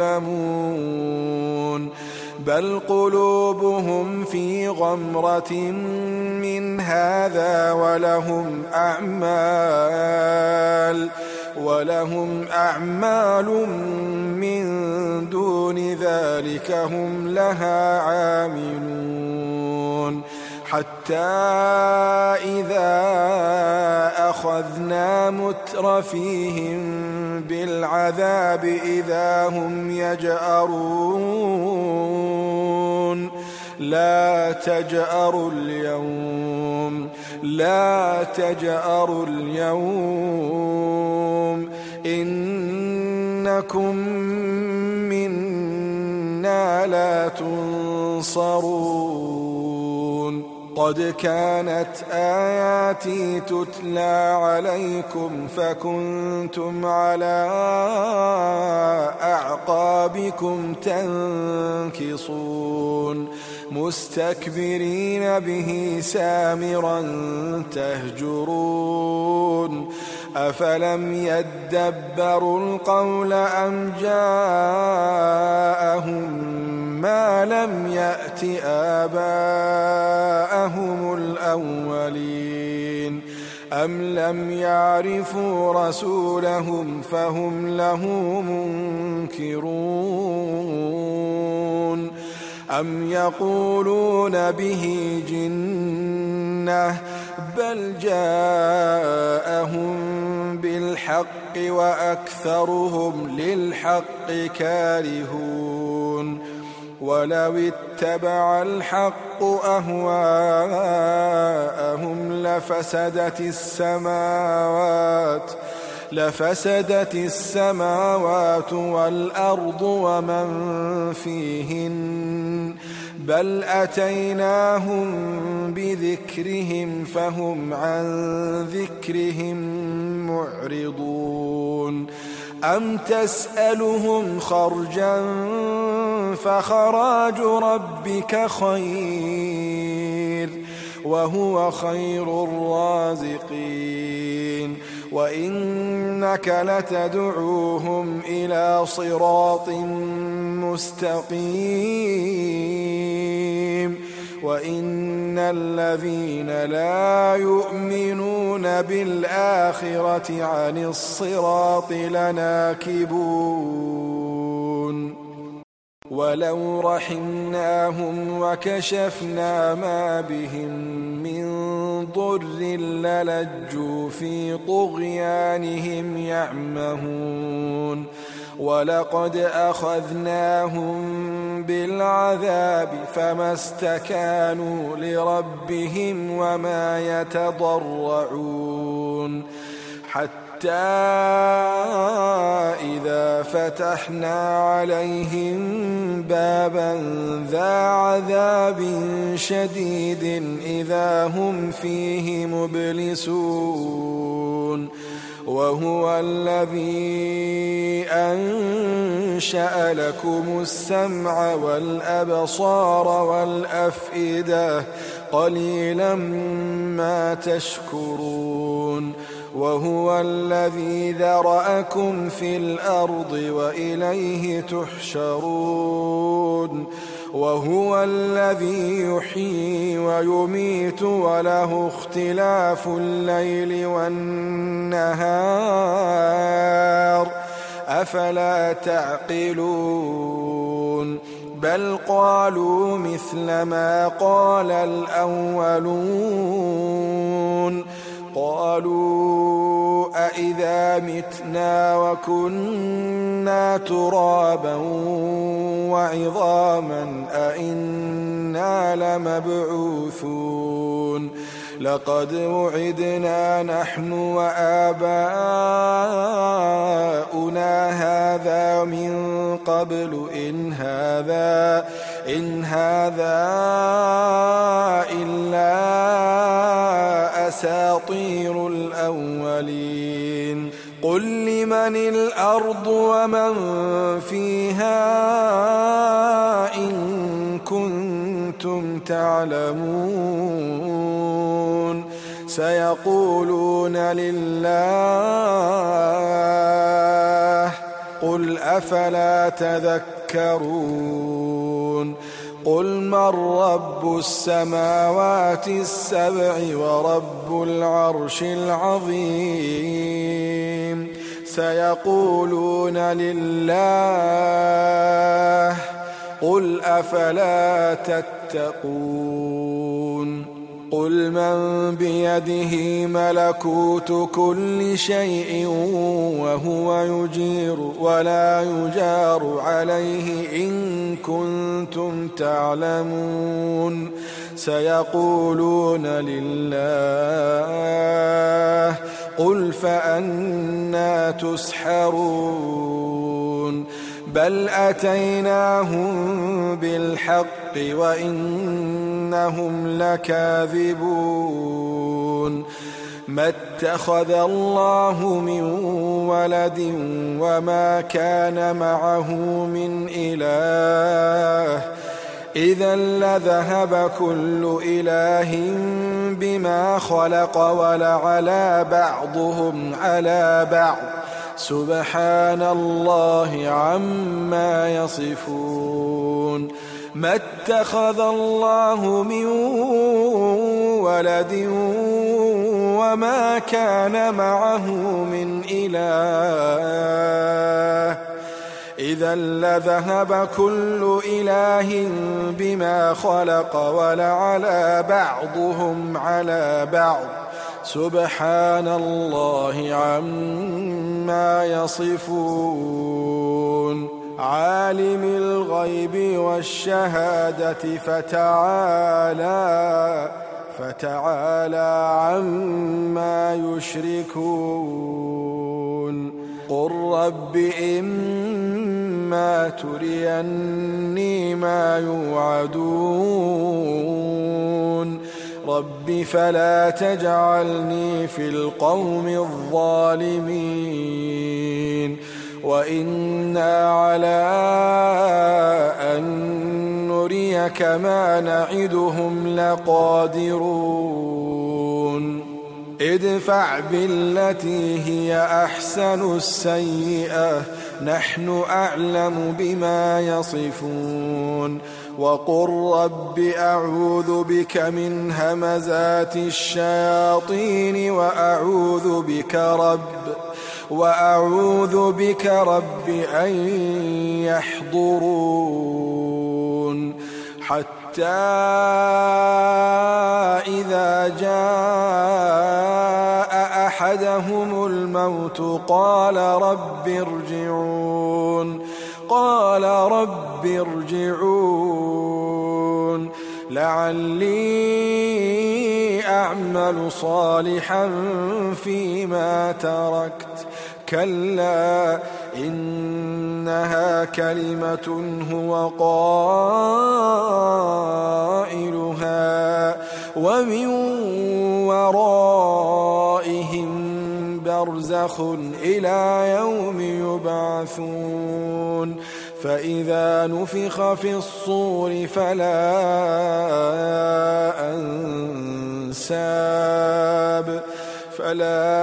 يظلمون بل قلوبهم في غمرة من هذا ولهم أعمال ولهم أعمال من دون ذلك هم لها عاملون حتى إذا أخذنا مترفيهم بالعذاب إذا هم يجأرون لا تجأروا اليوم لا تجأروا اليوم إنكم منا لا تنصرون قد كانت آياتي تتلى عليكم فكنتم على أعقابكم تنكصون مستكبرين به سامرا تهجرون أفلم يدبروا القول أم جاءهم ما لم يأت آباءهم الأولين أم لم يعرفوا رسولهم فهم له منكرون أم يقولون به جنة بل جاءهم بالحق وأكثرهم للحق كارهون ولو اتبع الحق أهواءهم لفسدت السماوات لفسدت السماوات والأرض ومن فيهن بل أتيناهم بذكرهم فهم عن ذكرهم معرضون أم تسألهم خرجا فخراج ربك خير وهو خير الرازقين وإنك لتدعوهم إلى صراط مستقيم وإن الذين لا يؤمنون بالآخرة عن الصراط لناكبون ولو رحمناهم وكشفنا ما بهم من ضر للجوا في طغيانهم يعمهون ولقد أخذناهم بالعذاب فما استكانوا لربهم وما يتضرعون حتى إذا فتحنا عليهم بابا ذا عذاب شديد إذا هم فيه مبلسون وهو الذي أنشأ لكم السمع والأبصار والأفئدة قليلا ما تشكرون وهو الذي ذرأكم في الأرض وإليه تحشرون وهو الذي يحيي ويميت وله اختلاف الليل والنهار أفلا تعقلون بل قالوا مثل ما قال الأولون قالوا أإذا متنا وكنا ترابا وعظاما أإنا لمبعوثون لقد وعدنا نحن وآباؤنا هذا من قبل إن هذا إن هذا إلا أساطير الأولين قل لمن الأرض ومن فيها إن كنتم تعلمون سيقولون لله قل أفلا تذكرون قل من رب السماوات السبع ورب العرش العظيم سيقولون لله قل أفلا تتقون قل من بيده ملكوت كل شيء وهو يجير ولا يجار عليه إن كنتم تعلمون سيقولون لله قل فأنى تسحرون بل أتيناهم بالحق وإنهم لكاذبون ما اتخذ الله من ولد وما كان معه من إله إذا لذهب كل إله بما خلق ولعلى بعضهم على بعض سبحان الله عما يصفون ما اتخذ الله من ولد وما كان معه من إله إذا لذهب كل إله بما خلق ولعلى بعضهم على بعض سبحان الله عما يصفون عالم الغيب والشهادة فتعالى فتعالى عما يشركون قل رب إما إما تريني ما يوعدون رب فلا تجعلني في القوم الظالمين وإنا على أن نريك ما نعدهم لقادرون ادفع بالتي هي أحسن السيئة نحن أعلم بما يصفون وقل رب أعوذ بك من همزات الشياطين وأعوذ بك رب وأعوذ بك رب أن يحضرون حتى إذا جاء أحدهم الموت قال رب ارجعون قال رب ارجعون لعلي أعمل صالحا فيما تركت كلا إنها كلمة هو قائلها ومن ورائهم برزخ إلى يوم يبعثون فإذا نفخ في الصور فلا أنساب فلا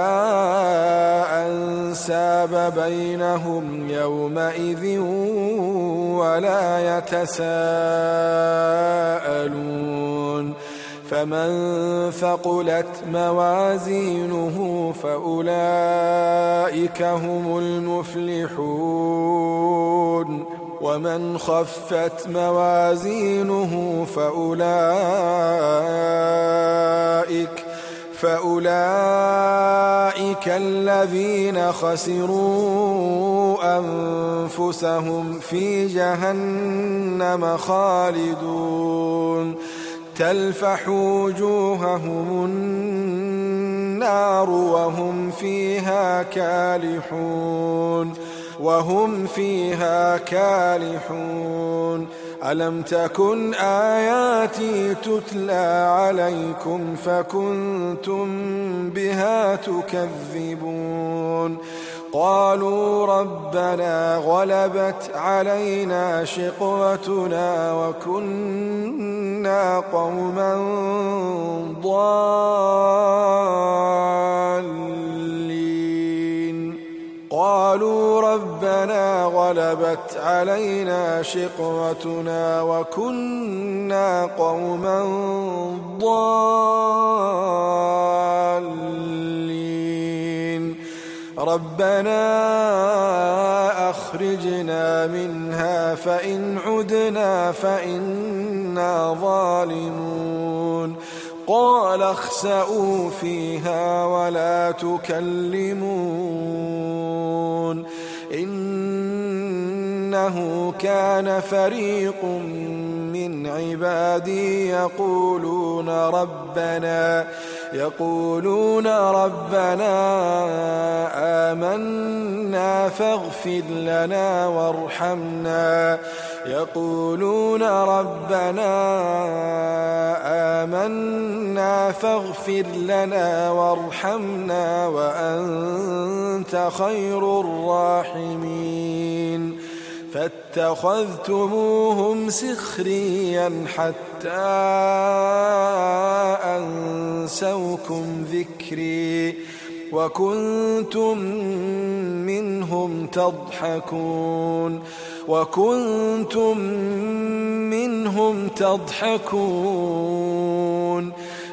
أنساب بينهم يومئذ ولا يتساءلون فمن ثقلت موازينه فأولئك هم المفلحون ومن خفت موازينه فأولئك فأولئك الذين خسروا أنفسهم في جهنم خالدون تلفح وجوههم النار وهم فيها كالحون وهم فيها كالحون ألم تكن آياتي تتلى عليكم فكنتم بها تكذبون قالوا ربنا غلبت علينا شقوتنا وكنا قوما ضالين قالوا ربنا غلبت علينا شقوتنا وكنا قوما ضالين ربنا أخرجنا منها فإن عدنا فإنا ظالمون قال اخسئوا فيها ولا تكلمون إنه كان فريق من عبادي يقولون ربنا يقولون ربنا آمنا فاغفر لنا وارحمنا يقولون ربنا آمنا فاغفر لنا وارحمنا وأنت خير الراحمين فاتخذتموهم سخريا حتى أنسوكم ذكري وكنتم منهم تضحكون وكنتم منهم تضحكون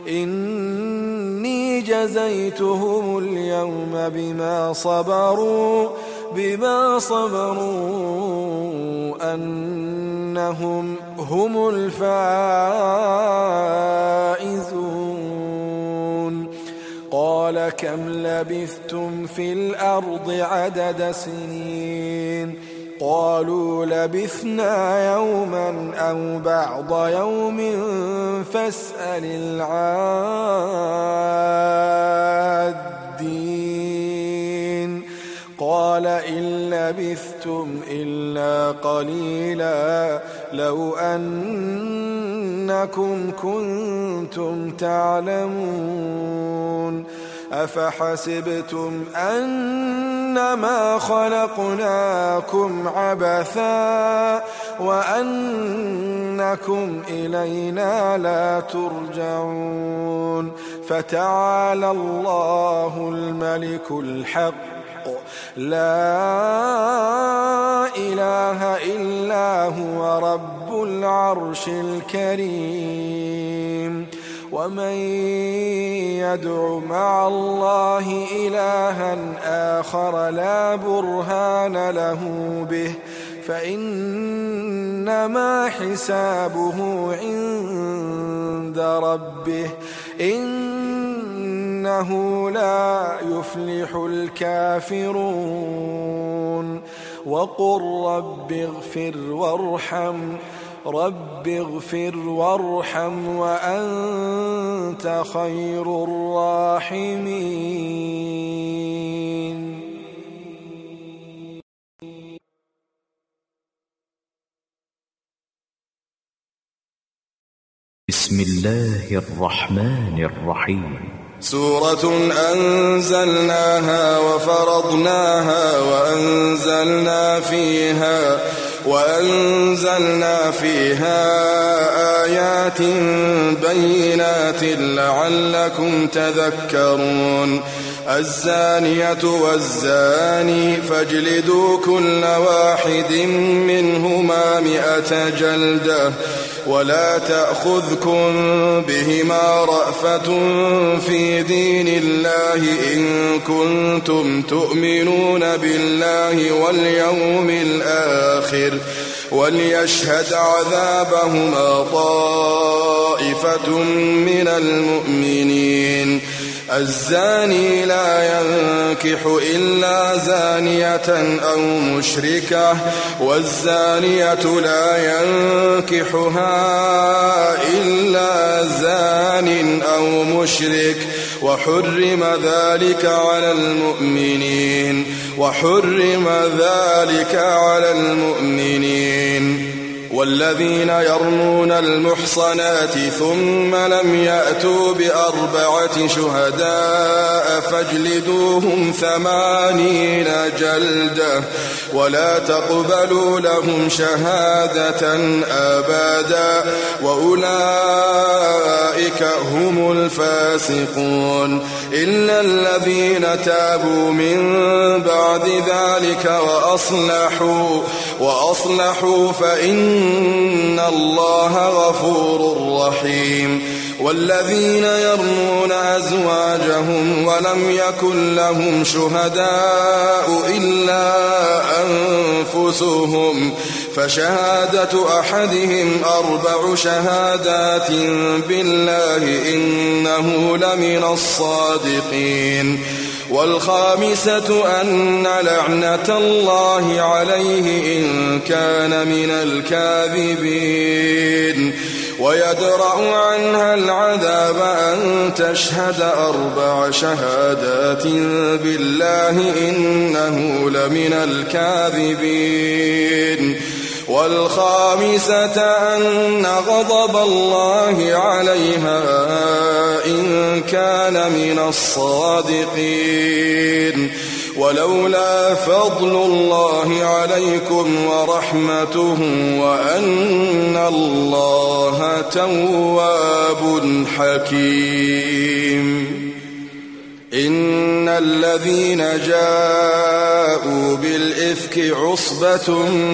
إني جزيتهم اليوم بما صبروا بما صبروا أنهم هم الفائزون قال كم لبثتم في الأرض عدد سنين قالوا لبثنا يوما أو بعض يوم فاسأل العادين قال إن لبثتم إلا قليلا لو أنكم كنتم تعلمون أفحسبتم أنما خلقناكم عبثا وأنكم إلينا لا ترجعون فتعالى الله الملك الحق لا إله إلا هو رب العرش الكريم ومن يدع مع الله إلها آخر لا برهان له به فإنما حسابه عند ربه إنه لا يفلح الكافرون وقل رب اغفر وارحم رب اغفر وارحم وأنت خير الراحمين. بسم الله الرحمن الرحيم. سورة أنزلناها وفرضناها وأنزلنا فيها وأنزلنا فيها آيات بينات لعلكم تذكرون. الزانية والزاني فاجلدوا كل واحد منهما مئة جلدة ولا تأخذكم بهما رأفة في دين الله إن كنتم تؤمنون بالله واليوم الآخر وليشهد عذابهما طائفة من المؤمنين. الزاني لا ينكح إلا زانية أو مشركة والزانية لا ينكحها إلا زان أو مشرك وحرم ذلك على المؤمنين وحرم ذلك على المؤمنين. والذين يرمون المحصنات ثم لم يأتوا بأربعة شهداء فاجلدوهم ثمانين جلدة ولا تقبلوا لهم شهادة أبدا وأولئك هم الفاسقون إلا الذين تابوا من بعد ذلك وأصلحوا وأصلحوا فإن إن الله غفور رحيم. والذين يرمون أزواجهم ولم يكن لهم شهداء إلا أنفسهم فشهادة أحدهم أربع شهادات بالله إنه لمن الصادقين. والخامسة أن لعنة الله عليه إن كان من الكاذبين. ويدرأ عنها العذاب أن تشهد أربع شهادات بالله إنه لمن الكاذبين. والخامسة أن غضب الله عليها إن كان من الصادقين. ولولا فضل الله عليكم ورحمته وأن الله تواب حكيم. إن الذين جاءوا بالإفك عصبة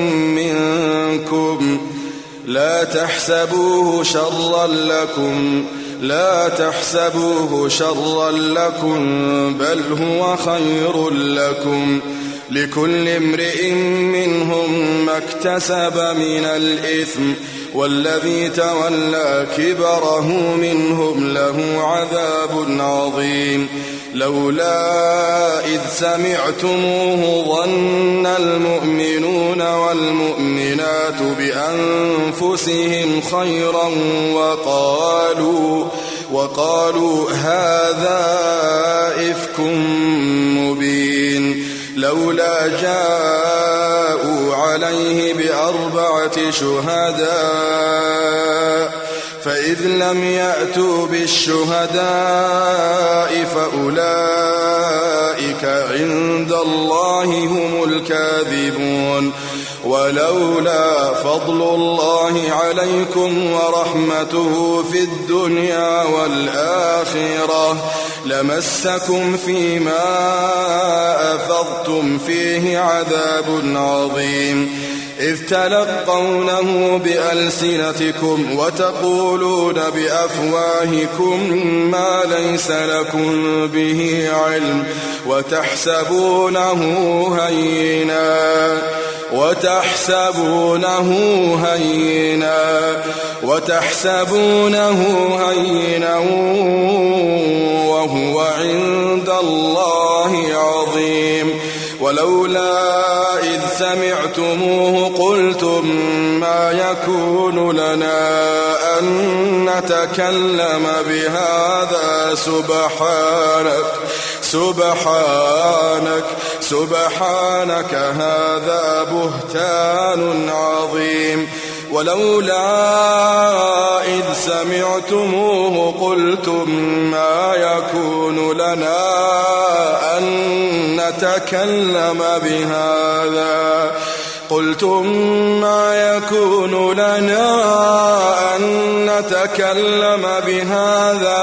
منكم لا تحسبوه شرا لكم لا تحسبوه شرا لكم بل هو خير لكم لكل امرئ منهم ما اكتسب من الإثم والذي تولى كبره منهم له عذاب عظيم. لولا إذ سمعتموه ظن المؤمنون والمؤمنات بأنفسهم خيرا وقالوا وقالوا هذا إفك مبين. لولا جاءوا عليه بأربعة شهداء فإذ لم يأتوا بالشهداء فأولئك عند الله هم الكاذبون. ولولا فضل الله عليكم ورحمته في الدنيا والآخرة لمسكم فيما أفضتم فيه عذاب عظيم إذ تلقونه بألسنتكم وتقولون بأفواهكم ما ليس لكم به علم وتحسبونه هينا وتحسبونه هينا وتحسبونه هينا وهو عند الله عظيم. ولولا إذ سمعتموه قلتم ما يكون لنا أن نتكلم بهذا سبحانك سبحانك سبحانك هذا بهتان عظيم. ولولا إذ سمعتموه قلتم ما يكون لنا أن نتكلم بهذا قلتم ما يكون لنا أن نتكلم بهذا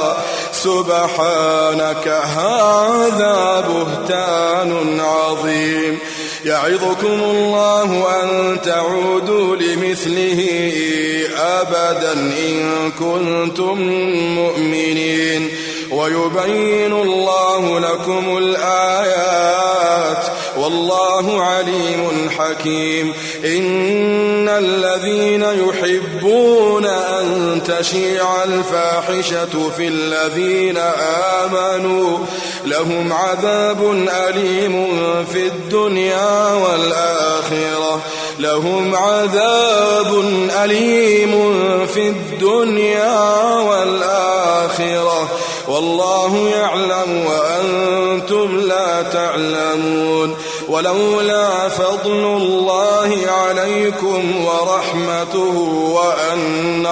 سبحانك هذا بهتان عظيم. يعظكم الله أن تعودوا لمثله أبدا إن كنتم مؤمنين ويبين الله لكم الآيات والله عليم حكيم. إن الذين يحبون أن تشيع الفاحشة في الذين آمنوا لهم عذاب أليم في الدنيا والآخرة لهم عذاب أليم في الدنيا والآخرة والله يعلم وأنتم لا تعلمون. ولولا فضل الله عليكم ورحمته وأن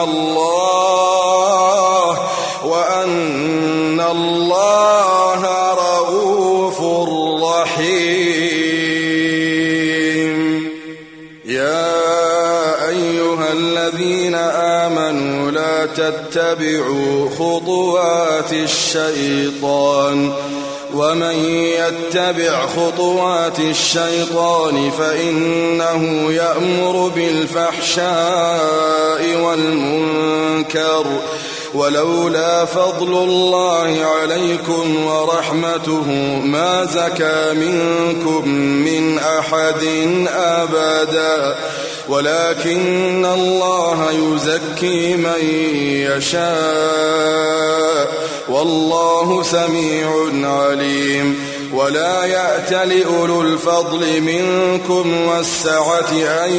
الله وأن الله رؤوف رحيم. يا أيها الذين آمنوا لا تتبعوا خطوات الشيطان ومن يتبع خطوات الشيطان فإنه يأمر بالفحشاء والمنكر. ولولا فضل الله عليكم ورحمته ما زكى منكم من أحد أبدا ولكن الله يزكي من يشاء والله سميع عليم. ولا يأتل أولو الفضل منكم والسعة أن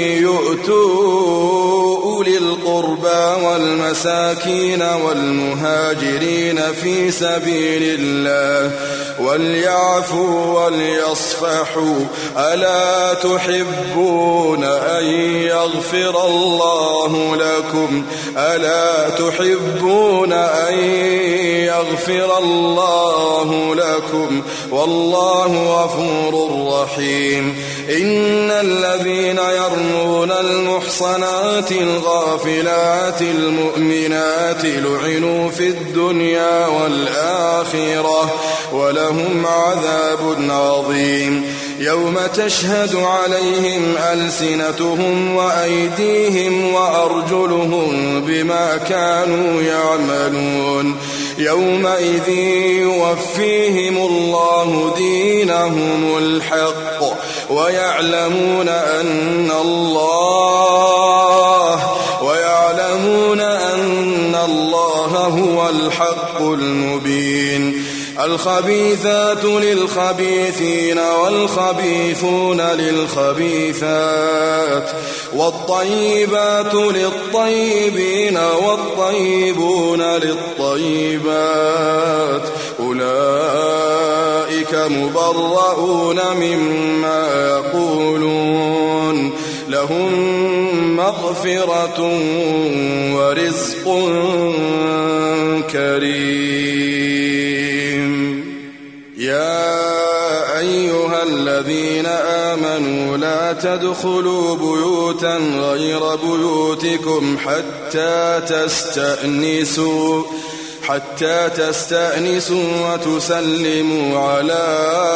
يؤتوا أولي القربى والمساكين والمهاجرين في سبيل الله وليعفوا وليصفحوا ألا تحبون أن يغفر الله لكم ألا تحبون أن يغفر الله لكم والله غفور رحيم. إن الذين يرمون المحصنات الغافلات المؤمنات لعنوا في الدنيا والآخرة ولهم عذاب عظيم. يوم تشهد عليهم ألسنتهم وأيديهم وأرجلهم بما كانوا يعملون يومئذ يوفيهم الله دينهم الحق ويعلمون أن الله ويعلمون أن الله هو الحق المبين. الخبيثات للخبيثين والخبيثون للخبيثات والطيبات للطيبين والطيبون للطيبات أولئك مبرؤون مما يقولون لهم مغفرة ورزق كريم. يا أيها الذين آمنوا لا تدخلوا بيوتا غير بيوتكم حتى تستأنسوا حتى تستأنسوا وتسلموا على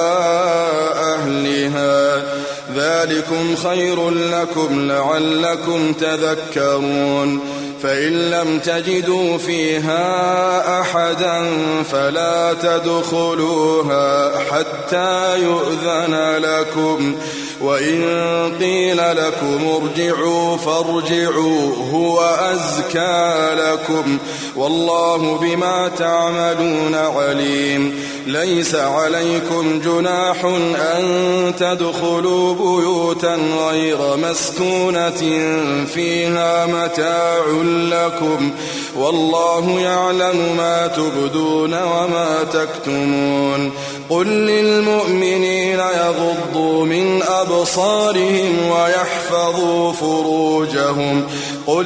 أهلها ذلكم خير لكم لعلكم تذكرون. فإن لم تجدوا فيها أحدا فلا تدخلوها حتى يؤذن لكم وإن قيل لكم ارجعوا فارجعوا هو أزكى لكم والله بما تعملون عليم. ليس عليكم جناح أن تدخلوا بيوتا غير مسكونة فيها متاع لكم والله يعلم ما تبدون وما تكتمون. قل للمؤمنين يغضوا من أبصارهم ويحفظوا فروجهم قل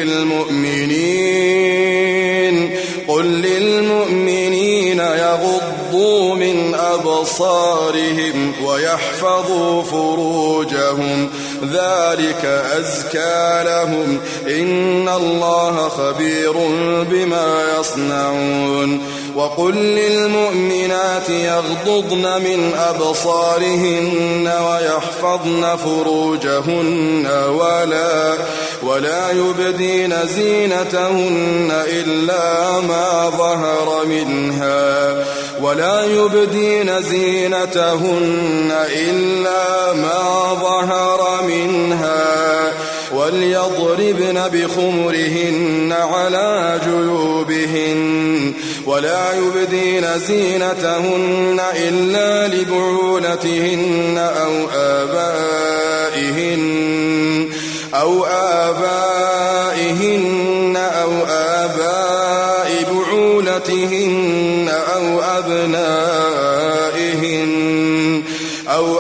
للمؤمنين قل للمؤمنين يغضوا من أبصارهم ويحفظوا فروجهم ذلك أزكى لهم إن الله خبير بما يصنعون. وقل للمؤمنات يغضضن من أبصارهن ويحفظن فروجهن ولا ولا يبدين زينتهن إلا ما ظهر منها ولا يبدين زينتهن إلا ما ظهر منها وليضربن بخمرهن على جيوبهن ولا يبدين زينتهن إلا لبعولتهن أو آبائهن أو آبائهن أو آباء بعولتهن أو أبنائهن أو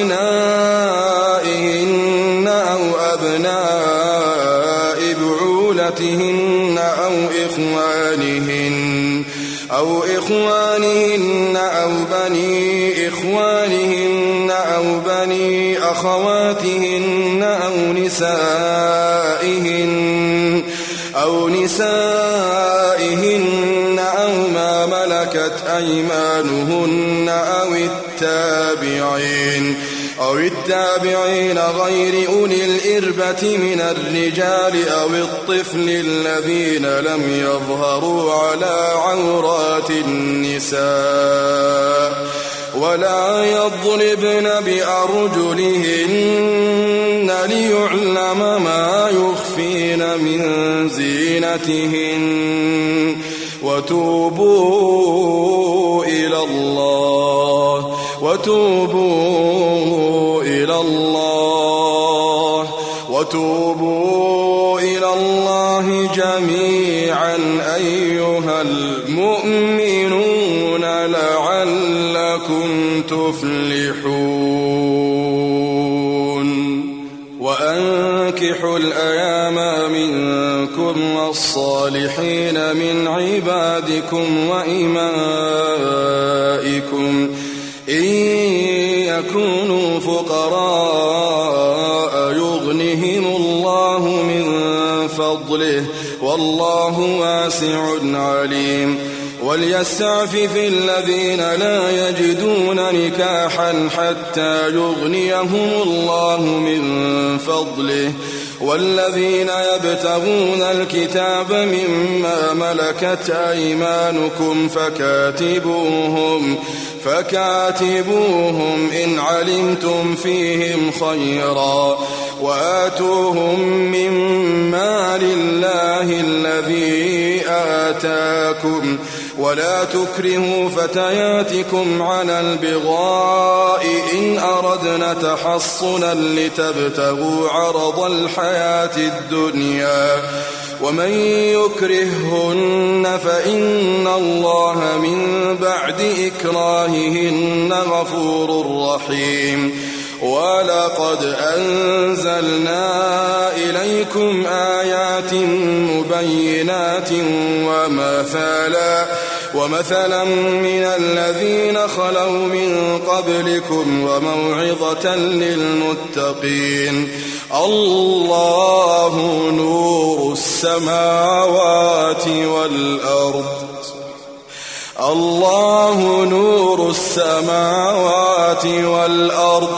أبنائهن أو أبناء بعولتهن أو إخوانهن أو إخوانهن أو بني إخوانهن أو بني أخواتهن أو نسائهن أو نسائهن أو ما ملكت أيمانهن أو التابعين أو التابعين غير أولي الإربة من الرجال أو الطفل الذين لم يظهروا على عورات النساء ولا يضربن بأرجلهن ليعلم ما يخفين من زينتهن وتوبوا إلى الله وتوبوا إلى الله وتوبوا إلى الله جميعا أيها المؤمنون لعلكم تفلحون. وأنكحوا الأيام منكم والصالحين من عبادكم وإمائكم إن يكونوا فقراء يغنهم الله من فضله والله واسع عليم. وليستعفف الذين لا يجدون نكاحا حتى يغنيهم الله من فضله والذين يبتغون الكتاب مما ملكت أيمانكم فكاتبوهم فكاتبوهم إن علمتم فيهم خيرا وآتوهم مما لله الذي آتاكم ولا تكرهوا فتياتكم على البغاء إن أردنا تحصنا لتبتغوا عرض الحياة الدنيا ومن يكرههن فإن الله من بعد إكراههن غفور رحيم. ولقد أنزلنا إليكم آيات مبينات ومثلا ومثلا من الذين خلوا من قبلكم وموعظة للمتقين. الله نور السماوات والأرض الله نور السماوات والأرض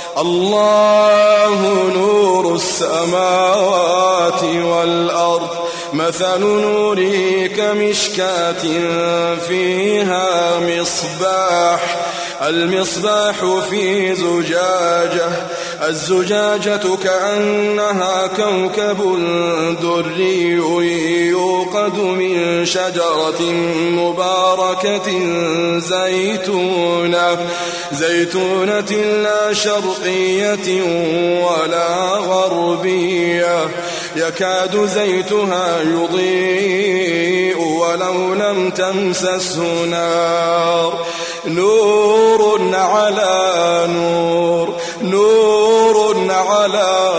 الله نور السماوات والأرض مثل نوره كمشكاة فيها مصباح المصباح في زجاجة الزجاجة كأنها كوكب دري يوقد من شجرة مباركة زيتونة زيتونة لا شرقية ولا غربية يكاد زيتها يضيء ولو لم تمسسه نار نور على نور نور على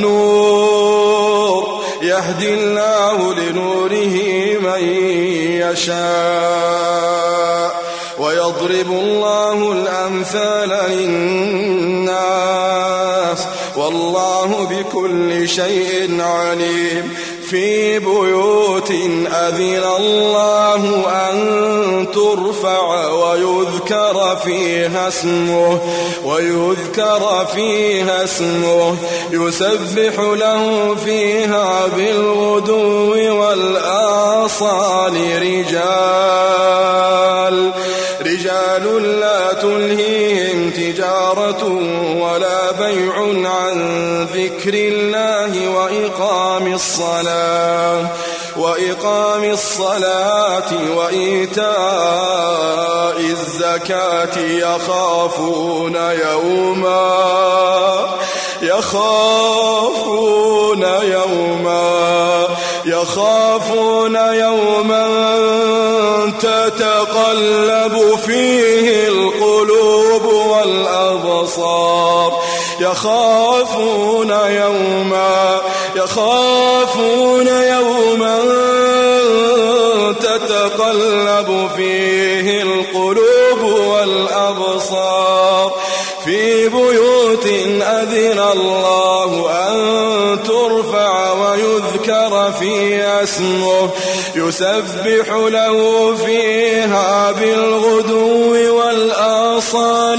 نور يهدي الله لنوره من يشاء ويضرب الله الأمثال للناس والله بكل شيء عليم. في بيوت أذن الله أن ترفع ويذكر فيها اسمه ويذكر فيها اسمه يسبح له فيها بالغدو والآصال رجال رجال لا تلهيهم تجارة ولا بيع عن ذكر الله وإقام الصلاة وإقام الصلاة وإيتاء الزكاة يخافون يوما يخافون يوما يخافون يوما تتقلب فيه القلوب والأبصار يخافون يوما يخافون يوما تتقلب فيه القلوب والأبصار في بيوت أذن الله أن ترفع ويذكر فيها اسمه يسبح له فيها بالغدو والآصال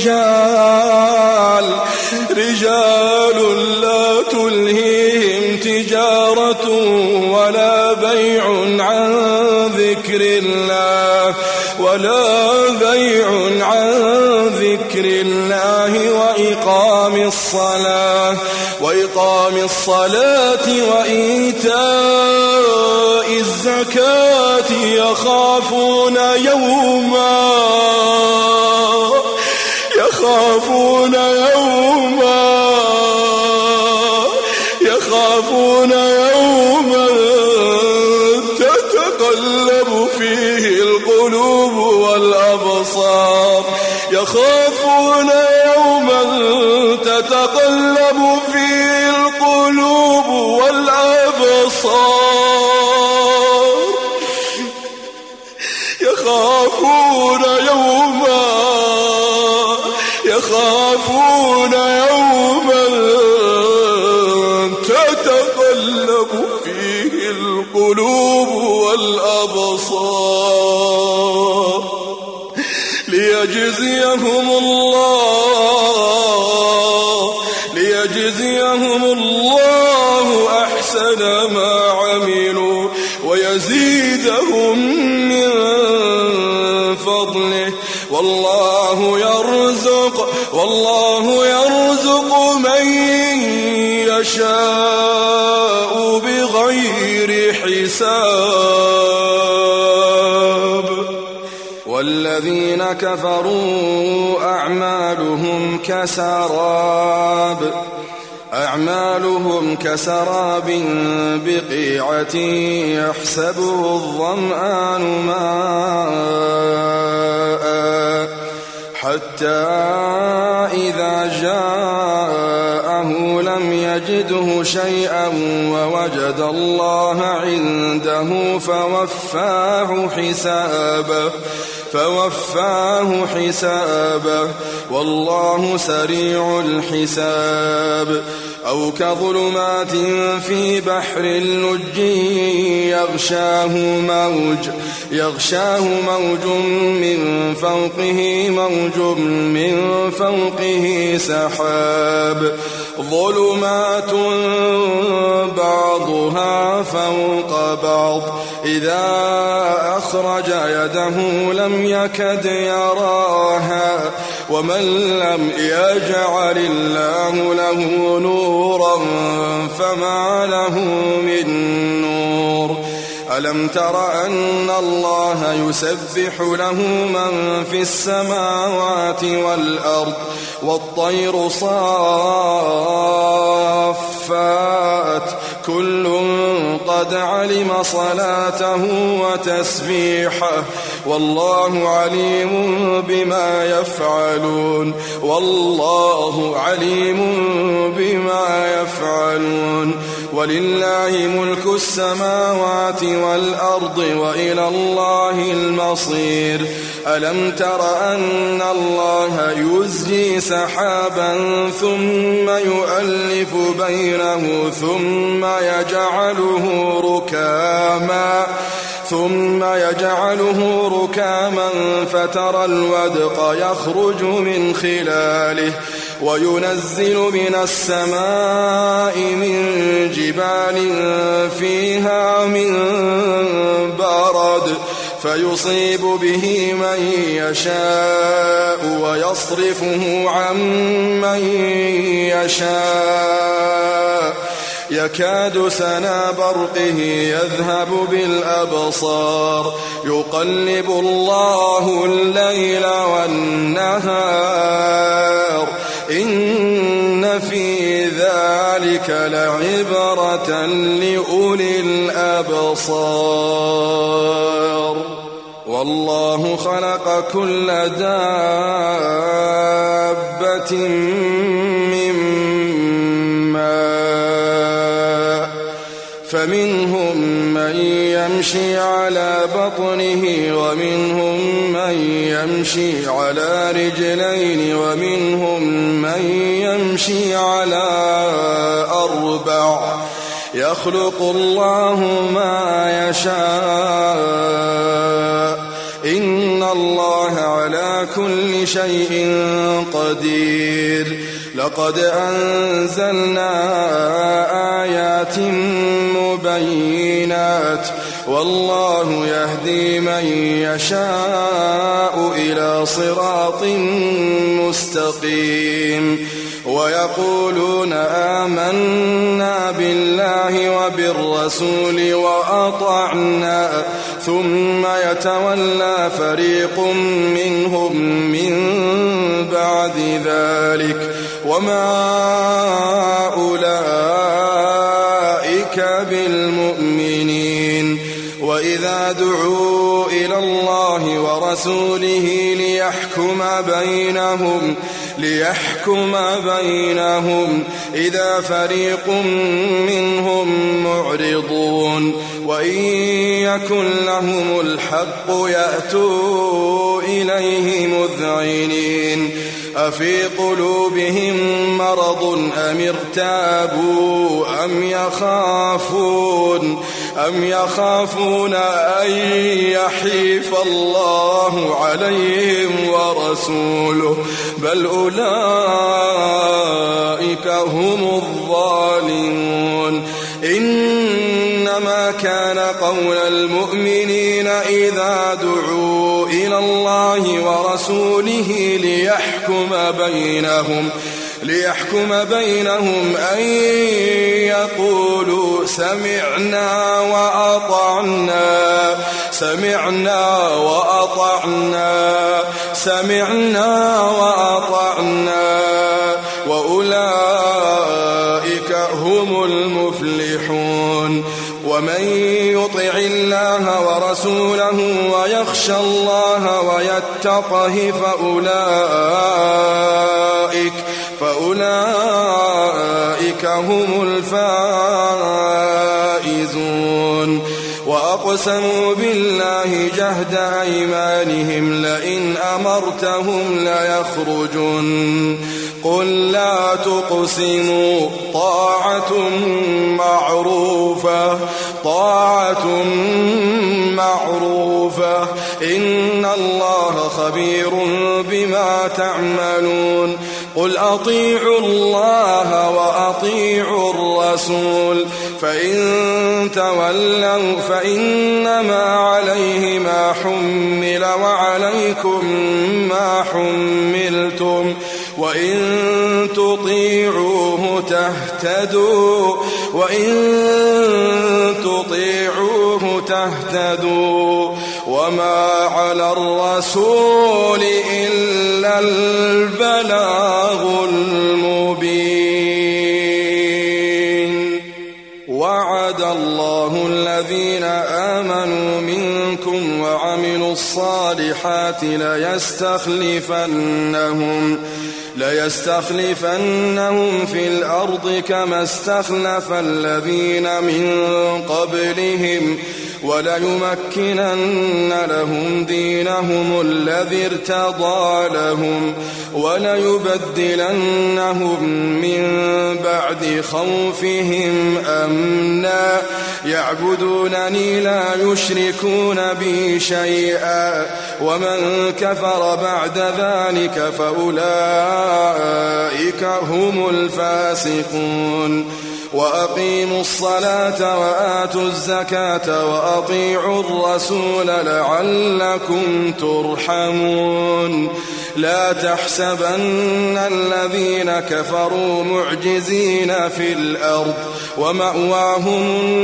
رجال رجال لا تلهيهم تجارة ولا بيع عن ذكر الله ولا بيع عن ذكر الله وإقام الصلاة وإقام الصلاة وإيتاء الزكاة يخافون يوما يخافون يوما يخافون يوما تتقلب فيه القلوب والأبصار يخافون يوما تتقلب فيه القلوب والأبصار يخافون يوما يخافون يوما تتقلب فيه القلوب والأبصار ليجزيهم الله ليجزيهم الله أحسن ما عملوا ويزيدهم من فضله والله يرزق والله يرزق من يشاء بغير حساب. والذين كفروا أعمالهم كسراب أعمالهم كسراب بقيعة يحسبه الظمآن ماء حتى إذا جاءه لم يجده شيئا ووجد الله عنده فوفاه حسابه فوفاه حسابه والله سريع الحساب. أو كظلمات في بحر لج يغشاه موج يغشاه موج من فوقه موج من فوقه سحاب ظلمات بعضها فوق بعض إذا أخرج يده لم يكد يراها ومن لم يجعل الله له نورا فما له من نور. ألم تر أن الله يسبح له من في السماوات والأرض والطير صافات كل قد علم صلاته وتسبيحه والله عليم بما يفعلون والله عليم بما يفعلون. ولله ملك السماوات والأرض وإلى الله المصير. ألم تر أن الله يزجي سحابا ثم يؤلف بينه ثم يجعله ركاما ثم يجعله ركاما فترى الودق يخرج من خلاله وينزل من السماء من جبال فيها من برد فيصيب به من يشاء ويصرفه عن من يشاء يكاد سنا برقه يذهب بالأبصار يقلب الله الليل والنهار إن في ذلك لعبرة لأولي الأبصار. والله خلق كل دابة من ماء فمنهم من يمشي على بطنه ومنهم من يمشي على رجلين ومنهم من يمشي على أربع يخلق الله ما يشاء إن الله على كل شيء قدير. لقد أنزلنا آيات مبينات والله يهدي من يشاء إلى صراط مستقيم. ويقولون آمنا بالله وبالرسول وأطعنا ثم يتولى فريق منهم من بعد ذلك وما أولئك بالمؤمنين. وإذا دعوا إلى الله ورسوله ليحكم بينهم ليحكم بينهم إذا فريق منهم معرضون وإن يكن لهم الحق يأتوا إليه مذعنين. أفي قلوبهم مرض أم ارتابوا أم يخافون أم يخافون أن يحيف الله عليهم ورسوله بل أولئك هم الظالمون. إنما كان قول المؤمنين إذا دعوا إلى الله ورسوله ليحكم بينهم ليحكم بينهم أن يقولوا سمعنا وأطعنا سمعنا وأطعنا سمعنا وأطعنا وأولئك هم المفلحون. ومن يطع الله ورسوله ويخشى الله ويتقه فأولئك فأولئك هم الفائزون. وأقسموا بالله جهد أيمانهم لئن أمرتهم ليخرجن قل لا تقسموا طاعة معروفة طاعة معروفة إن الله خبير بما تعملون. قل أطيعوا الله وأطيعوا الرسول فإن تولوا فإنما عليه ما حمل وعليكم ما حملتم وإن تطيعوه تهتدوا وإن تطيعوه تهتدوا وما على الرسول إلا البلاغ المبين. وعد الله الذين آمنوا منكم وعملوا الصالحات ليستخلفنهم ليستخلفنهم في الأرض كما استخلف الذين من قبلهم وليمكنن لهم دينهم الذي ارتضى لهم وليبدلنهم من بعد خوفهم أمنا يعبدونني لا يشركون بي شيئا ومن كفر بعد ذلك فأولئك هم الفاسقون. وأقيموا الصلاة وآتوا الزكاة وأطيعوا الرسول لعلكم ترحمون. لا تحسبن الذين كفروا معجزين في الأرض ومأواهم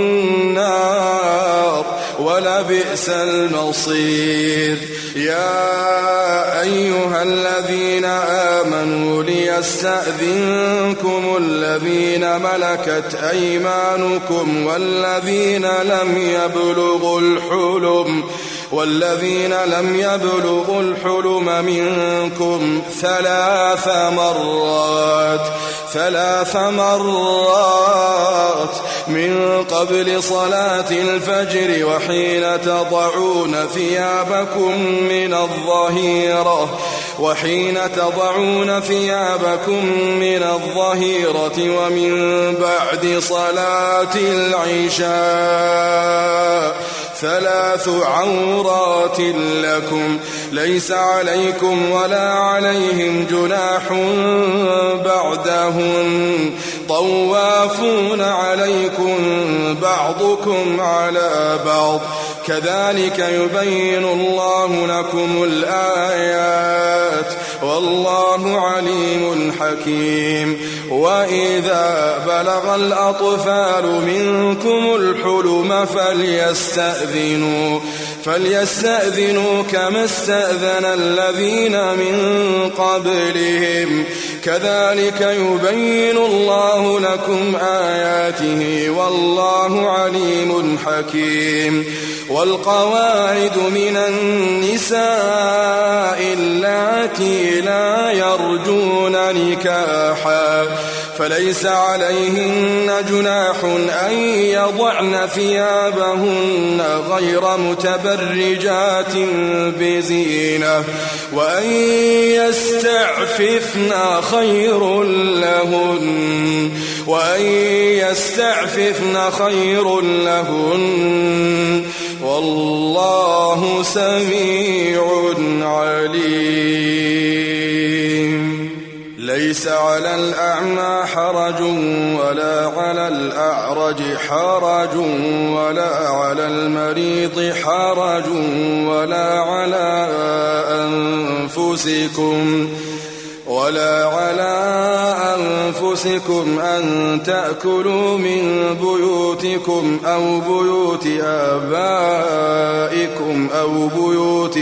النار ولبئس المصير. يا أيها الذين آمنوا ليستأذنكم الذين ملكت أيمانكم والذين لم يبلغوا الحلم والذين لم يبلغوا الحلم منكم ثلاث مرات ثلاث مرات من قبل صلاة الفجر وحين تضعون ثيابكم من الظهيرة وحين تضعون ثيابكم من الظهيرة ومن بعد صلاة العشاء ثلاث عورات لكم ليس عليكم ولا عليهم جناح بعدهن طوافون عليكم بعضكم على بعض كذلك يبين الله لكم الآيات والله عليم حكيم. وإذا بلغ الأطفال منكم الحلم فليستأذنوا فليستأذنوا كما استأذن الذين من قبلهم كذلك يبين الله لكم آياته والله عليم حكيم. والقواعد من النساء اللاتي لا يرجون نكاحا فليس عليهن جناح أن يضعن ثيابهن غير متبرجات بزينة وأن يستعففن خير لهن وأن يستعففن خير لهن والله سميع عليم. ليس على الأعمى حرج ولا على الأعرج حرج ولا على المريض حرج ولا على أنفسكم ولا على أنفسكم أن تأكلوا من بيوتكم أو بيوت آبائكم أو بيوت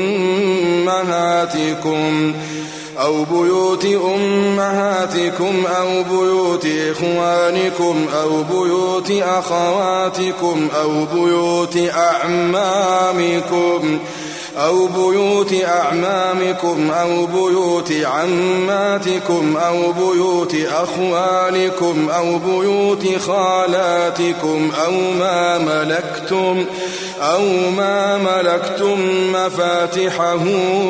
أمهاتكم أو بيوت أمهاتكم أو بيوت إخوانكم أو بيوت أخواتكم أو بيوت أعمامكم أو بيوت أعمامكم أو بيوت عماتكم أو بيوت أخوالكم أو بيوت خالاتكم أو ما ملكتم أو ما ملكتم مفاتحه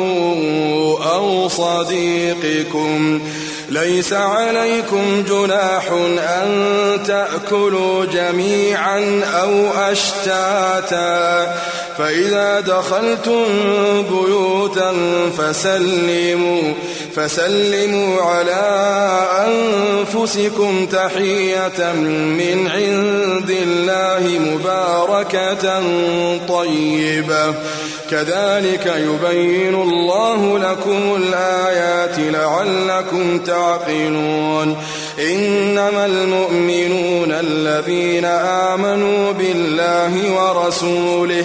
أو صديقكم. ليس عليكم جناح أن تأكلوا جميعا أو أشتاتا، فإذا دخلتم بيوتا فسلموا فسلموا على أنفسكم تحية من عند الله مباركة طيبة، كذلك يبين الله لكم الآيات لعلكم تعقلون. إنما المؤمنون الذين آمنوا بالله ورسوله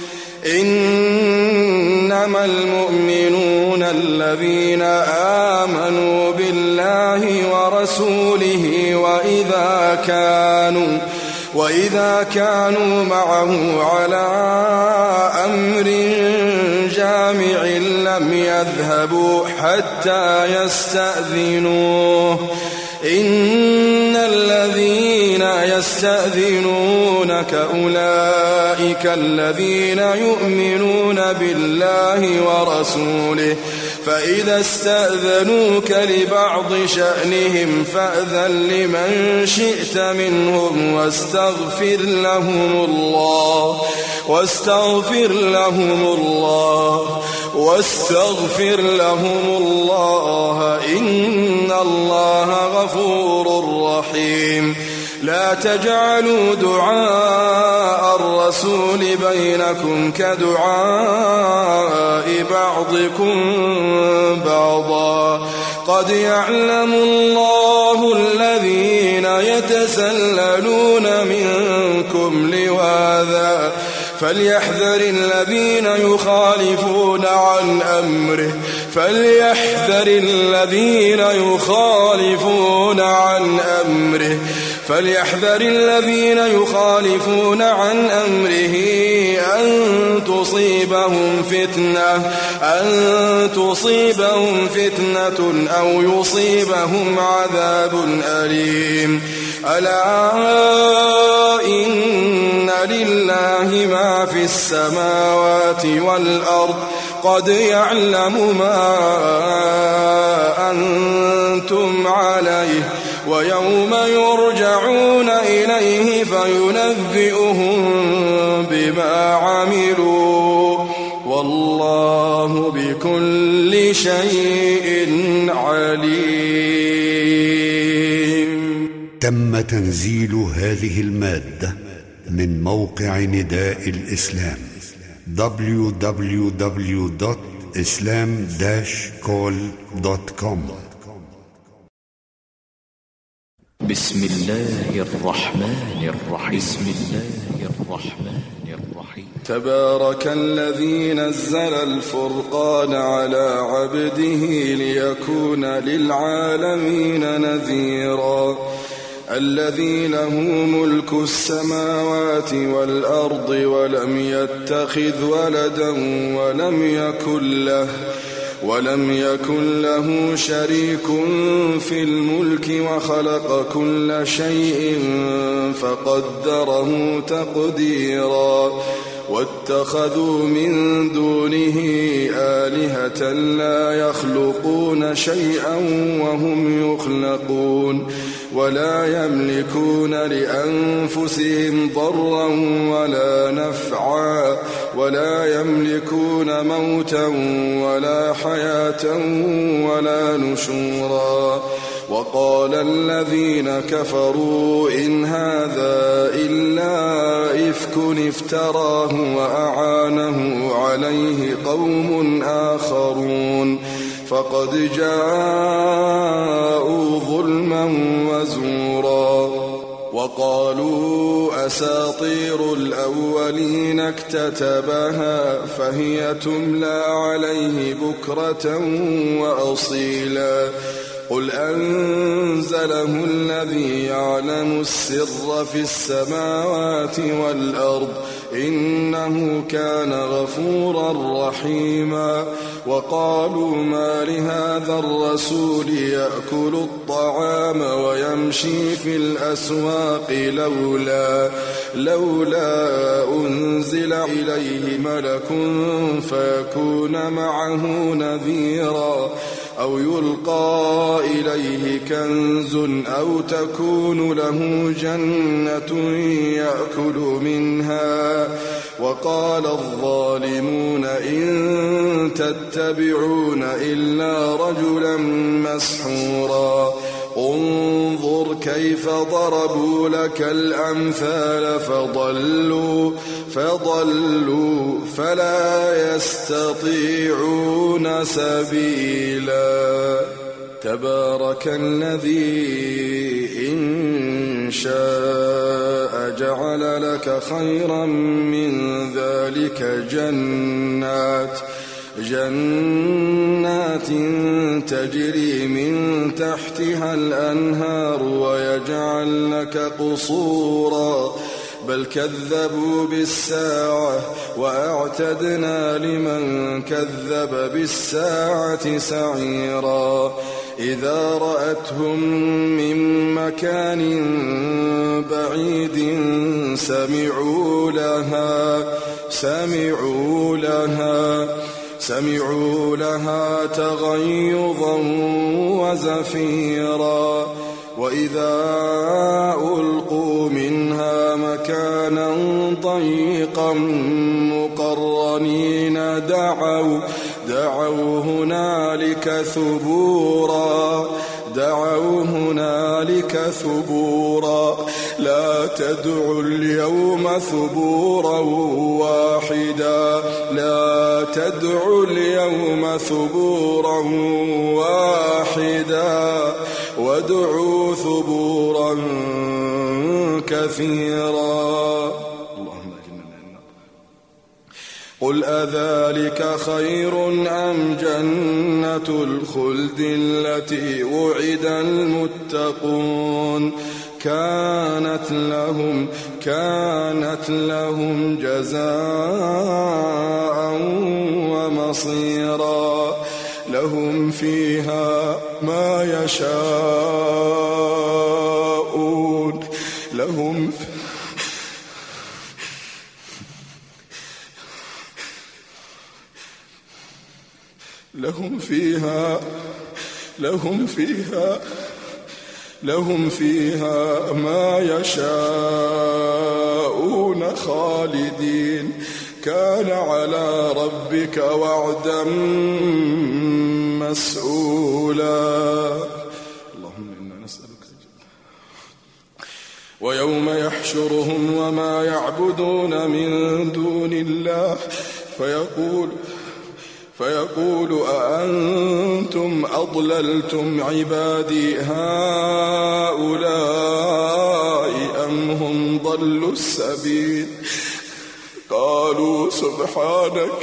إنما المؤمنون الذين آمنوا بالله ورسوله وإذا كانوا وإذا كانوا معه على أمر جامع لم يذهبوا حتى يستأذنوه. إن الذين يستأذنونك أولئك الذين يؤمنون بالله ورسوله، فإذا استأذنوك لبعض شأنهم فأذن لمن شئت منهم واستغفر لهم الله واستغفر لهم الله واستغفر لهم الله إن الله غفور رحيم. لا تجعلوا دعاء الرسول بينكم كدعاء بعضكم بعضا، قد يعلم الله الذين يتسللون منكم لواذا، فليحذر الذين يخالفون عن أمره فليحذر الذين يخالفون عن أمره فليحذر الذين يخالفون عن أمره أن تصيبهم فتنة أن تصيبهم فتنة أو يصيبهم عذاب أليم. ألا إن لله ما في السماوات والأرض، قد يعلم ما أنتم عليه، ويوم يرجعون إليه فينبئهم بما عملوا، والله بكل شيء عليم. تم تنزيل هذه المادة من موقع نداء الإسلام دبليو دبليو دبليو دوت إسلام داش كول دوت كوم. بسم الله الرحمن الرحيم بسم الله الرحمن الرحيم تبارك الذي نزل الفرقان على عبده ليكون للعالمين نذيرا، الذي له ملك السماوات والأرض ولم يتخذ ولدا ولم يكن له ولم يكن له شريك في الملك وخلق كل شيء فقدره تقديرا، واتخذوا من دونه آلهة لا يخلقون شيئا وهم يخلقون، ولا يملكون لأنفسهم ضرا ولا نفعا، ولا يملكون موتا ولا حياة ولا نشورا. وقال الذين كفروا إن هذا إلا إفك افتراه وأعانه عليه قوم آخرون، فقد جاءوا ظلما وزورا وقالوا أساطير الأولين اكتتبها فهي تملى عليه بكرة وأصيلا قل أنزله الذي يعلم السر في السماوات والأرض إنه كان غفورا رحيما وقالوا ما لهذا الرسول يأكل الطعام ويمشي في الأسواق لولا لولا أنزل إليه ملك فيكون معه نذيرا أو يلقى إليه كنز أو تكون له جنة يأكل منها وقال الظالمون إن تتبعون إلا رجلا مسحورا انظر كيف ضربوا لك الأمثال فضلوا فضلوا فلا يستطيعون سبيلا تبارك الذي إن شاء جعل لك خيرا من ذلك جنات جنات تجري من تحتها الأنهار ويجعل لك قصورا بل كذبوا بالساعة وأعتدنا لمن كذب بالساعة سعيرا إذا رأتهم من مكان بعيد سمعوا لها سمعوا لها سمعوا لها تغيظا وزفيرا وإذا ألقوا منها مكانا ضيقا مقرنين دعوا دعوا هنالك ثبورا دعوا هنالك ثبورا لا تدعوا اليوم ثبورا واحدا لا تدعوا اليوم ثبورا واحدا وادعوا ثبورا كثيرا اللهم أجرنا من النار قل أذلك خير أم جنة الخلد التي وعد المتقون كانت لهم كانت لهم جزاء ومصيرا لهم فيها ما يشاءون لهم لهم فيها لهم فيها لهم فيها ما يشاءون خالدين كان على ربك وعدا مسؤولا اللهم إنا نسألك ويوم يحشرهم وما يعبدون من دون الله فيقول فيقول أأنتم أضللتم عبادي هؤلاء أم هم ضلوا السبيل قالوا سبحانك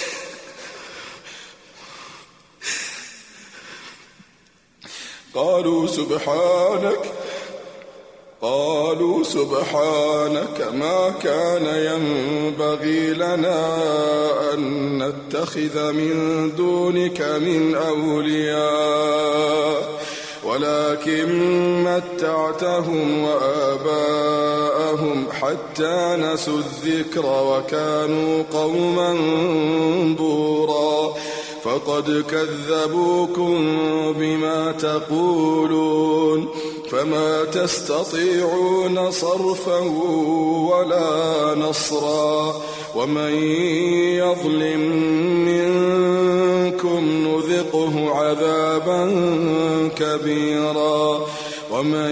قالوا سبحانك قالوا سبحانك ما كان ينبغي لنا أن نتخذ من دونك من أولياء ولكن متعتهم وآباءهم حتى نسوا الذكر وكانوا قوما بورا فقد كذبوكم بما تقولون فما تستطيعون صرفا ولا نصرا ومن يظلم منكم نذقه عذابا كبيرا ومن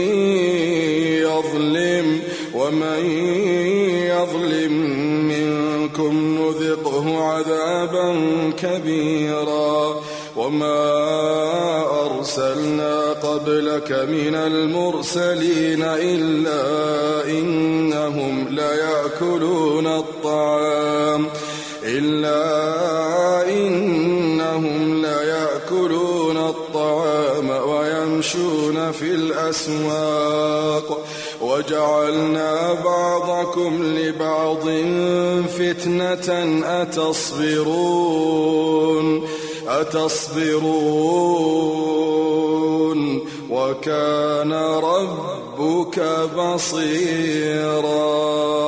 يظلم ومن يظلم منكم نذقه عذابا كبيرا وما أرسلنا قبلك من المرسلين إلا إنهم ليأكلون الطعام إلا إنهم ليأكلون الطعام ويمشون في الأسواق وجعلنا بعضكم لبعض فتنة أتصبرون أتصبرون وكان ربك بصيرا.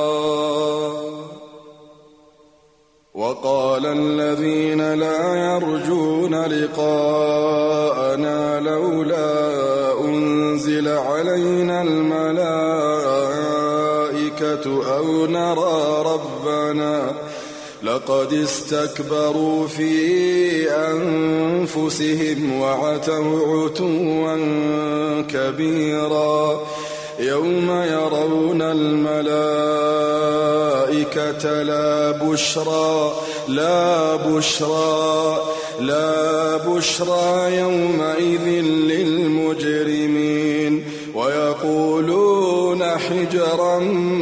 وقال الذين لا يرجون لقاءنا لولا أنزل علينا الملائكة أو نرى ربنا لقد استكبروا في أنفسهم وعتوا عتوا كبيرا. يوم يرون الملائكة لا بشرى لا بشرى لا بشرى يومئذ للمجرمين ويقولون حجرا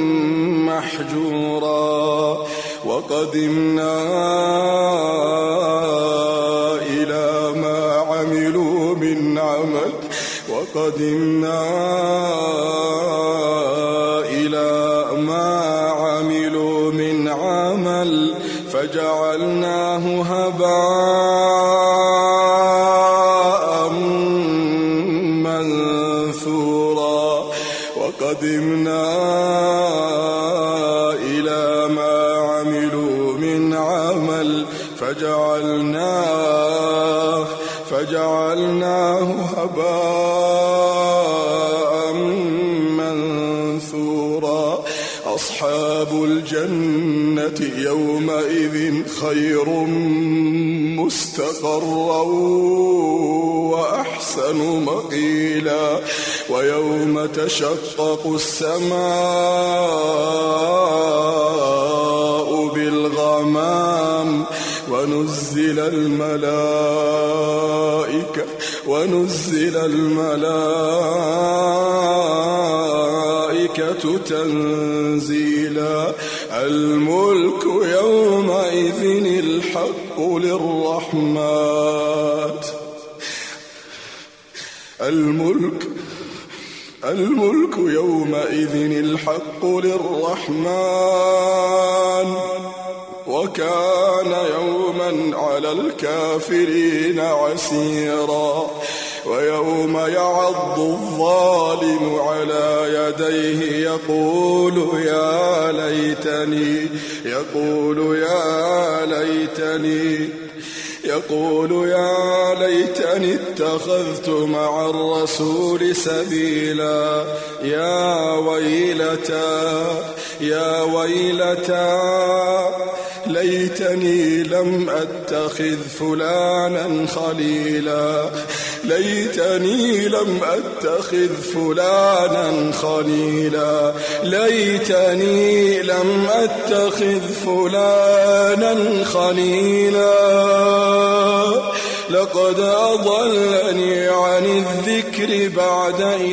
محجورا. وقدمنا إلى ما عملوا من عمل وقدمنا إلى ما عملوا من عمل فجعلناه هباء منثورا. وقدمنا إلى ما عملوا من عمل فجعلناه فجعلناه هباء منثورا. أصحاب الجنة يومئذ خير مستقرا وأحسن مقيلا. ويوم تشقق السماء بالغمام ونزل الملائكة ونزل الملائكة تنزيلا. الملك يومئذ الحق للرحمن الملك الملك يومئذ الحق للرحمن وكان يوما على الكافرين عسيرا. ويوم يعض الظالم على يديه يقول يا ليتني يقول يا ليتني يقول يا ليتني اتخذت مع الرسول سبيلا. يا ويلتى يا ويلتى ليتني لم أتخذ فلانا خليلا ليتني لم أتخذ فلانا خليلا ليتني لم أتخذ فلانا خليلا لقد أضلني عن الذكر بعد إذ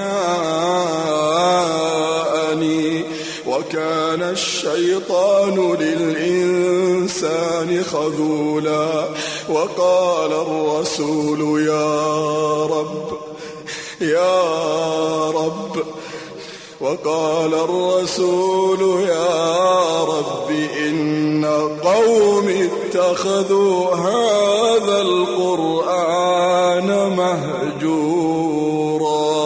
جاءني وكان الشيطان للإنسان خذولا. وقال الرسول يا رب يا رب وقال الرسول يا رب إن قوم اتخذوا هذا القرآن مهجورا.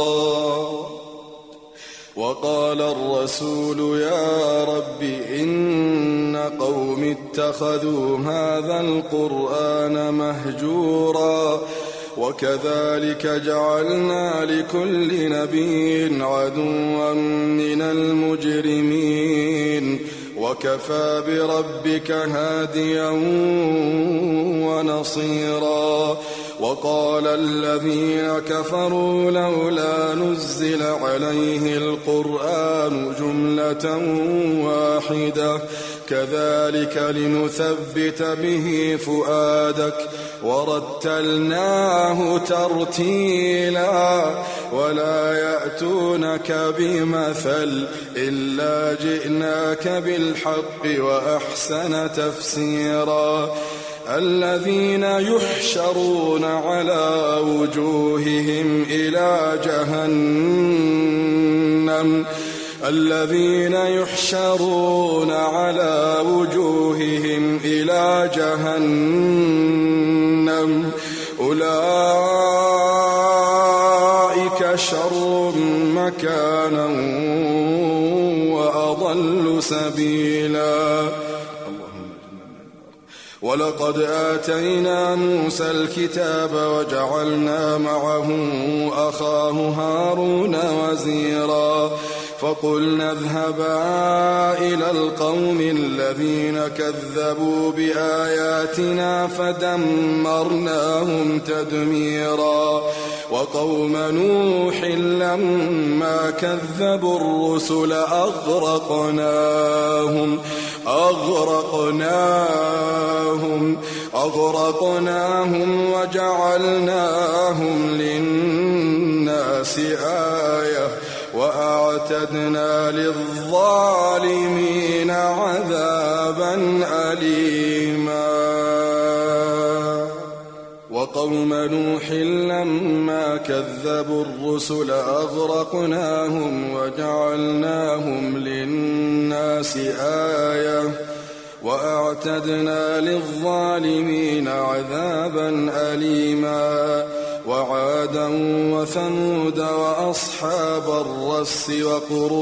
وقال الرسول يا رب إن قوم اتخذوا هذا القرآن مهجورا. وكذلك جعلنا لكل نبي عدوا من المجرمين وكفى بربك هاديا ونصيرا. وقال الذين كفروا لولا نزل عليه القرآن جملة واحدة كذلك لنثبت به فؤادك ورتلناه ترتيلا ولا يأتونك بمثل إلا جئناك بالحق وأحسن تفسيرا الذين يحشرون على وجوههم إلى جهنم الذين يحشرون على وجوههم إلى جهنم أولئك شر مكانا وأضل سبيلا. ولقد آتينا موسى الكتاب وجعلنا معه أخاه هارون وزيرا فقلنا اذهبا إلى القوم الذين كذبوا بآياتنا فدمرناهم تدميرا وقوم نوح لما كذبوا الرسل أغرقناهم أغرقناهم أغرقناهم وجعلناهم للناس آية وأعتدنا للظالمين عذابا أليما. وقوم نوح لما كذبوا الرسل أغرقناهم وجعلناهم للناس آية وأعتدنا للظالمين عذابا أليما. وعادا وثمود وأصحاب الرس وقرون